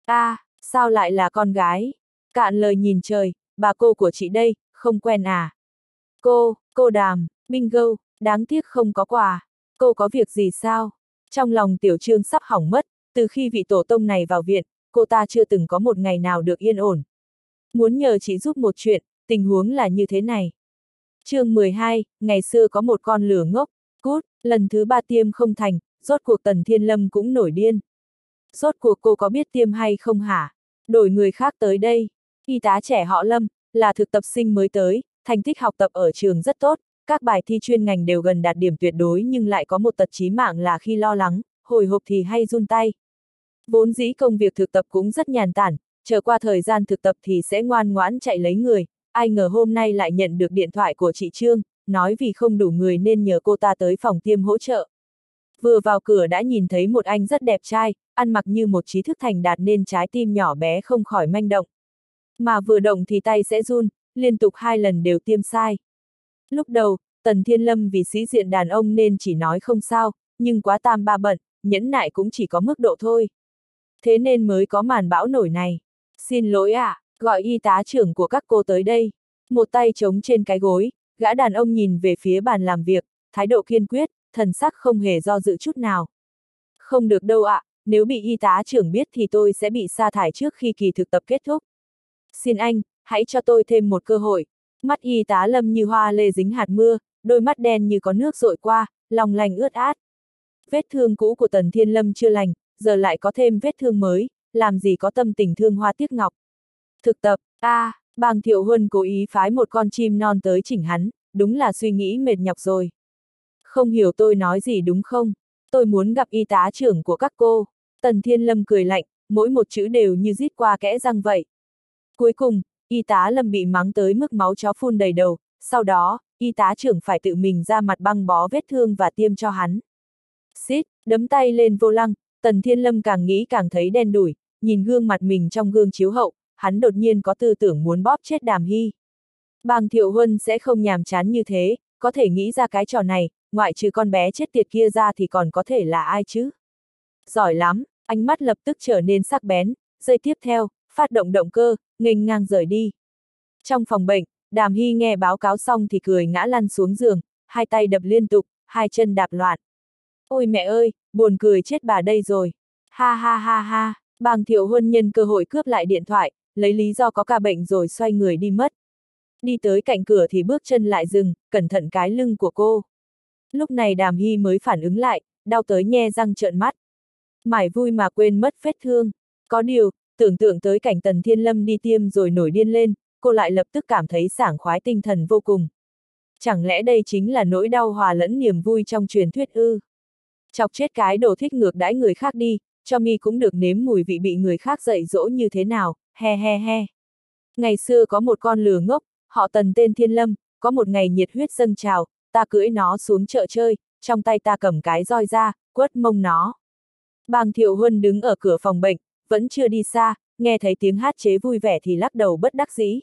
a à, sao lại là con gái? Cạn lời nhìn trời, bà cô của chị đây, không quen à? Cô, cô Đàm, bingo, đáng tiếc không có quà. Cô có việc gì sao? Trong lòng Tiểu Trương sắp hỏng mất, từ khi vị tổ tông này vào viện, cô ta chưa từng có một ngày nào được yên ổn. Muốn nhờ chị giúp một chuyện, tình huống là như thế này. chương mười hai, ngày xưa có một con lửa ngốc, cút, lần thứ ba tiêm không thành, rốt cuộc Tần Thiên Lâm cũng nổi điên. Rốt cuộc cô có biết tiêm hay không hả? Đổi người khác tới đây. Y tá trẻ họ Lâm, là thực tập sinh mới tới, thành tích học tập ở trường rất tốt, các bài thi chuyên ngành đều gần đạt điểm tuyệt đối nhưng lại có một tật chí mạng là khi lo lắng, hồi hộp thì hay run tay. Vốn dĩ công việc thực tập cũng rất nhàn tản, chờ qua thời gian thực tập thì sẽ ngoan ngoãn chạy lấy người, ai ngờ hôm nay lại nhận được điện thoại của chị Trương, nói vì không đủ người nên nhờ cô ta tới phòng tiêm hỗ trợ. Vừa vào cửa đã nhìn thấy một anh rất đẹp trai, ăn mặc như một trí thức thành đạt nên trái tim nhỏ bé không khỏi manh động. Mà vừa động thì tay sẽ run, liên tục hai lần đều tiêm sai. Lúc đầu, Tần Thiên Lâm vì sĩ diện đàn ông nên chỉ nói không sao, nhưng quá tam ba bận, nhẫn nại cũng chỉ có mức độ thôi. Thế nên mới có màn bão nổi này. Xin lỗi ạ, à, gọi y tá trưởng của các cô tới đây. Một tay chống trên cái gối, gã đàn ông nhìn về phía bàn làm việc, thái độ kiên quyết, thần sắc không hề do dự chút nào. Không được đâu ạ, à, nếu bị y tá trưởng biết thì tôi sẽ bị sa thải trước khi kỳ thực tập kết thúc. Xin anh, hãy cho tôi thêm một cơ hội. Mắt y tá Lâm như hoa lê dính hạt mưa, đôi mắt đen như có nước dội qua, lòng lành ướt át. Vết thương cũ của Tần Thiên Lâm chưa lành, giờ lại có thêm vết thương mới, làm gì có tâm tình thương hoa tiếc ngọc. Thực tập, a, à, Bàng Thiệu Huân cố ý phái một con chim non tới chỉnh hắn, đúng là suy nghĩ mệt nhọc rồi. Không hiểu tôi nói gì đúng không? Tôi muốn gặp y tá trưởng của các cô. Tần Thiên Lâm cười lạnh, mỗi một chữ đều như rít qua kẽ răng vậy. Cuối cùng, y tá Lâm bị mắng tới mức máu chó phun đầy đầu, sau đó, y tá trưởng phải tự mình ra mặt băng bó vết thương và tiêm cho hắn. Xít, đấm tay lên vô lăng, Tần Thiên Lâm càng nghĩ càng thấy đen đủi, nhìn gương mặt mình trong gương chiếu hậu, hắn đột nhiên có tư tưởng muốn bóp chết Đàm Hy. Bàng Thiệu Huân sẽ không nhàm chán như thế, có thể nghĩ ra cái trò này, ngoại trừ con bé chết tiệt kia ra thì còn có thể là ai chứ? Giỏi lắm, ánh mắt lập tức trở nên sắc bén, giây tiếp theo, phát động động cơ, nghênh ngang rời đi. Trong phòng bệnh, Đàm Hy nghe báo cáo xong thì cười ngã lăn xuống giường, hai tay đập liên tục, hai chân đạp loạn. Ôi mẹ ơi, buồn cười chết bà đây rồi. Ha ha ha ha, Bàng Thiệu Huân nhân cơ hội cướp lại điện thoại, lấy lý do có ca bệnh rồi xoay người đi mất. Đi tới cạnh cửa thì bước chân lại dừng, cẩn thận cái lưng của cô. Lúc này Đàm Hy mới phản ứng lại, đau tới nhe răng trợn mắt. Mải vui mà quên mất vết thương. Có điều, tưởng tượng tới cảnh Tần Thiên Lâm đi tiêm rồi nổi điên lên, cô lại lập tức cảm thấy sảng khoái tinh thần vô cùng. Chẳng lẽ đây chính là nỗi đau hòa lẫn niềm vui trong truyền thuyết ư? Chọc chết cái đồ thích ngược đãi người khác đi, cho mi cũng được nếm mùi vị bị người khác dạy dỗ như thế nào, he he he. Ngày xưa có một con lừa ngốc, họ Tần tên Thiên Lâm, có một ngày nhiệt huyết dâng trào, ta cưỡi nó xuống chợ chơi, trong tay ta cầm cái roi ra, quất mông nó. Bàng Thiệu Huân đứng ở cửa phòng bệnh, vẫn chưa đi xa, nghe thấy tiếng hát chế vui vẻ thì lắc đầu bất đắc dĩ.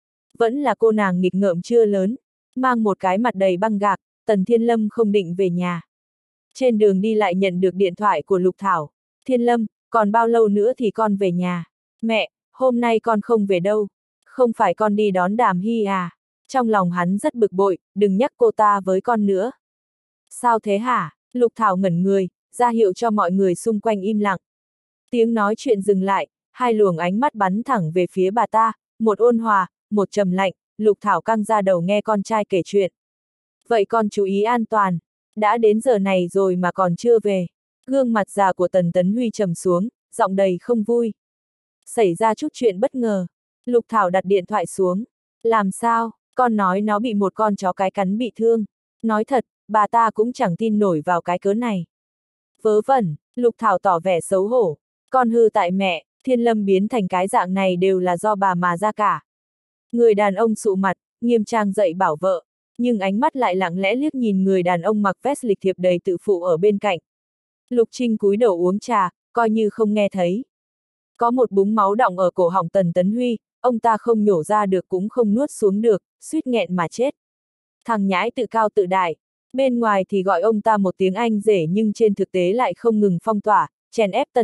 Vẫn là cô nàng nghịch ngợm chưa lớn, mang một cái mặt đầy băng gạc, Tần Thiên Lâm không định về nhà. Trên đường đi lại nhận được điện thoại của Lục Thảo. Thiên Lâm, còn bao lâu nữa thì con về nhà? Mẹ, hôm nay con không về đâu. Không phải con đi đón Đàm Hy à? Trong lòng hắn rất bực bội, đừng nhắc cô ta với con nữa. Sao thế hả? Lục Thảo ngẩn người, ra hiệu cho mọi người xung quanh im lặng. Tiếng nói chuyện dừng lại, hai luồng ánh mắt bắn thẳng về phía bà ta, một ôn hòa, một trầm lạnh, Lục Thảo căng ra đầu nghe con trai kể chuyện. Vậy con chú ý an toàn, đã đến giờ này rồi mà còn chưa về. Gương mặt già của Tần Tấn Huy trầm xuống, giọng đầy không vui. Xảy ra chút chuyện bất ngờ. Lục Thảo đặt điện thoại xuống. Làm sao, con nói nó bị một con chó cái cắn bị thương. Nói thật, bà ta cũng chẳng tin nổi vào cái cớ này. Vớ vẩn, Lục Thảo tỏ vẻ xấu hổ. Con hư tại mẹ, Thiên Lâm biến thành cái dạng này đều là do bà mà ra cả. Người đàn ông sụ mặt, nghiêm trang dậy bảo vợ, nhưng ánh mắt lại lặng lẽ liếc nhìn người đàn ông mặc vest lịch thiệp đầy tự phụ ở bên cạnh. Lục Trinh cúi đầu uống trà, coi như không nghe thấy. Có một búng máu đọng ở cổ họng Tần Tấn Huy, ông ta không nhổ ra được cũng không nuốt xuống được, suýt nghẹn mà chết. Thằng nhãi tự cao tự đại, bên ngoài thì gọi ông ta một tiếng anh rể nhưng trên thực tế lại không ngừng phong tỏa, chèn ép Tần Thị,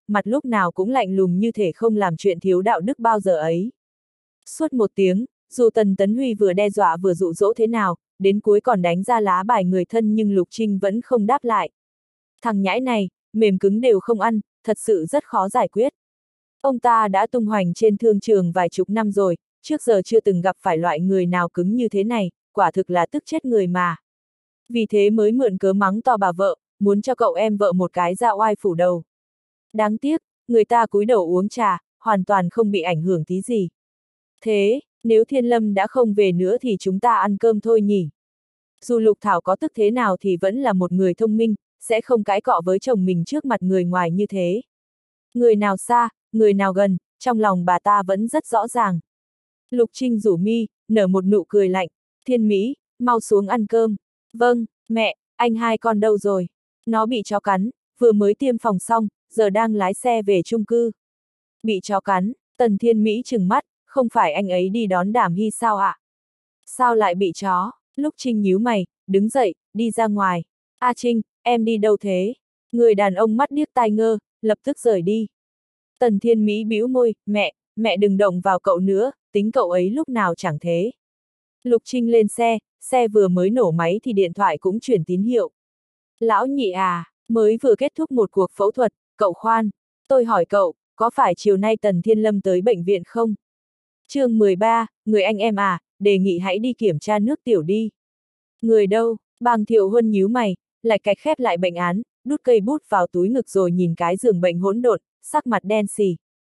mặt lúc nào cũng lạnh lùng như thể không làm chuyện thiếu đạo đức bao giờ ấy. Suốt một tiếng, dù Tần Tấn Huy vừa đe dọa vừa dụ dỗ thế nào, đến cuối còn đánh ra lá bài người thân nhưng Lục Trinh vẫn không đáp lại. Thằng nhãi này, mềm cứng đều không ăn, thật sự rất khó giải quyết. Ông ta đã tung hoành trên thương trường vài chục năm rồi, trước giờ chưa từng gặp phải loại người nào cứng như thế này, quả thực là tức chết người mà. Vì thế mới mượn cớ mắng to bà vợ, muốn cho cậu em vợ một cái ra oai phủ đầu. Đáng tiếc, người ta cúi đầu uống trà, hoàn toàn không bị ảnh hưởng tí gì. Thế, nếu Thiên Lâm đã không về nữa thì chúng ta ăn cơm thôi nhỉ? Dù Lục Thảo có tức thế nào thì vẫn là một người thông minh, sẽ không cãi cọ với chồng mình trước mặt người ngoài như thế. Người nào xa, người nào gần, trong lòng bà ta vẫn rất rõ ràng. Lục Trinh rủ mi, nở một nụ cười lạnh. Thiên Mỹ, mau xuống ăn cơm. Vâng, mẹ, anh hai con đâu rồi? Nó bị chó cắn, vừa mới tiêm phòng xong, giờ đang lái xe về chung cư. Bị chó cắn, Tần Thiên Mỹ trừng mắt, không phải anh ấy đi đón Đàm Hy sao ạ? À? Sao lại bị chó? Lúc Trinh nhíu mày, đứng dậy, đi ra ngoài. A Trinh, em đi đâu thế? Người đàn ông mắt điếc tai ngơ, lập tức rời đi. Tần Thiên Mỹ bĩu môi, mẹ, mẹ đừng động vào cậu nữa, tính cậu ấy lúc nào chẳng thế. Lục Trinh lên xe, xe vừa mới nổ máy thì điện thoại cũng chuyển tín hiệu. Lão nhị à, mới vừa kết thúc một cuộc phẫu thuật, cậu khoan. Tôi hỏi cậu, có phải chiều nay Tần Thiên Lâm tới bệnh viện không? chương mười ba, người anh em à, đề nghị hãy đi kiểm tra nước tiểu đi. Người đâu? Bàng Thiệu Huân nhíu mày, lại cạch khép lại bệnh án, đút cây bút vào túi ngực rồi nhìn cái giường bệnh hỗn độn, sắc mặt đen xì.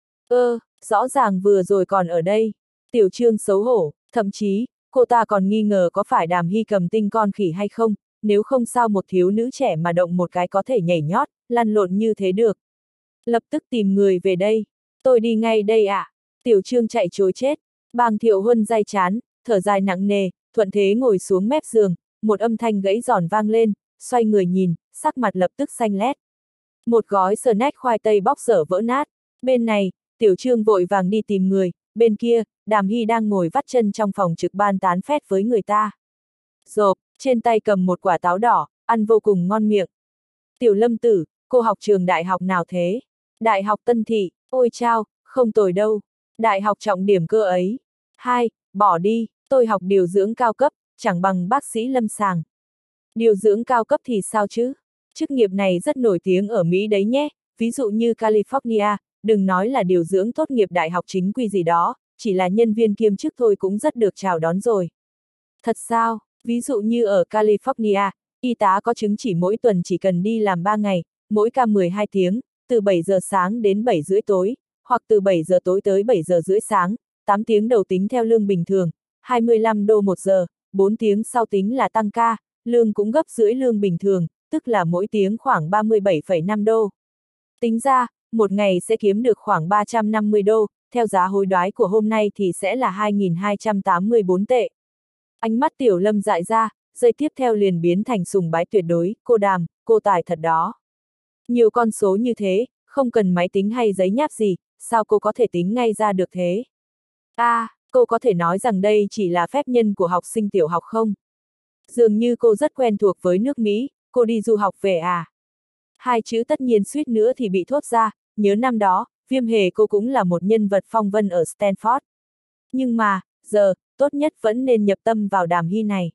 Ơ, rõ ràng vừa rồi còn ở đây. Tiểu Trương xấu hổ, thậm chí, cô ta còn nghi ngờ có phải Đàm Hy cầm tinh con khỉ hay không, nếu không sao một thiếu nữ trẻ mà động một cái có thể nhảy nhót, lăn lộn như thế được. Lập tức tìm người về đây. Tôi đi ngay đây ạ. À. Tiểu Trương chạy trối chết. Bàng Thiệu Huân day chán, thở dài nặng nề, thuận thế ngồi xuống mép giường, một âm thanh gãy giòn vang lên, xoay người nhìn, sắc mặt lập tức xanh lét. Một gói snack khoai tây bóc dở vỡ nát. Bên này, Tiểu Trương vội vàng đi tìm người, bên kia, Đàm Hy đang ngồi vắt chân trong phòng trực ban tán phét với người ta. Rộp, trên tay cầm một quả táo đỏ, ăn vô cùng ngon miệng. Tiểu Lâm tử, cô học trường đại học nào thế? Đại học Tân Thị, ôi chao, không tồi đâu. Đại học trọng điểm cơ ấy. Hai, bỏ đi, tôi học điều dưỡng cao cấp, chẳng bằng bác sĩ lâm sàng. Điều dưỡng cao cấp thì sao chứ? Chức nghiệp này rất nổi tiếng ở Mỹ đấy nhé, ví dụ như California, đừng nói là điều dưỡng tốt nghiệp đại học chính quy gì đó, chỉ là nhân viên kiêm chức thôi cũng rất được chào đón rồi. Thật sao? Ví dụ như ở California, y tá có chứng chỉ mỗi tuần chỉ cần đi làm ba ngày, mỗi ca mười hai tiếng, từ bảy giờ sáng đến bảy rưỡi tối, hoặc từ bảy giờ tối tới bảy giờ rưỡi sáng, tám tiếng đầu tính theo lương bình thường, hai mươi lăm đô một giờ, bốn tiếng sau tính là tăng ca, lương cũng gấp rưỡi lương bình thường, tức là mỗi tiếng khoảng ba mươi bảy phẩy năm đô. Tính ra, một ngày sẽ kiếm được khoảng ba trăm năm mươi đô, theo giá hối đoái của hôm nay thì sẽ là hai nghìn hai trăm tám mươi bốn tệ. Ánh mắt Tiểu Lâm dại ra, giây tiếp theo liền biến thành sùng bái tuyệt đối, cô Đàm, cô tài thật đó. Nhiều con số như thế, không cần máy tính hay giấy nháp gì, sao cô có thể tính ngay ra được thế? A, à, cô có thể nói rằng đây chỉ là phép nhân của học sinh tiểu học không? Dường như cô rất quen thuộc với nước Mỹ, cô đi du học về à? Hai chữ tất nhiên suýt nữa thì bị thốt ra, nhớ năm đó, Viêm Hề cô cũng là một nhân vật phong vân ở Stanford. Nhưng mà, giờ, tốt nhất vẫn nên nhập tâm vào Đàm Hy này.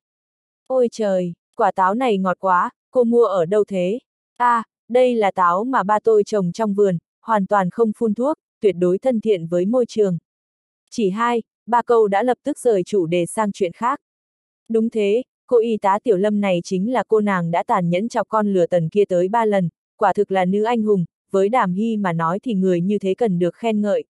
Ôi trời, quả táo này ngọt quá, cô mua ở đâu thế? A, à, đây là táo mà ba tôi trồng trong vườn, hoàn toàn không phun thuốc, tuyệt đối thân thiện với môi trường. Chỉ hai, ba câu đã lập tức rời chủ đề sang chuyện khác. Đúng thế, cô y tá Tiểu Lâm này chính là cô nàng đã tàn nhẫn chọc con lừa Tần kia tới ba lần, quả thực là nữ anh hùng, với Đàm Hy mà nói thì người như thế cần được khen ngợi.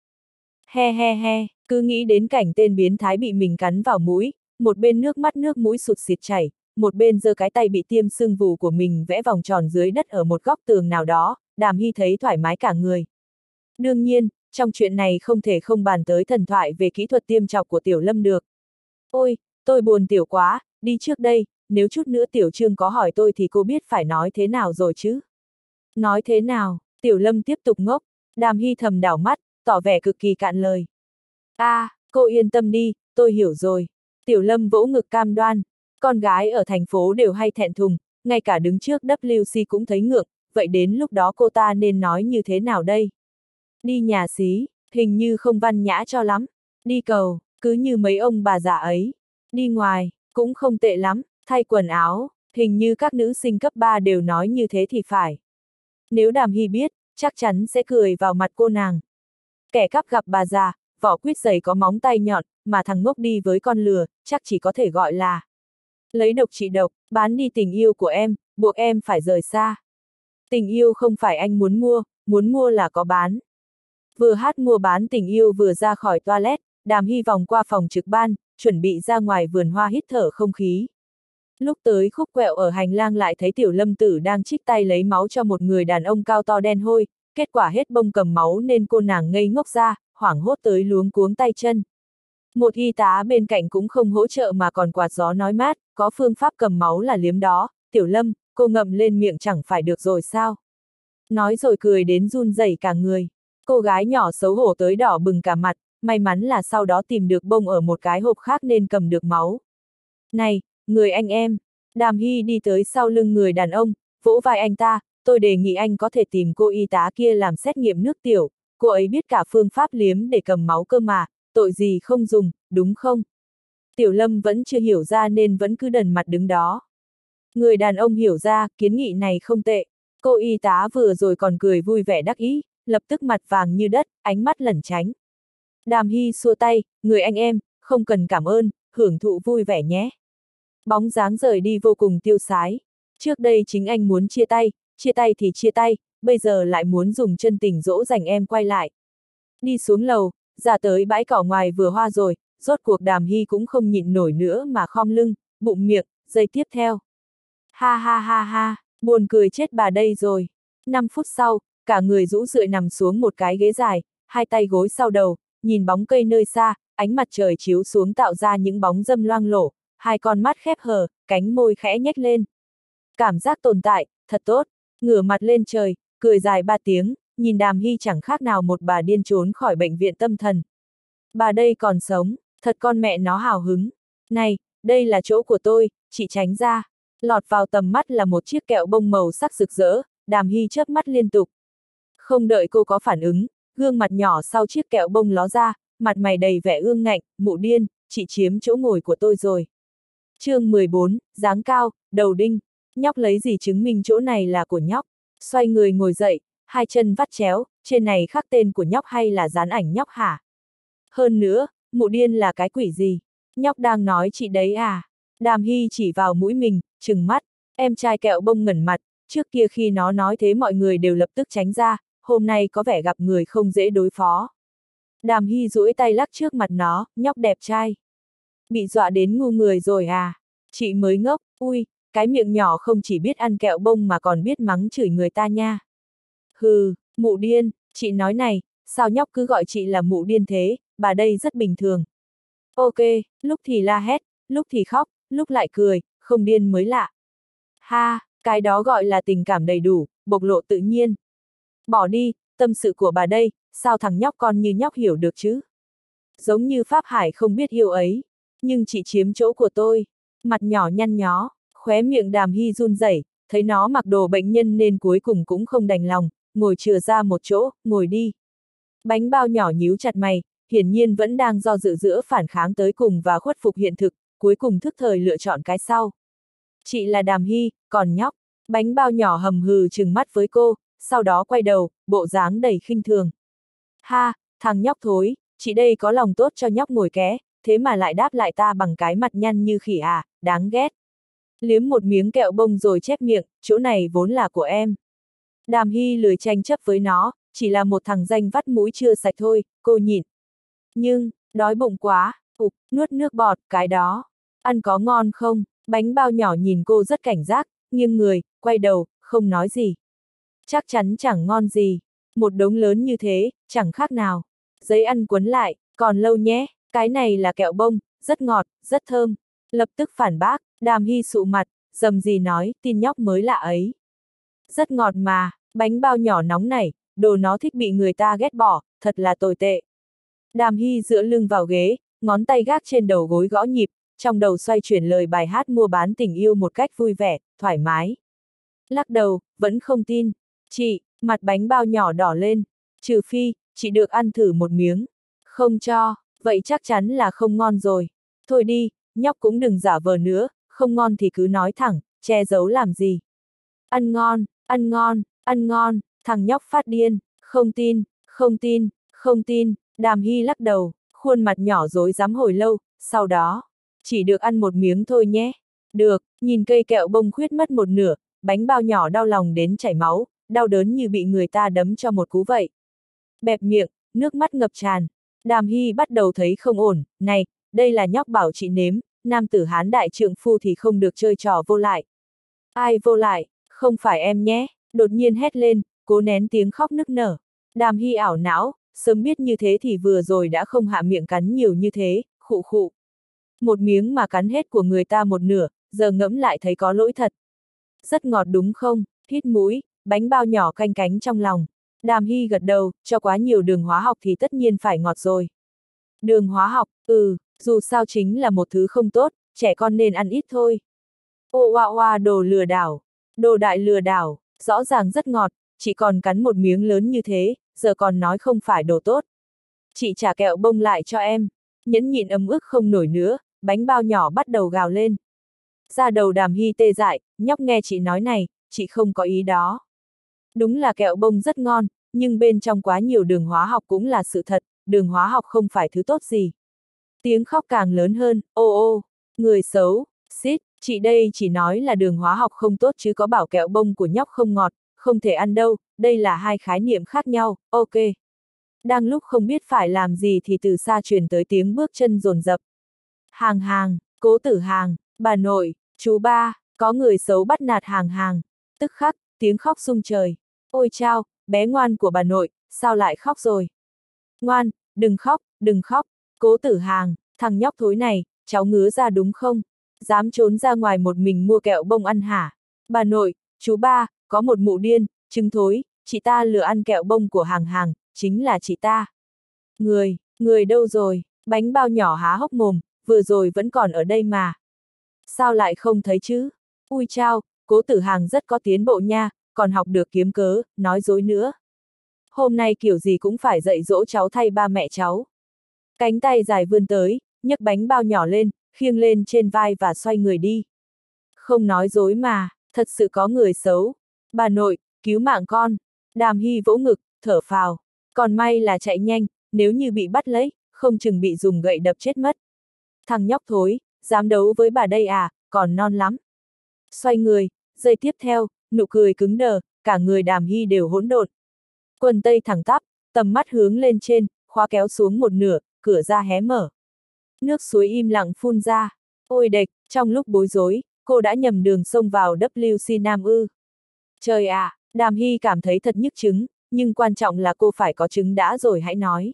He he he, cứ nghĩ đến cảnh tên biến thái bị mình cắn vào mũi, một bên nước mắt nước mũi sụt sịt chảy, một bên giơ cái tay bị tiêm sưng vù của mình vẽ vòng tròn dưới đất ở một góc tường nào đó, Đàm Hy thấy thoải mái cả người. Đương nhiên, trong chuyện này không thể không bàn tới thần thoại về kỹ thuật tiêm chọc của Tiểu Lâm được. Ôi, tôi buồn Tiểu quá, đi trước đây, nếu chút nữa Tiểu Trương có hỏi tôi thì cô biết phải nói thế nào rồi chứ? Nói thế nào? Tiểu Lâm tiếp tục ngốc, Đàm Hy thầm đảo mắt, tỏ vẻ cực kỳ cạn lời. A, à, cô yên tâm đi, tôi hiểu rồi. Tiểu Lâm vỗ ngực cam đoan, con gái ở thành phố đều hay thẹn thùng, ngay cả đứng trước vê kép xê cũng thấy ngượng, vậy đến lúc đó cô ta nên nói như thế nào đây? Đi nhà xí, hình như không văn nhã cho lắm. Đi cầu, cứ như mấy ông bà già ấy. Đi ngoài, cũng không tệ lắm. Thay quần áo, hình như các nữ sinh cấp ba đều nói như thế thì phải. Nếu Đàm Hy biết, chắc chắn sẽ cười vào mặt cô nàng. Kẻ cắp gặp bà già, vỏ quýt dày có móng tay nhọn, mà thằng ngốc đi với con lừa, chắc chỉ có thể gọi là lấy độc trị độc, bán đi tình yêu của em, buộc em phải rời xa. Tình yêu không phải anh muốn mua, muốn mua là có bán. Vừa hát mua bán tình yêu vừa ra khỏi toilet, Đàm Hy vòng qua phòng trực ban, chuẩn bị ra ngoài vườn hoa hít thở không khí. Lúc tới khúc quẹo ở hành lang lại thấy Tiểu Lâm Tử đang trích tay lấy máu cho một người đàn ông cao to đen hôi, kết quả hết bông cầm máu nên cô nàng ngây ngốc ra, hoảng hốt tới luống cuống tay chân. Một y tá bên cạnh cũng không hỗ trợ mà còn quạt gió nói mát, có phương pháp cầm máu là liếm đó, Tiểu Lâm, cô ngậm lên miệng chẳng phải được rồi sao? Nói rồi cười đến run rẩy cả người. Cô gái nhỏ xấu hổ tới đỏ bừng cả mặt, may mắn là sau đó tìm được bông ở một cái hộp khác nên cầm được máu. Này, người anh em, Đàm Hy đi tới sau lưng người đàn ông, vỗ vai anh ta, tôi đề nghị anh có thể tìm cô y tá kia làm xét nghiệm nước tiểu, cô ấy biết cả phương pháp liếm để cầm máu cơ mà, tội gì không dùng, đúng không? Tiểu Lâm vẫn chưa hiểu ra nên vẫn cứ đần mặt đứng đó. Người đàn ông hiểu ra, kiến nghị này không tệ. Cô y tá vừa rồi còn cười vui vẻ đắc ý, lập tức mặt vàng như đất, ánh mắt lẩn tránh. Đàm Hy xua tay, người anh em, không cần cảm ơn, hưởng thụ vui vẻ nhé. Bóng dáng rời đi vô cùng tiêu sái. Trước đây chính anh muốn chia tay, chia tay thì chia tay, bây giờ lại muốn dùng chân tình dỗ dành em quay lại. Đi xuống lầu, ra tới bãi cỏ ngoài vừa hoa rồi, rốt cuộc Đàm Hy cũng không nhịn nổi nữa mà khom lưng, bụng miệng, giây tiếp theo. Ha ha ha ha, buồn cười chết bà đây rồi. Năm phút sau, cả người rũ rượi nằm xuống một cái ghế dài, hai tay gối sau đầu, nhìn bóng cây nơi xa, ánh mặt trời chiếu xuống tạo ra những bóng dâm loang lổ, hai con mắt khép hờ, cánh môi khẽ nhếch lên. Cảm giác tồn tại, thật tốt, ngửa mặt lên trời, cười dài ba tiếng, nhìn Đàm Hy chẳng khác nào một bà điên trốn khỏi bệnh viện tâm thần. Bà đây còn sống, thật con mẹ nó hào hứng. Này, đây là chỗ của tôi, chị tránh ra. Lọt vào tầm mắt là một chiếc kẹo bông màu sắc rực rỡ, Đàm Hy chớp mắt liên tục. Không đợi cô có phản ứng, gương mặt nhỏ sau chiếc kẹo bông ló ra, mặt mày đầy vẻ ương ngạnh, mụ điên, chị chiếm chỗ ngồi của tôi rồi. chương mười bốn, dáng cao, đầu đinh, nhóc lấy gì chứng minh chỗ này là của nhóc. Xoay người ngồi dậy, hai chân vắt chéo, trên này khắc tên của nhóc hay là dán ảnh nhóc hả? Hơn nữa, mụ điên là cái quỷ gì? Nhóc đang nói chị đấy à? Đàm Hy chỉ vào mũi mình, trừng mắt, em trai kẹo bông ngẩn mặt, trước kia khi nó nói thế mọi người đều lập tức tránh ra, hôm nay có vẻ gặp người không dễ đối phó. Đàm Hy duỗi tay lắc trước mặt nó, nhóc đẹp trai. Bị dọa đến ngu người rồi à? Chị mới ngốc, ui, cái miệng nhỏ không chỉ biết ăn kẹo bông mà còn biết mắng chửi người ta nha. Hừ, mụ điên, chị nói này, sao nhóc cứ gọi chị là mụ điên thế, bà đây rất bình thường. Ok, lúc thì la hét, lúc thì khóc, lúc lại cười, không điên mới lạ. Ha, cái đó gọi là tình cảm đầy đủ, bộc lộ tự nhiên. Bỏ đi, tâm sự của bà đây, sao thằng nhóc con như nhóc hiểu được chứ? Giống như Pháp Hải không biết yêu ấy, nhưng chị chiếm chỗ của tôi. Mặt nhỏ nhăn nhó, khóe miệng Đàm Hy run rẩy, thấy nó mặc đồ bệnh nhân nên cuối cùng cũng không đành lòng, ngồi chừa ra một chỗ, ngồi đi. Bánh bao nhỏ nhíu chặt mày, hiển nhiên vẫn đang do dự giữa phản kháng tới cùng và khuất phục hiện thực, cuối cùng thức thời lựa chọn cái sau. Chị là Đàm Hy, còn nhóc, bánh bao nhỏ hầm hừ trừng mắt với cô, sau đó quay đầu, bộ dáng đầy khinh thường. Ha, thằng nhóc thối, chị đây có lòng tốt cho nhóc ngồi ké, thế mà lại đáp lại ta bằng cái mặt nhăn như khỉ à, đáng ghét. Liếm một miếng kẹo bông rồi chép miệng, chỗ này vốn là của em. Đàm Hy lười tranh chấp với nó, chỉ là một thằng danh vắt mũi chưa sạch thôi, cô nhịn. Nhưng, đói bụng quá, ục, nuốt nước bọt, cái đó. Ăn có ngon không? Bánh bao nhỏ nhìn cô rất cảnh giác, nghiêng người, quay đầu, không nói gì. Chắc chắn chẳng ngon gì. Một đống lớn như thế, chẳng khác nào. Giấy ăn cuốn lại, còn lâu nhé, cái này là kẹo bông, rất ngọt, rất thơm. Lập tức phản bác, Đàm Hy sụ mặt, dầm gì nói, tin nhóc mới lạ ấy. Rất ngọt mà, bánh bao nhỏ nóng này, đồ nó thích bị người ta ghét bỏ, thật là tồi tệ. Đàm Hy dựa lưng vào ghế, ngón tay gác trên đầu gối gõ nhịp, trong đầu xoay chuyển lời bài hát mua bán tình yêu một cách vui vẻ, thoải mái. Lắc đầu, vẫn không tin, Chị, mặt bánh bao nhỏ đỏ lên. Trừ phi, chị được ăn thử một miếng. Không cho, vậy chắc chắn là không ngon rồi. Thôi đi, nhóc cũng đừng giả vờ nữa, không ngon thì cứ nói thẳng, che giấu làm gì. Ăn ngon, ăn ngon, ăn ngon, thằng nhóc phát điên, không tin, không tin, không tin, Đàm Hy lắc đầu, khuôn mặt nhỏ rối rắm hồi lâu, sau đó, chỉ được ăn một miếng thôi nhé. Được, nhìn cây kẹo bông khuyết mất một nửa, bánh bao nhỏ đau lòng đến chảy máu, đau đớn như bị người ta đấm cho một cú vậy. Bẹp miệng, nước mắt ngập tràn. Đàm Hy bắt đầu thấy không ổn, này, đây là nhóc bảo chị nếm, nam tử Hán đại trượng phu thì không được chơi trò vô lại. Ai vô lại, không phải em nhé, đột nhiên hét lên, cố nén tiếng khóc nức nở. Đàm Hy ảo não, sớm biết như thế thì vừa rồi đã không hạ miệng cắn nhiều như thế, khụ khụ. Một miếng mà cắn hết của người ta một nửa, giờ ngẫm lại thấy có lỗi thật. Rất ngọt đúng không, hít mũi, bánh bao nhỏ canh cánh trong lòng. Đàm Hy gật đầu, cho quá nhiều đường hóa học thì tất nhiên phải ngọt rồi. Đường hóa học, ừ, dù sao chính là một thứ không tốt, trẻ con nên ăn ít thôi. Ô oa oa đồ lừa đảo, đồ đại lừa đảo, rõ ràng rất ngọt, chị còn cắn một miếng lớn như thế, giờ còn nói không phải đồ tốt. Chị trả kẹo bông lại cho em, nhẫn nhịn ấm ức không nổi nữa, bánh bao nhỏ bắt đầu gào lên. Ra đầu Đàm Hy tê dại, nhóc nghe chị nói này, chị không có ý đó. Đúng là kẹo bông rất ngon, nhưng bên trong quá nhiều đường hóa học cũng là sự thật, đường hóa học không phải thứ tốt gì. Tiếng khóc càng lớn hơn, ô ô, người xấu, xít, chị đây chỉ nói là đường hóa học không tốt chứ có bảo kẹo bông của nhóc không ngọt, không thể ăn đâu, đây là hai khái niệm khác nhau, ok. Đang lúc không biết phải làm gì thì từ xa truyền tới tiếng bước chân dồn dập. Hàng hàng, cố tử hàng, bà nội, chú ba, có người xấu bắt nạt hàng hàng, tức khắc, tiếng khóc rung trời. Ôi chao, bé ngoan của bà nội, sao lại khóc rồi? Ngoan, đừng khóc, đừng khóc, cố tử hàng, thằng nhóc thối này, cháu ngứa ra đúng không? Dám trốn ra ngoài một mình mua kẹo bông ăn hả? Bà nội, chú ba, có một mụ điên, trứng thối, chị ta lừa ăn kẹo bông của hàng hàng, chính là chị ta. Người, người đâu rồi? Bánh bao nhỏ há hốc mồm, vừa rồi vẫn còn ở đây mà. Sao lại không thấy chứ? Ui chao, cố tử hàng rất có tiến bộ nha, còn học được kiếm cớ, nói dối nữa. Hôm nay kiểu gì cũng phải dạy dỗ cháu thay ba mẹ cháu. Cánh tay dài vươn tới, nhấc bánh bao nhỏ lên, khiêng lên trên vai và xoay người đi. Không nói dối mà, thật sự có người xấu. Bà nội, cứu mạng con. Đàm Hy vỗ ngực, thở phào. Còn may là chạy nhanh, nếu như bị bắt lấy, không chừng bị dùng gậy đập chết mất. Thằng nhóc thối, dám đấu với bà đây à, còn non lắm. Xoay người, giây tiếp theo, nụ cười cứng đờ, cả người Đàm Hy đều hỗn độn. Quần tây thẳng tắp, tầm mắt hướng lên trên, khóa kéo xuống một nửa, cửa ra hé mở. Nước suối im lặng phun ra. Ôi đệch, trong lúc bối rối, cô đã nhầm đường xông vào vê kép xê Nam ư. Trời ạ, à, Đàm Hy cảm thấy thật nhức chứng, nhưng quan trọng là cô phải có chứng đã rồi hãy nói.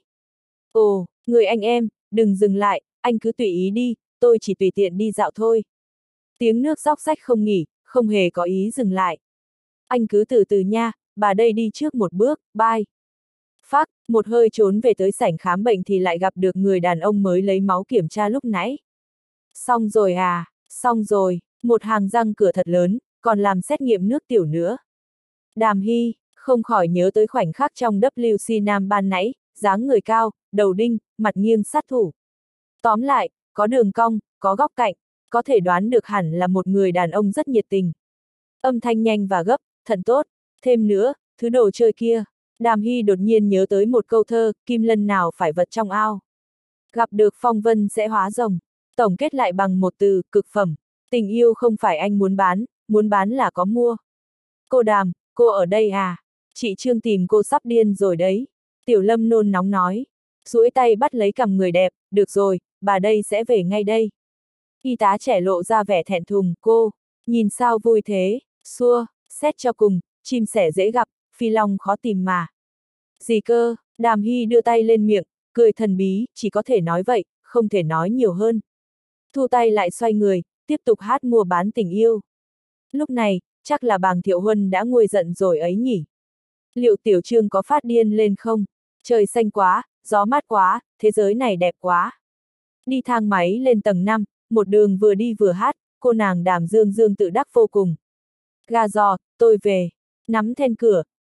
Ồ, người anh em, đừng dừng lại, anh cứ tùy ý đi, tôi chỉ tùy tiện đi dạo thôi. Tiếng nước róc rách không nghỉ, không hề có ý dừng lại. Anh cứ từ từ nha, bà đây đi trước một bước, bye. Phác, một hơi trốn về tới sảnh khám bệnh thì lại gặp được người đàn ông mới lấy máu kiểm tra lúc nãy. Xong rồi à, xong rồi, một hàng răng cửa thật lớn, còn làm xét nghiệm nước tiểu nữa. Đàm Hy, không khỏi nhớ tới khoảnh khắc trong vê kép xê Nam ban nãy, dáng người cao, đầu đinh, mặt nghiêng sát thủ. Tóm lại, có đường cong, có góc cạnh, có thể đoán được hẳn là một người đàn ông rất nhiệt tình. Âm thanh nhanh và gấp, thật tốt, thêm nữa, thứ đồ chơi kia. Đàm Hy đột nhiên nhớ tới một câu thơ, kim lân nào phải vật trong ao. Gặp được phong vân sẽ hóa rồng. Tổng kết lại bằng một từ, cực phẩm. Tình yêu không phải anh muốn bán, muốn bán là có mua. Cô Đàm, cô ở đây à? Chị Trương tìm cô sắp điên rồi đấy. Tiểu Lâm nôn nóng nói. Duỗi tay bắt lấy cằm người đẹp, được rồi, bà đây sẽ về ngay đây. Y tá trẻ lộ ra vẻ thẹn thùng, cô, nhìn sao vui thế, xua, xét cho cùng, chim sẻ dễ gặp, phi long khó tìm mà. Gì cơ, Đàm Hy đưa tay lên miệng, cười thần bí, chỉ có thể nói vậy, không thể nói nhiều hơn. Thu tay lại xoay người, tiếp tục hát mua bán tình yêu. Lúc này, chắc là Bàng Thiệu Huân đã nguôi giận rồi ấy nhỉ. Liệu Tiểu Trương có phát điên lên không? Trời xanh quá, gió mát quá, thế giới này đẹp quá. Đi thang máy lên tầng năm, một đường vừa đi vừa hát, cô nàng Đàm Dương Dương tự đắc vô cùng. Gà giò, tôi về. Nắm then cửa,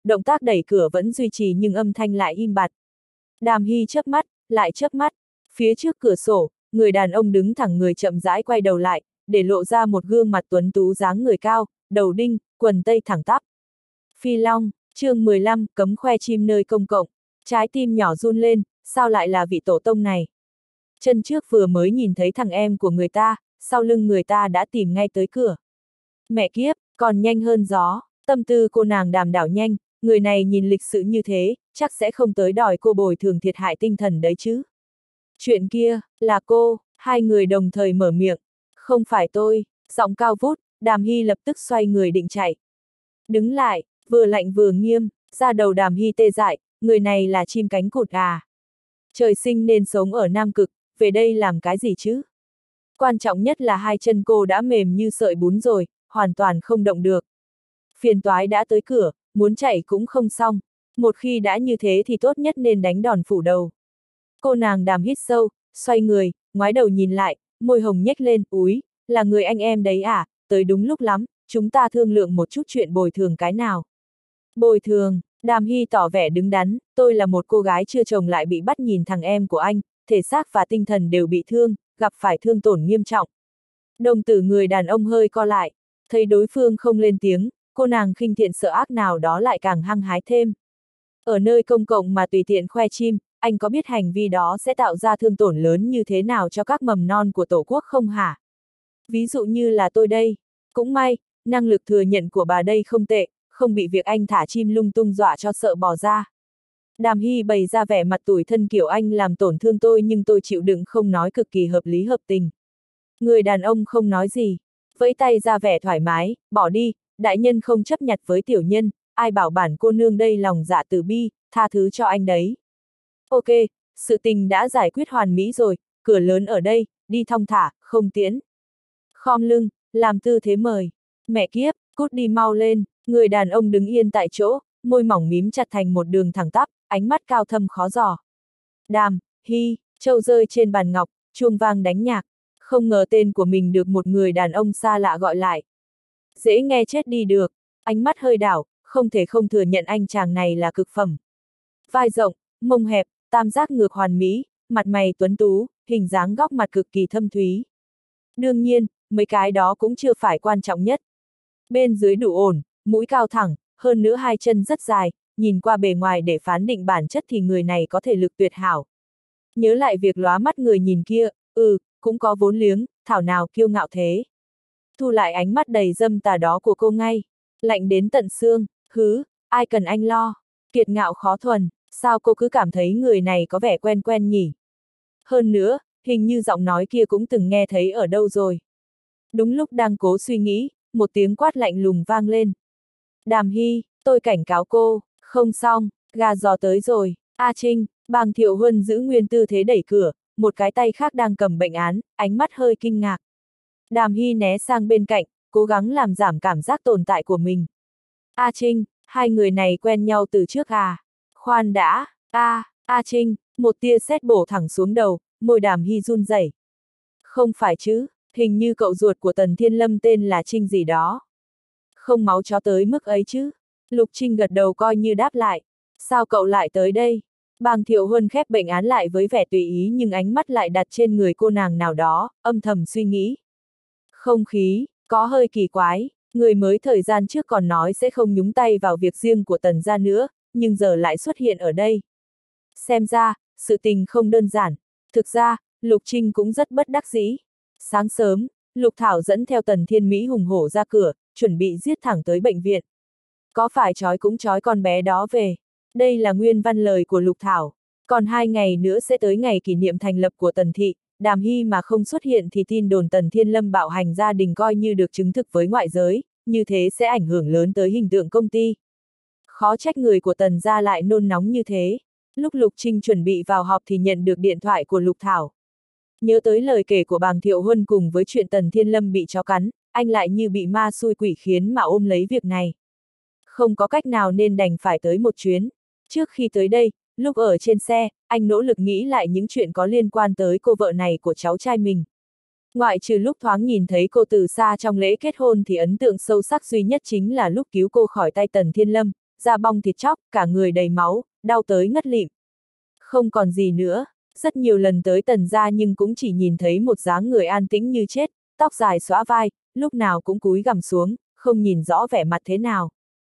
động tác đẩy cửa vẫn duy trì nhưng âm thanh lại im bặt. Đàm Hy chớp mắt, lại chớp mắt, phía trước cửa sổ, người đàn ông đứng thẳng người chậm rãi quay đầu lại, để lộ ra một gương mặt tuấn tú dáng người cao, đầu đinh, quần tây thẳng tắp. Phi Long, chương mười lăm, cấm khoe chim nơi công cộng. Trái tim nhỏ run lên, sao lại là vị tổ tông này? Chân trước vừa mới nhìn thấy thằng em của người ta, sau lưng người ta đã tìm ngay tới cửa. Mẹ kiếp, còn nhanh hơn gió, tâm tư cô nàng đàm đảo nhanh, người này nhìn lịch sự như thế, chắc sẽ không tới đòi cô bồi thường thiệt hại tinh thần đấy chứ. Chuyện kia, là cô, hai người đồng thời mở miệng. Không phải tôi, giọng cao vút, Đàm Hy lập tức xoay người định chạy. Đứng lại, vừa lạnh vừa nghiêm, da đầu Đàm Hy tê dại, người này là chim cánh cụt à. Trời sinh nên sống ở Nam Cực, về đây làm cái gì chứ? Quan trọng nhất là hai chân cô đã mềm như sợi bún rồi, hoàn toàn không động được. Phiền toái đã tới cửa, muốn chạy cũng không xong. Một khi đã như thế thì tốt nhất nên đánh đòn phủ đầu. Cô nàng Đàm hít sâu, xoay người, ngoái đầu nhìn lại, môi hồng nhếch lên, úi, là người anh em đấy à, tới đúng lúc lắm, chúng ta thương lượng một chút chuyện bồi thường cái nào. Bồi thường, Đàm Hy tỏ vẻ đứng đắn, tôi là một cô gái chưa chồng lại bị bắt nhìn thằng em của anh, thể xác và tinh thần đều bị thương, gặp phải thương tổn nghiêm trọng. Đồng tử người đàn ông hơi co lại, thấy đối phương không lên tiếng, cô nàng khinh thiện sợ ác nào đó lại càng hăng hái thêm. Ở nơi công cộng mà tùy tiện khoe chim, anh có biết hành vi đó sẽ tạo ra thương tổn lớn như thế nào cho các mầm non của Tổ quốc không hả? Ví dụ như là tôi đây, cũng may, năng lực thừa nhận của bà đây không tệ, không bị việc anh thả chim lung tung dọa cho sợ bỏ ra. Đàm Hy bày ra vẻ mặt tủi thân kiểu anh làm tổn thương tôi nhưng tôi chịu đựng không nói cực kỳ hợp lý hợp tình. Người đàn ông không nói gì, vẫy tay ra vẻ thoải mái, bỏ đi, đại nhân không chấp nhặt với tiểu nhân, ai bảo bản cô nương đây lòng dạ từ bi, tha thứ cho anh đấy. Ok, sự tình đã giải quyết hoàn mỹ rồi, cửa lớn ở đây, đi thong thả, không tiễn. Khom lưng, làm tư thế mời. Mẹ kiếp, cút đi mau lên, người đàn ông đứng yên tại chỗ, môi mỏng mím chặt thành một đường thẳng tắp, ánh mắt cao thâm khó dò. Đàm, Hy, châu rơi trên bàn ngọc, chuông vang đánh nhạc, không ngờ tên của mình được một người đàn ông xa lạ gọi lại. Dễ nghe chết đi được, ánh mắt hơi đảo, không thể không thừa nhận anh chàng này là cực phẩm. Vai rộng, mông hẹp, tam giác ngược hoàn mỹ, mặt mày tuấn tú, hình dáng góc mặt cực kỳ thâm thúy. Đương nhiên, mấy cái đó cũng chưa phải quan trọng nhất. Bên dưới đủ ổn, mũi cao thẳng, hơn nữa hai chân rất dài, nhìn qua bề ngoài để phán định bản chất thì người này có thể lực tuyệt hảo. Nhớ lại việc lóa mắt người nhìn kia, ừ, cũng có vốn liếng, thảo nào kiêu ngạo thế. Thu lại ánh mắt đầy dâm tà đó của cô ngay, lạnh đến tận xương, hứ, ai cần anh lo, kiệt ngạo khó thuần, sao cô cứ cảm thấy người này có vẻ quen quen nhỉ? Hơn nữa, hình như giọng nói kia cũng từng nghe thấy ở đâu rồi. Đúng lúc đang cố suy nghĩ, một tiếng quát lạnh lùng vang lên. Đàm Hy, tôi cảnh cáo cô, không xong, gà giò tới rồi. A Trinh, Bàng Thiệu Huân giữ nguyên tư thế đẩy cửa, một cái tay khác đang cầm bệnh án, ánh mắt hơi kinh ngạc. Đàm Hy né sang bên cạnh, cố gắng làm giảm cảm giác tồn tại của mình. A Trinh, hai người này quen nhau từ trước à? Khoan đã, A, A Trinh, một tia sét bổ thẳng xuống đầu, môi Đàm Hy run rẩy. Không phải chứ, hình như cậu ruột của Tần Thiên Lâm tên là Trinh gì đó. Không máu chó tới mức ấy chứ. Lục Trinh gật đầu coi như đáp lại. Sao cậu lại tới đây? Bàng Thiệu Huân khép bệnh án lại với vẻ tùy ý nhưng ánh mắt lại đặt trên người cô nàng nào đó, âm thầm suy nghĩ. Không khí, có hơi kỳ quái, người mới thời gian trước còn nói sẽ không nhúng tay vào việc riêng của Tần gia nữa, nhưng giờ lại xuất hiện ở đây. Xem ra, sự tình không đơn giản. Thực ra, Lục Trinh cũng rất bất đắc dĩ. Sáng sớm, Lục Thảo dẫn theo Tần Thiên Mỹ hùng hổ ra cửa, chuẩn bị giết thẳng tới bệnh viện. Có phải trói cũng trói con bé đó về. Đây là nguyên văn lời của Lục Thảo. Còn hai ngày nữa sẽ tới ngày kỷ niệm thành lập của Tần Thị, Đàm Hy mà không xuất hiện thì tin đồn Tần Thiên Lâm bạo hành gia đình coi như được chứng thực với ngoại giới, như thế sẽ ảnh hưởng lớn tới hình tượng công ty. Khó trách người của Tần gia lại nôn nóng như thế. Lúc Lục Trinh chuẩn bị vào họp thì nhận được điện thoại của Lục Thảo. Nhớ tới lời kể của Bàng Thiệu Huân cùng với chuyện Tần Thiên Lâm bị chó cắn, anh lại như bị ma xui quỷ khiến mà ôm lấy việc này. Không có cách nào nên đành phải tới một chuyến. Trước khi tới đây, lúc ở trên xe, anh nỗ lực nghĩ lại những chuyện có liên quan tới cô vợ này của cháu trai mình. Ngoại trừ lúc thoáng nhìn thấy cô từ xa trong lễ kết hôn thì ấn tượng sâu sắc duy nhất chính là lúc cứu cô khỏi tay Tần Thiên Lâm, da bong thịt chóc, cả người đầy máu, đau tới ngất lịm. Không còn gì nữa, rất nhiều lần tới Tần gia nhưng cũng chỉ nhìn thấy một dáng người an tĩnh như chết, tóc dài xõa vai, lúc nào cũng cúi gằm xuống, không nhìn rõ vẻ mặt thế nào.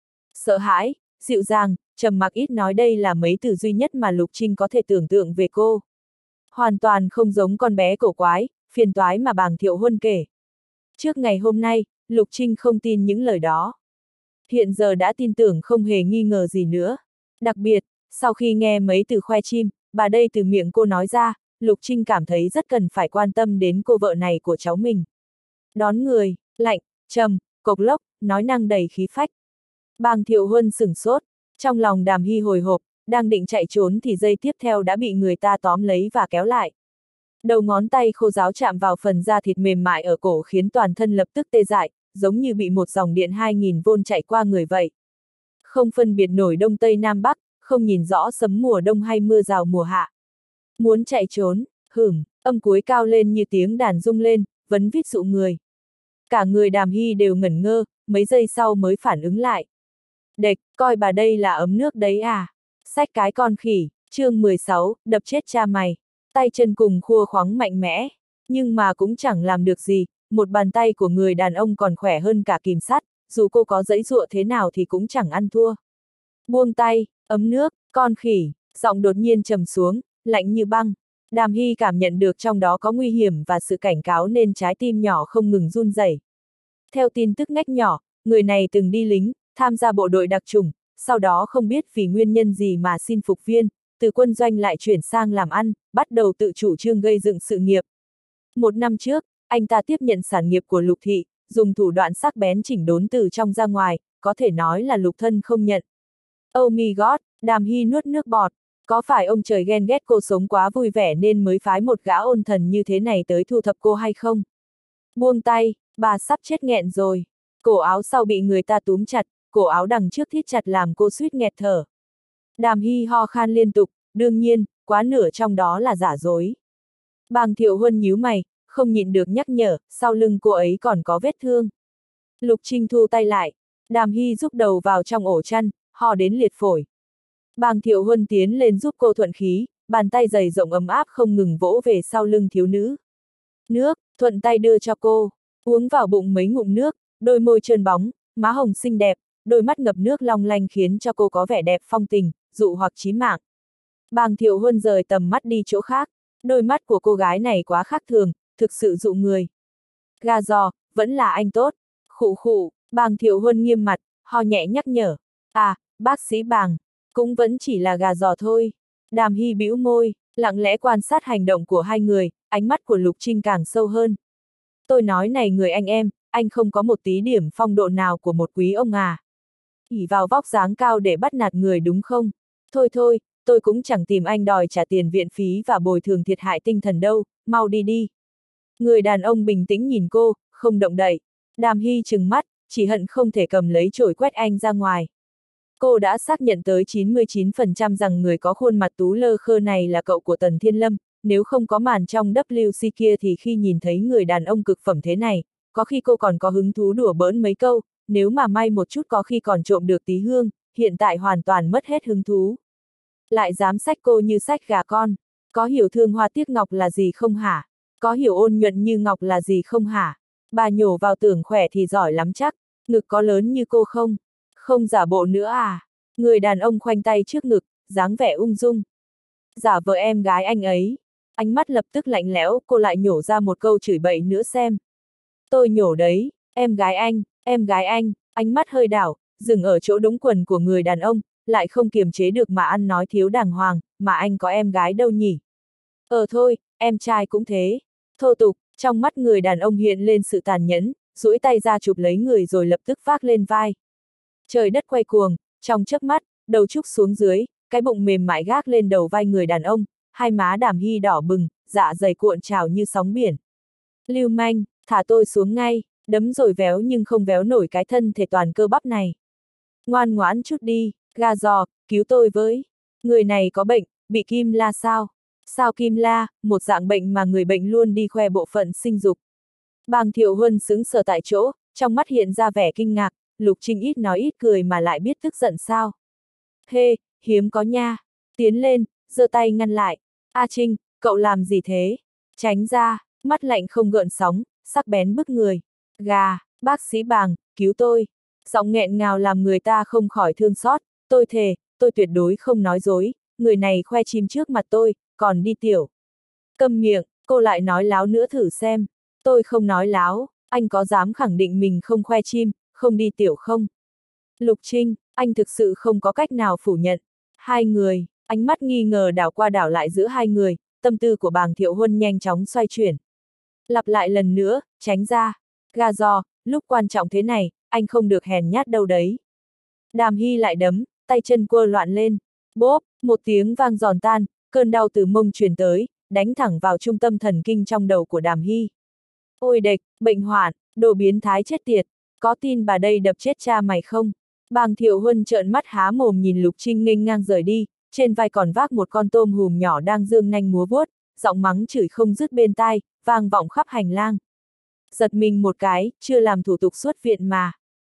Sợ hãi, dịu dàng, trầm mặc ít nói, đây là mấy từ duy nhất mà Lục Trinh có thể tưởng tượng về cô. Hoàn toàn không giống con bé cổ quái, phiền toái mà Bàng Thiệu Huân kể. Trước ngày hôm nay, Lục Trinh không tin những lời đó. Hiện giờ đã tin tưởng không hề nghi ngờ gì nữa. Đặc biệt, sau khi nghe mấy từ khoe chim, bà đây từ miệng cô nói ra, Lục Trinh cảm thấy rất cần phải quan tâm đến cô vợ này của cháu mình. Đón người, lạnh, trầm, cộc lốc, nói năng đầy khí phách. Bàng Thiệu Huân sửng sốt, trong lòng Đàm Hy hồi hộp, đang định chạy trốn thì giây tiếp theo đã bị người ta tóm lấy và kéo lại. Đầu ngón tay khô ráo chạm vào phần da thịt mềm mại ở cổ khiến toàn thân lập tức tê dại, giống như bị một dòng điện hai nghìn vôn chạy qua người vậy. Không phân biệt nổi đông tây nam bắc, không nhìn rõ sấm mùa đông hay mưa rào mùa hạ. Muốn chạy trốn, hửm, âm cuối cao lên như tiếng đàn rung lên, vấn vít dụ người. Cả người Đàm Hy đều ngẩn ngơ, mấy giây sau mới phản ứng lại. Đệch, coi bà đây là ấm nước đấy à? Xách cái con khỉ, chương mười sáu, đập chết cha mày. Tay chân cùng khua khoắng mạnh mẽ, nhưng mà cũng chẳng làm được gì, một bàn tay của người đàn ông còn khỏe hơn cả kìm sắt, dù cô có giãy giụa thế nào thì cũng chẳng ăn thua. Buông tay, ấm nước, con khỉ, giọng đột nhiên trầm xuống, lạnh như băng. Đàm Hy cảm nhận được trong đó có nguy hiểm và sự cảnh cáo nên trái tim nhỏ không ngừng run rẩy. Theo tin tức ngách nhỏ, người này từng đi lính, tham gia bộ đội đặc chủng, sau đó không biết vì nguyên nhân gì mà xin phục viên, từ quân doanh lại chuyển sang làm ăn, bắt đầu tự chủ trương gây dựng sự nghiệp. Một năm trước, anh ta tiếp nhận sản nghiệp của Lục thị, dùng thủ đoạn sắc bén chỉnh đốn từ trong ra ngoài, có thể nói là Lục thân không nhận. Oh my god, Đàm Hy nuốt nước bọt, có phải ông trời ghen ghét cô sống quá vui vẻ nên mới phái một gã ôn thần như thế này tới thu thập cô hay không? Buông tay, bà sắp chết nghẹn rồi. Cổ áo sau bị người ta túm chặt, cổ áo đằng trước thít chặt làm cô suýt nghẹt thở. Đàm Hy ho khan liên tục, đương nhiên, quá nửa trong đó là giả dối. Bàng Thiệu Huân nhíu mày, không nhịn được nhắc nhở, sau lưng cô ấy còn có vết thương. Lục Trinh thu tay lại, Đàm Hy rúc đầu vào trong ổ chăn, ho đến liệt phổi. Bàng Thiệu Huân tiến lên giúp cô thuận khí, bàn tay dày rộng ấm áp không ngừng vỗ về sau lưng thiếu nữ. Nước, thuận tay đưa cho cô, uống vào bụng mấy ngụm nước, đôi môi trơn bóng, má hồng xinh đẹp, đôi mắt ngập nước long lanh khiến cho cô có vẻ đẹp phong tình, dụ hoặc chí mạng. Bàng Thiệu Huân rời tầm mắt đi chỗ khác, đôi mắt của cô gái này quá khác thường, thực sự dụ người. Gà giò, vẫn là anh tốt. Khụ khụ, Bàng Thiệu Huân nghiêm mặt, ho nhẹ nhắc nhở. À, bác sĩ Bàng, cũng vẫn chỉ là gà giò thôi. Đàm Hy bĩu môi, lặng lẽ quan sát hành động của hai người, ánh mắt của Lục Trinh càng sâu hơn. Tôi nói này người anh em, anh không có một tí điểm phong độ nào của một quý ông à. ỷ vào vóc dáng cao để bắt nạt người đúng không? Thôi thôi, tôi cũng chẳng tìm anh đòi trả tiền viện phí và bồi thường thiệt hại tinh thần đâu, mau đi đi. Người đàn ông bình tĩnh nhìn cô, không động đậy. Đàm Hy trừng mắt, chỉ hận không thể cầm lấy chổi quét anh ra ngoài. Cô đã xác nhận tới chín mươi chín phần trăm rằng người có khuôn mặt tú lơ khơ này là cậu của Tần Thiên Lâm, nếu không có màn trong W C kia thì khi nhìn thấy người đàn ông cực phẩm thế này, có khi cô còn có hứng thú đùa bỡn mấy câu, nếu mà may một chút có khi còn trộm được tí hương, hiện tại hoàn toàn mất hết hứng thú. Lại dám xách cô như xách gà con, có hiểu thương hoa tiếc ngọc là gì không hả? Có hiểu ôn nhuận như ngọc là gì không hả? Bà nhổ vào tưởng khỏe thì giỏi lắm chắc, ngực có lớn như cô không? Không giả bộ nữa à? Người đàn ông khoanh tay trước ngực, dáng vẻ ung dung. Giả vờ em gái anh ấy. Ánh mắt lập tức lạnh lẽo, cô lại nhổ ra một câu chửi bậy nữa xem. Tôi nhổ đấy, em gái anh, em gái anh, ánh mắt hơi đảo, dừng ở chỗ đống quần của người đàn ông, lại không kiềm chế được mà ăn nói thiếu đàng hoàng, mà anh có em gái đâu nhỉ? Ờ thôi, em trai cũng thế. Thô tục, trong mắt người đàn ông hiện lên sự tàn nhẫn, duỗi tay ra chụp lấy người rồi lập tức vác lên vai. Trời đất quay cuồng, trong chớp mắt, đầu trúc xuống dưới, cái bụng mềm mại gác lên đầu vai người đàn ông, hai má Đàm Hy đỏ bừng, dạ dày cuộn trào như sóng biển. Lưu manh, thả tôi xuống ngay, đấm rồi véo nhưng không véo nổi cái thân thể toàn cơ bắp này. Ngoan ngoãn chút đi, gà giò, cứu tôi với. Người này có bệnh, bị kim la sao? Sao kim la, một dạng bệnh mà người bệnh luôn đi khoe bộ phận sinh dục. Bàng Thiệu Huân sững sờ tại chỗ, trong mắt hiện ra vẻ kinh ngạc, Lục Trinh ít nói ít cười mà lại biết tức giận sao? Hê, hiếm có nha. Tiến lên, giơ tay ngăn lại. A Trinh, cậu làm gì thế? Tránh ra, mắt lạnh không gợn sóng, sắc bén bức người. Gà, bác sĩ Bàng, cứu tôi. Giọng nghẹn ngào làm người ta không khỏi thương xót. Tôi thề, tôi tuyệt đối không nói dối. Người này khoe chim trước mặt tôi, còn đi tiểu. Câm miệng, cô lại nói láo nữa thử xem. Tôi không nói láo, anh có dám khẳng định mình không khoe chim, không đi tiểu không? Lục Trinh, anh thực sự không có cách nào phủ nhận. Hai người, ánh mắt nghi ngờ đảo qua đảo lại giữa hai người, tâm tư của Bàng Thiệu Huân nhanh chóng xoay chuyển. Lặp lại lần nữa, tránh ra. Gà giò, lúc quan trọng thế này, anh không được hèn nhát đâu đấy. Đàm Hy lại đấm, tay chân quơ loạn lên. Bốp, một tiếng vang giòn tan, cơn đau từ mông truyền tới, đánh thẳng vào trung tâm thần kinh trong đầu của Đàm Hy. Ôi địch, bệnh hoạn, đồ biến thái chết tiệt, có tin bà đây đập chết cha mày không? Bàng Thiệu Huân trợn mắt há mồm nhìn Lục Trinh nghênh ngang rời đi, trên vai còn vác một con tôm hùm nhỏ đang dương nanh múa vuốt, giọng mắng chửi không dứt bên tai, vang vọng khắp hành lang. Giật mình một cái, chưa làm thủ tục xuất viện mà.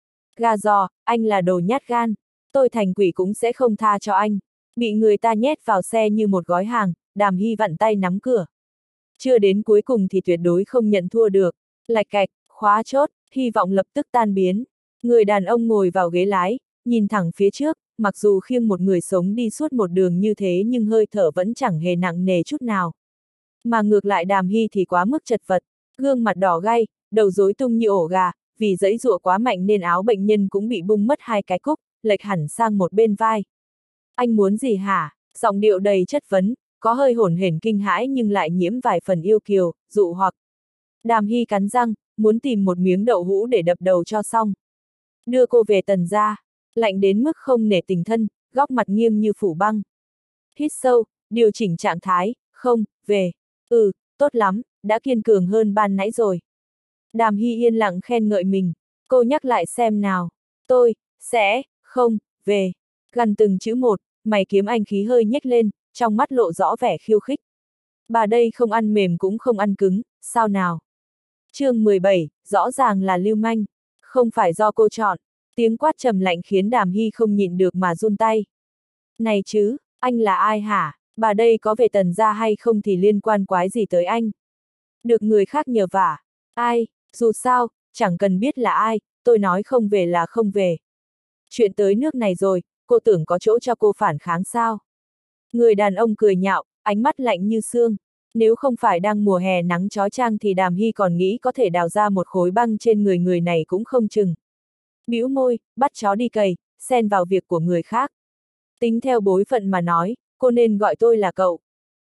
Gà giò, anh là đồ nhát gan, tôi thành quỷ cũng sẽ không tha cho anh. Bị người ta nhét vào xe như một gói hàng, Đàm Hy vặn tay nắm cửa. Chưa đến cuối cùng thì tuyệt đối không nhận thua được. Lạch cạch, khóa chốt, hy vọng lập tức tan biến. Người đàn ông ngồi vào ghế lái, nhìn thẳng phía trước, mặc dù khiêng một người sống đi suốt một đường như thế nhưng hơi thở vẫn chẳng hề nặng nề chút nào. Mà ngược lại Đàm Hy thì quá mức chật vật, gương mặt đỏ gay, đầu rối tung như ổ gà, vì giãy giụa quá mạnh nên áo bệnh nhân cũng bị bung mất hai cái cúc, lệch hẳn sang một bên vai. Anh muốn gì hả? Giọng điệu đầy chất vấn, có hơi hổn hển kinh hãi nhưng lại nhiễm vài phần yêu kiều, dụ hoặc. Đàm Hy cắn răng, muốn tìm một miếng đậu hũ để đập đầu cho xong. Đưa cô về Tần gia, lạnh đến mức không nể tình thân, góc mặt nghiêng như phủ băng. Hít sâu, điều chỉnh trạng thái, không, về. Ừ, tốt lắm, đã kiên cường hơn ban nãy rồi. Đàm Hy yên lặng khen ngợi mình, cô nhắc lại xem nào. Tôi, sẽ, không, về. Gần từng chữ một, mày kiếm anh khí hơi nhếch lên, trong mắt lộ rõ vẻ khiêu khích. Bà đây không ăn mềm cũng không ăn cứng, sao nào? chương mười bảy, rõ ràng là lưu manh. Không phải do cô chọn, tiếng quát trầm lạnh khiến Đàm Hy không nhịn được mà run tay. Này chứ, anh là ai hả? Bà đây có về Tần gia hay không thì liên quan quái gì tới anh? Được người khác nhờ vả. Ai, dù sao, chẳng cần biết là ai, tôi nói không về là không về. Chuyện tới nước này rồi, cô tưởng có chỗ cho cô phản kháng sao? Người đàn ông cười nhạo, ánh mắt lạnh như xương. Nếu không phải đang mùa hè nắng chói chang thì Đàm Hy còn nghĩ có thể đào ra một khối băng trên người người này cũng không chừng. Bĩu môi, bắt chó đi cày, xen vào việc của người khác. Tính theo bối phận mà nói, cô nên gọi tôi là cậu.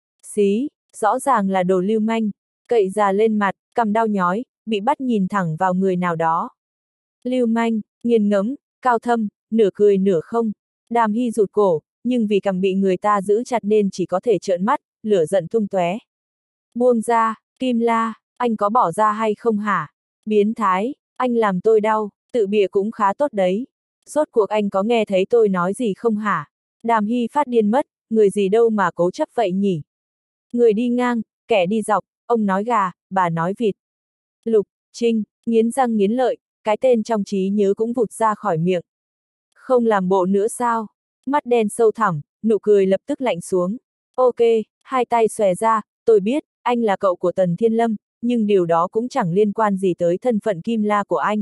Xí, rõ ràng là đồ lưu manh, cậy già lên mặt, cằm đau nhói, bị bắt nhìn thẳng vào người nào đó. Lưu manh, nghiền ngẫm, cao thâm, nửa cười nửa không. Đàm Hy rụt cổ, nhưng vì cằm bị người ta giữ chặt nên chỉ có thể trợn mắt, lửa giận tung tóe. Buông ra, Kim La, anh có bỏ ra hay không hả? Biến thái, anh làm tôi đau, tự bịa cũng khá tốt đấy. Rốt cuộc anh có nghe thấy tôi nói gì không hả? Đàm Hy phát điên mất, người gì đâu mà cố chấp vậy nhỉ? Người đi ngang, kẻ đi dọc, ông nói gà, bà nói vịt. Lục Trinh, nghiến răng nghiến lợi, cái tên trong trí nhớ cũng vụt ra khỏi miệng. Không làm bộ nữa sao? Mắt đen sâu thẳm, nụ cười lập tức lạnh xuống. Ok, hai tay xòe ra, tôi biết, anh là cậu của Tần Thiên Lâm, nhưng điều đó cũng chẳng liên quan gì tới thân phận Kim La của anh.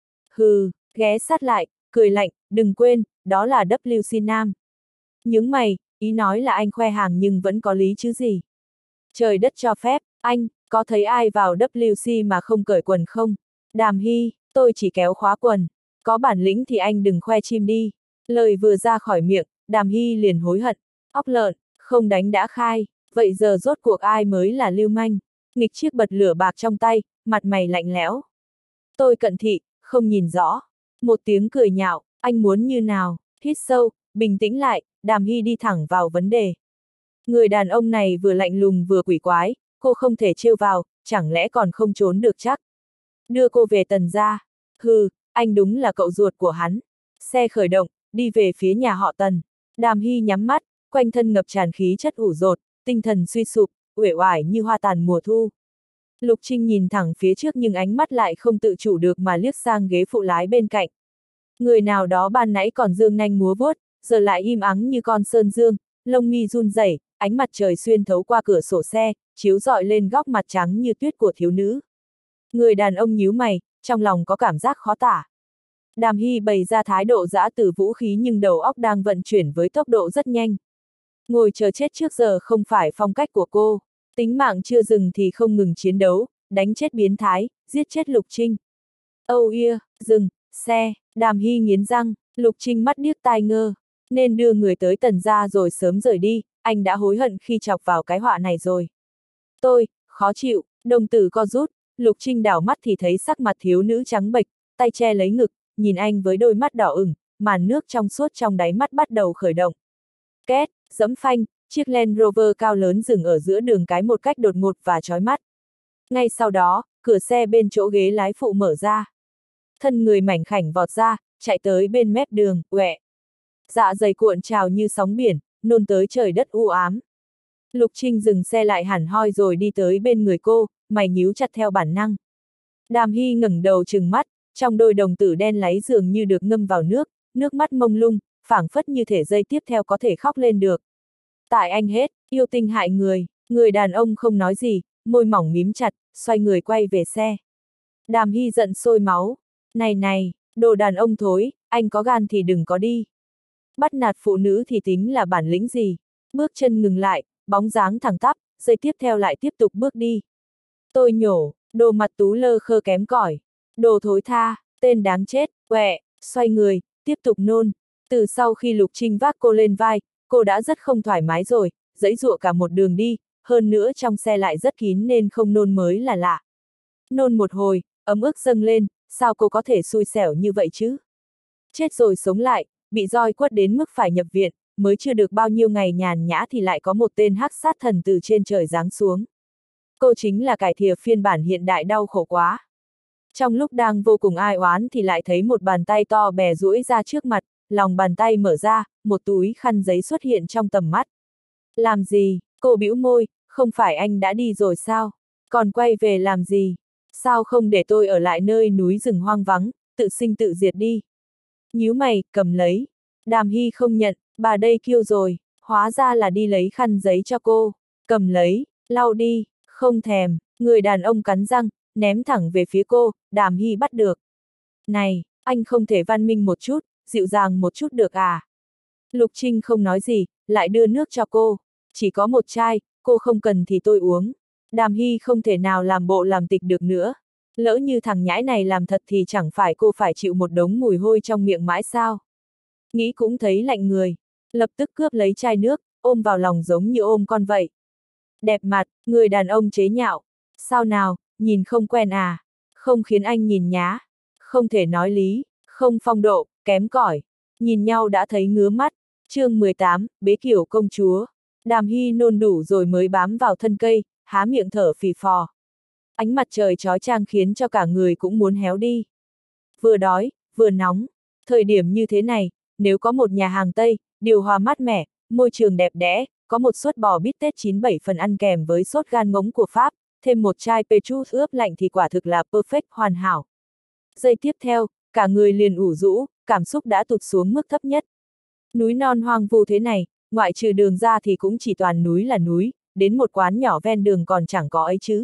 Hừ, ghé sát lại, cười lạnh, đừng quên, đó là W C Nam. Nhướng mày, ý nói là anh khoe hàng nhưng vẫn có lý chứ gì. Trời đất cho phép, anh, có thấy ai vào W C mà không cởi quần không? Đàm Hy, tôi chỉ kéo khóa quần. Có bản lĩnh thì anh đừng khoe chim đi. Lời vừa ra khỏi miệng, Đàm Hy liền hối hận. Óc lợn, không đánh đã khai, vậy giờ rốt cuộc ai mới là lưu manh? Nghịch chiếc bật lửa bạc trong tay, mặt mày lạnh lẽo. Tôi cận thị, không nhìn rõ. Một tiếng cười nhạo, anh muốn như nào? Hít sâu, bình tĩnh lại, Đàm Hy đi thẳng vào vấn đề. Người đàn ông này vừa lạnh lùng vừa quỷ quái, cô không thể trêu vào, chẳng lẽ còn không trốn được chắc? Đưa cô về Tần gia. Hừ, anh đúng là cậu ruột của hắn. Xe khởi động, đi về phía nhà họ Tần. Đàm Hy nhắm mắt, quanh thân ngập tràn khí chất ủ dột, tinh thần suy sụp, uể oải như hoa tàn mùa thu. Lục Trinh nhìn thẳng phía trước nhưng ánh mắt lại không tự chủ được mà liếc sang ghế phụ lái bên cạnh. Người nào đó ban nãy còn dương nanh múa vuốt, giờ lại im ắng như con sơn dương, lông mi run rẩy, ánh mặt trời xuyên thấu qua cửa sổ xe, chiếu rọi lên góc mặt trắng như tuyết của thiếu nữ. Người đàn ông nhíu mày, trong lòng có cảm giác khó tả. Đàm Hy bày ra thái độ giã từ vũ khí nhưng đầu óc đang vận chuyển với tốc độ rất nhanh. Ngồi chờ chết trước giờ không phải phong cách của cô, tính mạng chưa dừng thì không ngừng chiến đấu, đánh chết biến thái, giết chết Lục Trinh. Âu yeah, dừng, xe, Đàm Hy nghiến răng, Lục Trinh mắt điếc tai ngơ, nên đưa người tới Tần gia rồi sớm rời đi, anh đã hối hận khi chọc vào cái họa này rồi. Tôi, khó chịu, đồng tử co rút, Lục Trinh đảo mắt thì thấy sắc mặt thiếu nữ trắng bệch, tay che lấy ngực, nhìn anh với đôi mắt đỏ ửng, màn nước trong suốt trong đáy mắt bắt đầu khởi động. Két, giẫm phanh, chiếc Land Rover cao lớn dừng ở giữa đường cái một cách đột ngột và chói mắt. Ngay sau đó, cửa xe bên chỗ ghế lái phụ mở ra. Thân người mảnh khảnh vọt ra, chạy tới bên mép đường, uẹ. Dạ dày cuộn trào như sóng biển, nôn tới trời đất u ám. Lục Trinh dừng xe lại hẳn hoi rồi đi tới bên người cô, mày nhíu chặt theo bản năng. Đàm Hy ngẩng đầu trừng mắt, trong đôi đồng tử đen láy dường như được ngâm vào nước, nước mắt mông lung, phảng phất như thể giây tiếp theo có thể khóc lên được. Tại anh hết, yêu tinh hại người, người đàn ông không nói gì, môi mỏng mím chặt, xoay người quay về xe. Đàm Hy giận sôi máu. Này này, đồ đàn ông thối, anh có gan thì đừng có đi. Bắt nạt phụ nữ thì tính là bản lĩnh gì? Bước chân ngừng lại, bóng dáng thẳng tắp, giây tiếp theo lại tiếp tục bước đi. Tôi nhổ, đồ mặt tú lơ khơ kém cỏi. Đồ thối tha, tên đáng chết, quẹ, xoay người, tiếp tục nôn. Từ sau khi Lục Trinh vác cô lên vai, cô đã rất không thoải mái rồi, giãy giụa cả một đường đi, hơn nữa trong xe lại rất kín nên không nôn mới là lạ. Nôn một hồi, ấm ức dâng lên, sao cô có thể xui xẻo như vậy chứ? Chết rồi sống lại, bị roi quất đến mức phải nhập viện, mới chưa được bao nhiêu ngày nhàn nhã thì lại có một tên hắc sát thần từ trên trời giáng xuống. Cô chính là cải thìa phiên bản hiện đại đau khổ quá. Trong lúc đang vô cùng ai oán thì lại thấy một bàn tay to bè duỗi ra trước mặt, lòng bàn tay mở ra, một túi khăn giấy xuất hiện trong tầm mắt. Làm gì? Cô bĩu môi, không phải anh đã đi rồi sao? Còn quay về làm gì? Sao không để tôi ở lại nơi núi rừng hoang vắng, tự sinh tự diệt đi? Nhíu mày, cầm lấy. Đàm Hy không nhận, bà đây kêu rồi, hóa ra là đi lấy khăn giấy cho cô. Cầm lấy, lau đi, không thèm, người đàn ông cắn răng, ném thẳng về phía cô, Đàm Hy bắt được. Này, anh không thể văn minh một chút, dịu dàng một chút được à? Lục Trinh không nói gì, lại đưa nước cho cô. Chỉ có một chai, cô không cần thì tôi uống. Đàm Hy không thể nào làm bộ làm tịch được nữa. Lỡ như thằng nhãi này làm thật thì chẳng phải cô phải chịu một đống mùi hôi trong miệng mãi sao? Nghĩ cũng thấy lạnh người. Lập tức cướp lấy chai nước, ôm vào lòng giống như ôm con vậy. Đẹp mặt, người đàn ông chế nhạo. Sao nào, nhìn không quen à? Không khiến anh nhìn nhá. Không thể nói lý, không phong độ, kém cỏi. Nhìn nhau đã thấy ngứa mắt. Chương mười tám, bế kiểu công chúa. Đàm Hy nôn đủ rồi mới bám vào thân cây, há miệng thở phì phò. Ánh mặt trời chói chang khiến cho cả người cũng muốn héo đi. Vừa đói, vừa nóng. Thời điểm như thế này, nếu có một nhà hàng Tây, điều hòa mát mẻ, môi trường đẹp đẽ, có một suất bò bít tết chín bảy phần ăn kèm với sốt gan ngỗng của Pháp, thêm một chai Petrus ướp lạnh thì quả thực là perfect hoàn hảo. Giây tiếp theo, cả người liền ủ rũ, cảm xúc đã tụt xuống mức thấp nhất. Núi non hoang vu thế này, ngoại trừ đường ra thì cũng chỉ toàn núi là núi, đến một quán nhỏ ven đường còn chẳng có ấy chứ.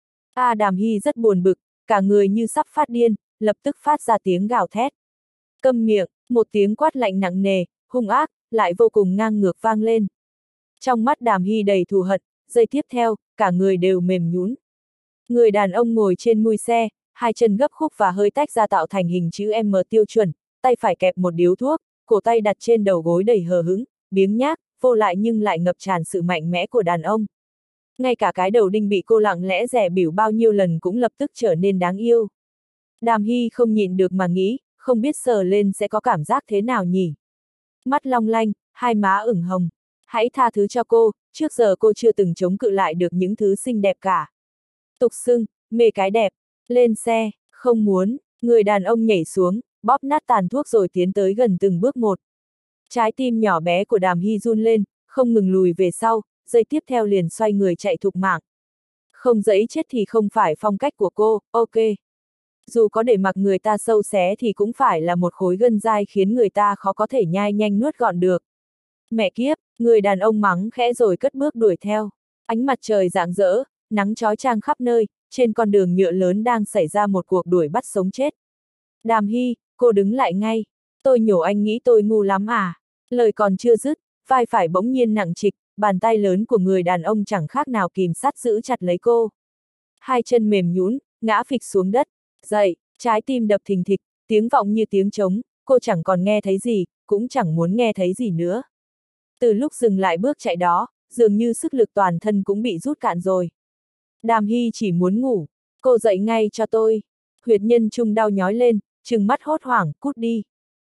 A Đàm Hy rất buồn bực, cả người như sắp phát điên, lập tức phát ra tiếng gào thét. Câm miệng, một tiếng quát lạnh nặng nề, hung ác, lại vô cùng ngang ngược vang lên. Trong mắt Đàm Hy đầy thù hận, giây tiếp theo, cả người đều mềm nhũn. Người đàn ông ngồi trên mui xe, hai chân gấp khúc và hơi tách ra tạo thành hình chữ M tiêu chuẩn, tay phải kẹp một điếu thuốc, cổ tay đặt trên đầu gối đầy hờ hững, biếng nhác, vô lại nhưng lại ngập tràn sự mạnh mẽ của đàn ông. Ngay cả cái đầu đinh bị cô lặng lẽ rẻ bỉu bao nhiêu lần cũng lập tức trở nên đáng yêu. Đàm Hy không nhịn được mà nghĩ, không biết sờ lên sẽ có cảm giác thế nào nhỉ? Mắt long lanh, hai má ửng hồng. Hãy tha thứ cho cô, trước giờ cô chưa từng chống cự lại được những thứ xinh đẹp cả. Tục xưng, mê cái đẹp. Lên xe, không muốn, người đàn ông nhảy xuống, bóp nát tàn thuốc rồi tiến tới gần từng bước một. Trái tim nhỏ bé của Đàm Hy run lên, không ngừng lùi về sau, giây tiếp theo liền xoay người chạy thục mạng. Không dẫy chết thì không phải phong cách của cô, ok. Dù có để mặc người ta sâu xé thì cũng phải là một khối gân dai khiến người ta khó có thể nhai nhanh nuốt gọn được. Mẹ kiếp, người đàn ông mắng khẽ rồi cất bước đuổi theo. Ánh mặt trời rạng rỡ, nắng chói chang khắp nơi, trên con đường nhựa lớn đang xảy ra một cuộc đuổi bắt sống chết. Đàm Hy, cô đứng lại ngay. Tôi nhổ anh nghĩ tôi ngu lắm à? Lời còn chưa dứt, vai phải bỗng nhiên nặng trịch, bàn tay lớn của người đàn ông chẳng khác nào kìm sát giữ chặt lấy cô. Hai chân mềm nhũn, ngã phịch xuống đất. Dậy, trái tim đập thình thịch, tiếng vọng như tiếng trống, cô chẳng còn nghe thấy gì, cũng chẳng muốn nghe thấy gì nữa. Từ lúc dừng lại bước chạy đó, dường như sức lực toàn thân cũng bị rút cạn rồi. Đàm Hy chỉ muốn ngủ, cô dậy ngay cho tôi. Huyệt nhân trung đau nhói lên, trừng mắt hốt hoảng, cút đi.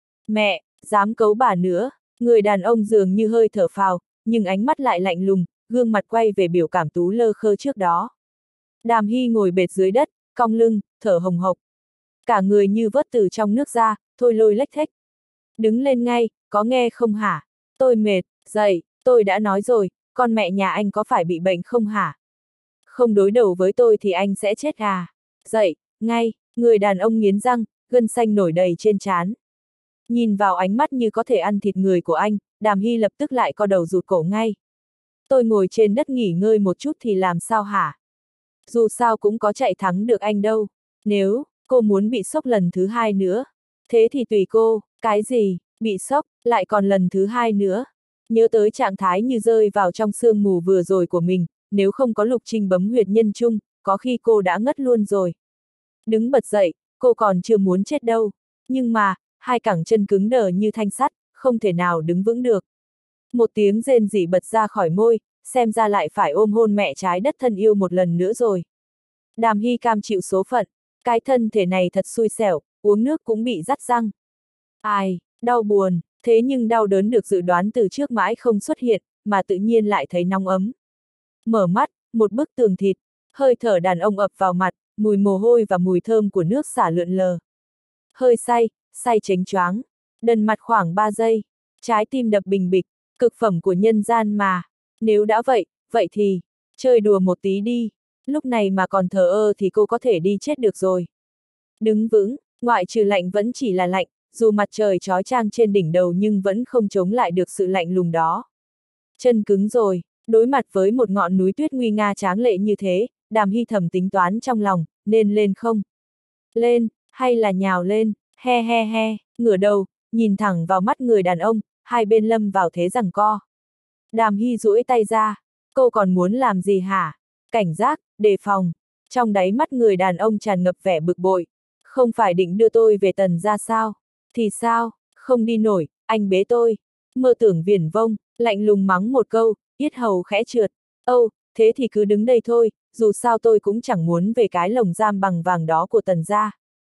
Mẹ, dám cấu bà nữa, người đàn ông dường như hơi thở phào, nhưng ánh mắt lại lạnh lùng, gương mặt quay về biểu cảm tú lơ khơ trước đó. Đàm Hy ngồi bệt dưới đất, cong lưng, thở hồng hộc. Cả người như vớt từ trong nước ra, thôi lôi lếch thếch. Đứng lên ngay, có nghe không hả? Tôi mệt, dậy, tôi đã nói rồi, con mẹ nhà anh có phải bị bệnh không hả? Không đối đầu với tôi thì anh sẽ chết à? Dậy, ngay, người đàn ông nghiến răng, gân xanh nổi đầy trên trán. Nhìn vào ánh mắt như có thể ăn thịt người của anh, Đàm Hy lập tức lại co đầu rụt cổ ngay. Tôi ngồi trên đất nghỉ ngơi một chút thì làm sao hả? Dù sao cũng có chạy thắng được anh đâu. Nếu cô muốn bị sốc lần thứ hai nữa, thế thì tùy cô. Cái gì, bị sốc, lại còn lần thứ hai nữa. Nhớ tới trạng thái như rơi vào trong sương mù vừa rồi của mình, nếu không có Lục Trinh bấm huyệt nhân trung, có khi cô đã ngất luôn rồi. Đứng bật dậy, cô còn chưa muốn chết đâu. Nhưng mà, hai cẳng chân cứng đờ như thanh sắt, không thể nào đứng vững được. Một tiếng rên rỉ bật ra khỏi môi, xem ra lại phải ôm hôn mẹ trái đất thân yêu một lần nữa rồi. Đàm Hy cam chịu số phận, cái thân thể này thật xui xẻo, uống nước cũng bị rắt răng. Ai, đau buồn, thế nhưng đau đớn được dự đoán từ trước mãi không xuất hiện, mà tự nhiên lại thấy nóng ấm. Mở mắt, một bức tường thịt, hơi thở đàn ông ập vào mặt, mùi mồ hôi và mùi thơm của nước xả lượn lờ. Hơi say, say chánh choáng, đần mặt khoảng ba giây, trái tim đập bình bịch, cực phẩm của nhân gian mà. Nếu đã vậy, vậy thì, chơi đùa một tí đi, lúc này mà còn thờ ơ thì cô có thể đi chết được rồi. Đứng vững, ngoại trừ lạnh vẫn chỉ là lạnh, dù mặt trời chói chang trên đỉnh đầu nhưng vẫn không chống lại được sự lạnh lùng đó. Chân cứng rồi, đối mặt với một ngọn núi tuyết nguy nga tráng lệ như thế, Đàm Hy thầm tính toán trong lòng, nên lên không? Lên, hay là nhào lên, he he he, ngửa đầu, nhìn thẳng vào mắt người đàn ông, hai bên lâm vào thế giằng co. Đàm Hy duỗi tay ra, cô còn muốn làm gì hả? Cảnh giác, đề phòng. Trong đáy mắt người đàn ông tràn ngập vẻ bực bội. Không phải định đưa tôi về Tần ra sao? Thì sao? Không đi nổi, anh bế tôi. Mơ tưởng viển vông, lạnh lùng mắng một câu, yết hầu khẽ trượt. Âu, thế thì cứ đứng đây thôi, dù sao tôi cũng chẳng muốn về cái lồng giam bằng vàng đó của Tần gia.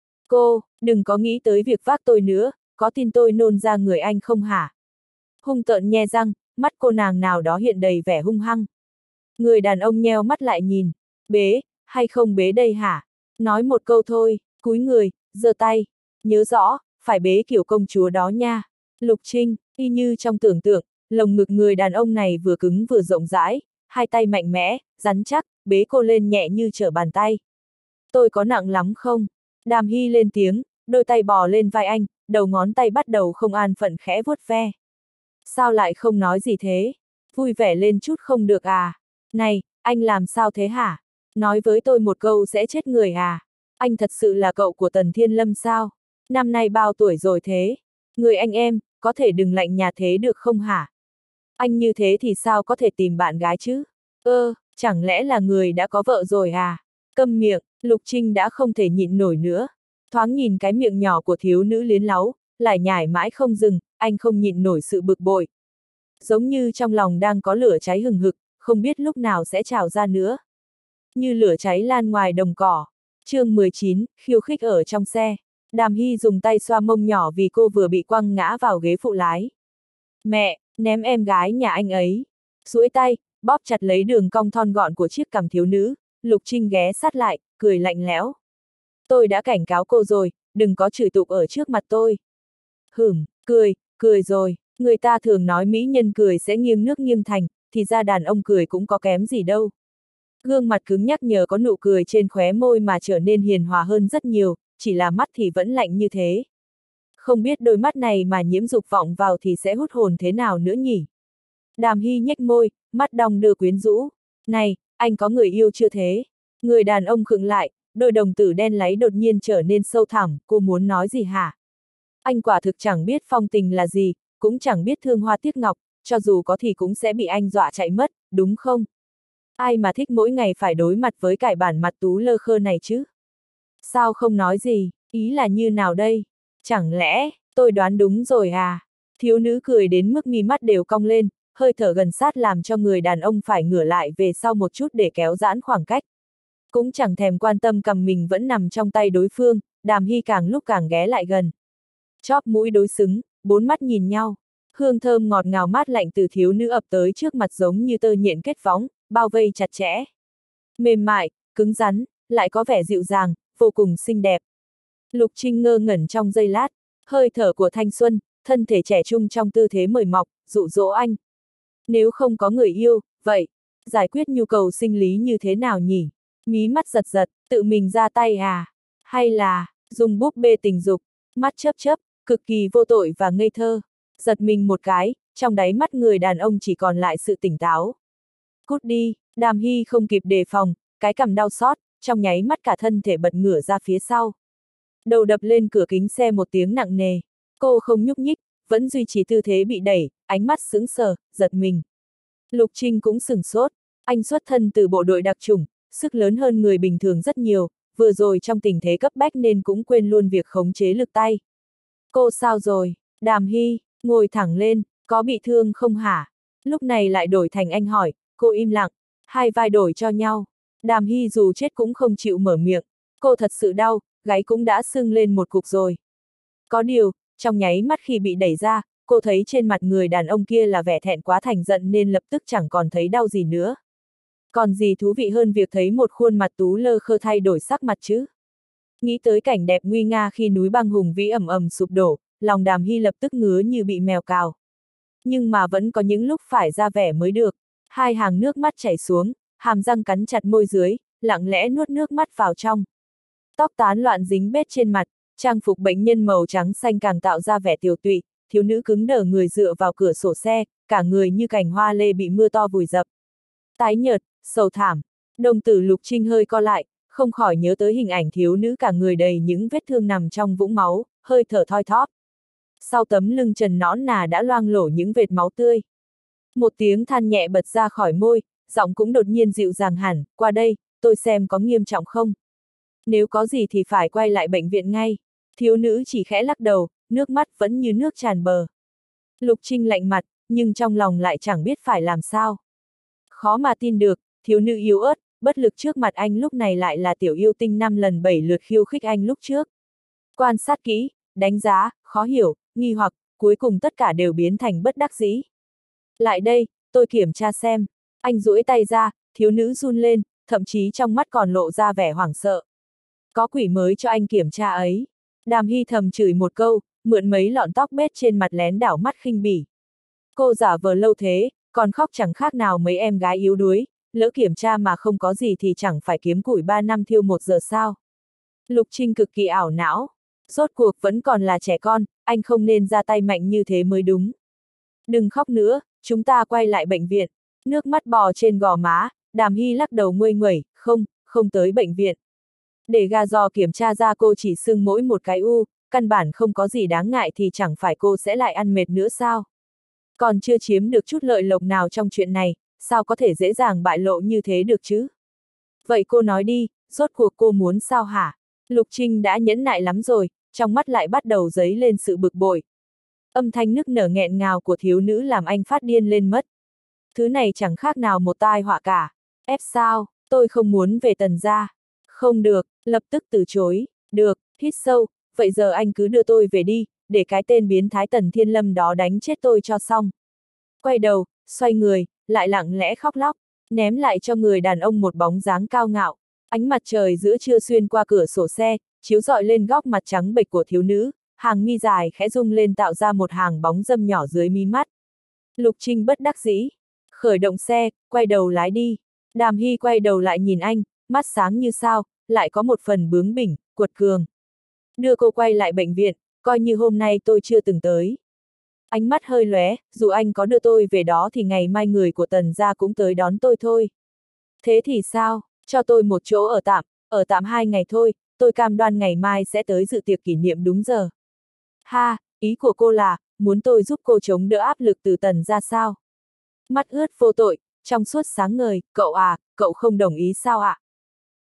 Cô, đừng có nghĩ tới việc vác tôi nữa, có tin tôi nôn ra người anh không hả? Hung tợn nhe răng, mắt cô nàng nào đó hiện đầy vẻ hung hăng. Người đàn ông nheo mắt lại nhìn, bế, hay không bế đây hả? Nói một câu thôi, cúi người, giơ tay, nhớ rõ, phải bế kiểu công chúa đó nha. Lục Trinh, y như trong tưởng tượng, lồng ngực người đàn ông này vừa cứng vừa rộng rãi, hai tay mạnh mẽ, rắn chắc, bế cô lên nhẹ như trở bàn tay. Tôi có nặng lắm không? Đàm Hy lên tiếng, đôi tay bò lên vai anh, đầu ngón tay bắt đầu không an phận khẽ vuốt ve. Sao lại không nói gì thế? Vui vẻ lên chút không được à? Này, anh làm sao thế hả? Nói với tôi một câu sẽ chết người à? Anh thật sự là cậu của Tần Thiên Lâm sao? Năm nay bao tuổi rồi thế? Người anh em, có thể đừng lạnh nhạt thế được không hả? Anh như thế thì sao có thể tìm bạn gái chứ? Ơ, chẳng lẽ là người đã có vợ rồi à? Câm miệng, Lục Trinh đã không thể nhịn nổi nữa. Thoáng nhìn cái miệng nhỏ của thiếu nữ liến láu, lại nhải mãi không dừng, anh không nhịn nổi sự bực bội. Giống như trong lòng đang có lửa cháy hừng hực, không biết lúc nào sẽ trào ra nữa. Như lửa cháy lan ngoài đồng cỏ. Chương mười chín, khiêu khích ở trong xe. Đàm Hy dùng tay xoa mông nhỏ vì cô vừa bị quăng ngã vào ghế phụ lái. Mẹ, ném em gái nhà anh ấy. Duỗi tay, bóp chặt lấy đường cong thon gọn của chiếc cằm thiếu nữ, Lục Trinh ghé sát lại, cười lạnh lẽo. Tôi đã cảnh cáo cô rồi, đừng có chửi tục ở trước mặt tôi. Hửm, cười, cười rồi, người ta thường nói mỹ nhân cười sẽ nghiêng nước nghiêng thành, thì ra đàn ông cười cũng có kém gì đâu. Gương mặt cứng nhắc nhờ có nụ cười trên khóe môi mà trở nên hiền hòa hơn rất nhiều, chỉ là mắt thì vẫn lạnh như thế. Không biết đôi mắt này mà nhiễm dục vọng vào thì sẽ hút hồn thế nào nữa nhỉ? Đàm Hy nhếch môi, mắt đong đưa quyến rũ. Này, anh có người yêu chưa thế? Người đàn ông khựng lại, đôi đồng tử đen láy đột nhiên trở nên sâu thẳm, cô muốn nói gì hả? Anh quả thực chẳng biết phong tình là gì, cũng chẳng biết thương hoa tiếc ngọc, cho dù có thì cũng sẽ bị anh dọa chạy mất, đúng không? Ai mà thích mỗi ngày phải đối mặt với cải bản mặt tú lơ khơ này chứ? Sao không nói gì, ý là như nào đây? Chẳng lẽ, tôi đoán đúng rồi à? Thiếu nữ cười đến mức mi mắt đều cong lên, hơi thở gần sát làm cho người đàn ông phải ngửa lại về sau một chút để kéo giãn khoảng cách. Cũng chẳng thèm quan tâm cầm mình vẫn nằm trong tay đối phương, Đàm Hy càng lúc càng ghé lại gần. Chóp mũi đối xứng, bốn mắt nhìn nhau. Hương thơm ngọt ngào mát lạnh từ thiếu nữ ập tới trước mặt giống như tơ nhện kết võng, bao vây chặt chẽ. Mềm mại, cứng rắn, lại có vẻ dịu dàng, vô cùng xinh đẹp. Lục Trinh ngơ ngẩn trong giây lát, hơi thở của thanh xuân, thân thể trẻ trung trong tư thế mời mọc, dụ dỗ anh. Nếu không có người yêu, vậy, giải quyết nhu cầu sinh lý như thế nào nhỉ? Mí mắt giật giật, tự mình ra tay à? Hay là, dùng búp bê tình dục, mắt chớp chớp, cực kỳ vô tội và ngây thơ. Giật mình một cái, trong đáy mắt người đàn ông chỉ còn lại sự tỉnh táo. Cút đi, Đàm Hy không kịp đề phòng, cái cằm đau xót, trong nháy mắt cả thân thể bật ngửa ra phía sau. Đầu đập lên cửa kính xe một tiếng nặng nề. Cô không nhúc nhích, vẫn duy trì tư thế bị đẩy, ánh mắt sững sờ, giật mình. Lục Trinh cũng sửng sốt, anh xuất thân từ bộ đội đặc chủng, sức lớn hơn người bình thường rất nhiều, vừa rồi trong tình thế cấp bách nên cũng quên luôn việc khống chế lực tay. Cô sao rồi? Đàm Hy, ngồi thẳng lên, có bị thương không hả? Lúc này lại đổi thành anh hỏi, cô im lặng, hai vai đổi cho nhau. Đàm Hy dù chết cũng không chịu mở miệng, cô thật sự đau, gáy cũng đã sưng lên một cục rồi. Có điều, trong nháy mắt khi bị đẩy ra, cô thấy trên mặt người đàn ông kia là vẻ thẹn quá thành giận nên lập tức chẳng còn thấy đau gì nữa. Còn gì thú vị hơn việc thấy một khuôn mặt tú lơ khơ thay đổi sắc mặt chứ? Nghĩ tới cảnh đẹp nguy nga khi núi băng hùng vĩ ầm ầm sụp đổ, lòng Đàm Hy lập tức ngứa như bị mèo cào. Nhưng mà vẫn có những lúc phải ra vẻ mới được. Hai hàng nước mắt chảy xuống, hàm răng cắn chặt môi dưới, lặng lẽ nuốt nước mắt vào trong. Tóc tán loạn dính bết trên mặt, trang phục bệnh nhân màu trắng xanh càng tạo ra vẻ tiều tụy, thiếu nữ cứng đờ người dựa vào cửa sổ xe, cả người như cành hoa lê bị mưa to vùi dập. Tái nhợt, sầu thảm, đồng tử Lục Trinh hơi co lại, không khỏi nhớ tới hình ảnh thiếu nữ cả người đầy những vết thương nằm trong vũng máu, hơi thở thoi thóp. Sau tấm lưng trần nõn nà đã loang lổ những vệt máu tươi. Một tiếng than nhẹ bật ra khỏi môi, giọng cũng đột nhiên dịu dàng hẳn, qua đây, tôi xem có nghiêm trọng không. Nếu có gì thì phải quay lại bệnh viện ngay. Thiếu nữ chỉ khẽ lắc đầu, nước mắt vẫn như nước tràn bờ. Lục Trinh lạnh mặt, nhưng trong lòng lại chẳng biết phải làm sao. Khó mà tin được, thiếu nữ yếu ớt, bất lực trước mặt anh lúc này lại là tiểu yêu tinh năm lần bảy lượt khiêu khích anh lúc trước. Quan sát kỹ, đánh giá, khó hiểu, nghi hoặc, cuối cùng tất cả đều biến thành bất đắc dĩ. Lại đây, tôi kiểm tra xem. Anh duỗi tay ra, thiếu nữ run lên, thậm chí trong mắt còn lộ ra vẻ hoảng sợ. Có quỷ mới cho anh kiểm tra ấy. Đàm Hy thầm chửi một câu, mượn mấy lọn tóc bết trên mặt lén đảo mắt khinh bỉ. Cô giả vờ lâu thế, còn khóc chẳng khác nào mấy em gái yếu đuối, lỡ kiểm tra mà không có gì thì chẳng phải kiếm củi ba năm thiêu một giờ sao. Lục Trinh cực kỳ ảo não. Rốt cuộc vẫn còn là trẻ con, anh không nên ra tay mạnh như thế mới đúng. Đừng khóc nữa, chúng ta quay lại bệnh viện. Nước mắt bò trên gò má, Đàm Hy lắc đầu nguây nguẩy, không, không tới bệnh viện. Để gà giò kiểm tra ra cô chỉ sưng mỗi một cái u, căn bản không có gì đáng ngại thì chẳng phải cô sẽ lại ăn mệt nữa sao? Còn chưa chiếm được chút lợi lộc nào trong chuyện này, sao có thể dễ dàng bại lộ như thế được chứ? Vậy cô nói đi, rốt cuộc cô muốn sao hả? Lục Trinh đã nhẫn nại lắm rồi, trong mắt lại bắt đầu dấy lên sự bực bội. Âm thanh nức nở nghẹn ngào của thiếu nữ làm anh phát điên lên mất. Thứ này chẳng khác nào một tai họa cả. Ép sao, tôi không muốn về Tần gia. Không được, lập tức từ chối. Được, hít sâu, vậy giờ anh cứ đưa tôi về đi, để cái tên biến thái Tần Thiên Lâm đó đánh chết tôi cho xong. Quay đầu, xoay người, lại lặng lẽ khóc lóc, ném lại cho người đàn ông một bóng dáng cao ngạo. Ánh mặt trời giữa trưa xuyên qua cửa sổ xe, chiếu rọi lên góc mặt trắng bệch của thiếu nữ, hàng mi dài khẽ rung lên tạo ra một hàng bóng râm nhỏ dưới mí mắt. Lục Trinh bất đắc dĩ. Khởi động xe, quay đầu lái đi. Đàm Hy quay đầu lại nhìn anh, mắt sáng như sao, lại có một phần bướng bỉnh, cuột cường. đưa cô quay lại bệnh viện, coi như hôm nay tôi chưa từng tới. Ánh mắt hơi lóe, dù anh có đưa tôi về đó thì ngày mai người của Tần gia cũng tới đón tôi thôi. Thế thì sao, cho tôi một chỗ ở tạm, ở tạm hai ngày thôi, tôi cam đoan ngày mai sẽ tới dự tiệc kỷ niệm đúng giờ. Ha, ý của cô là, muốn tôi giúp cô chống đỡ áp lực từ Tần gia sao? Mắt ướt vô tội, trong suốt sáng ngời, cậu à, cậu không đồng ý sao ạ?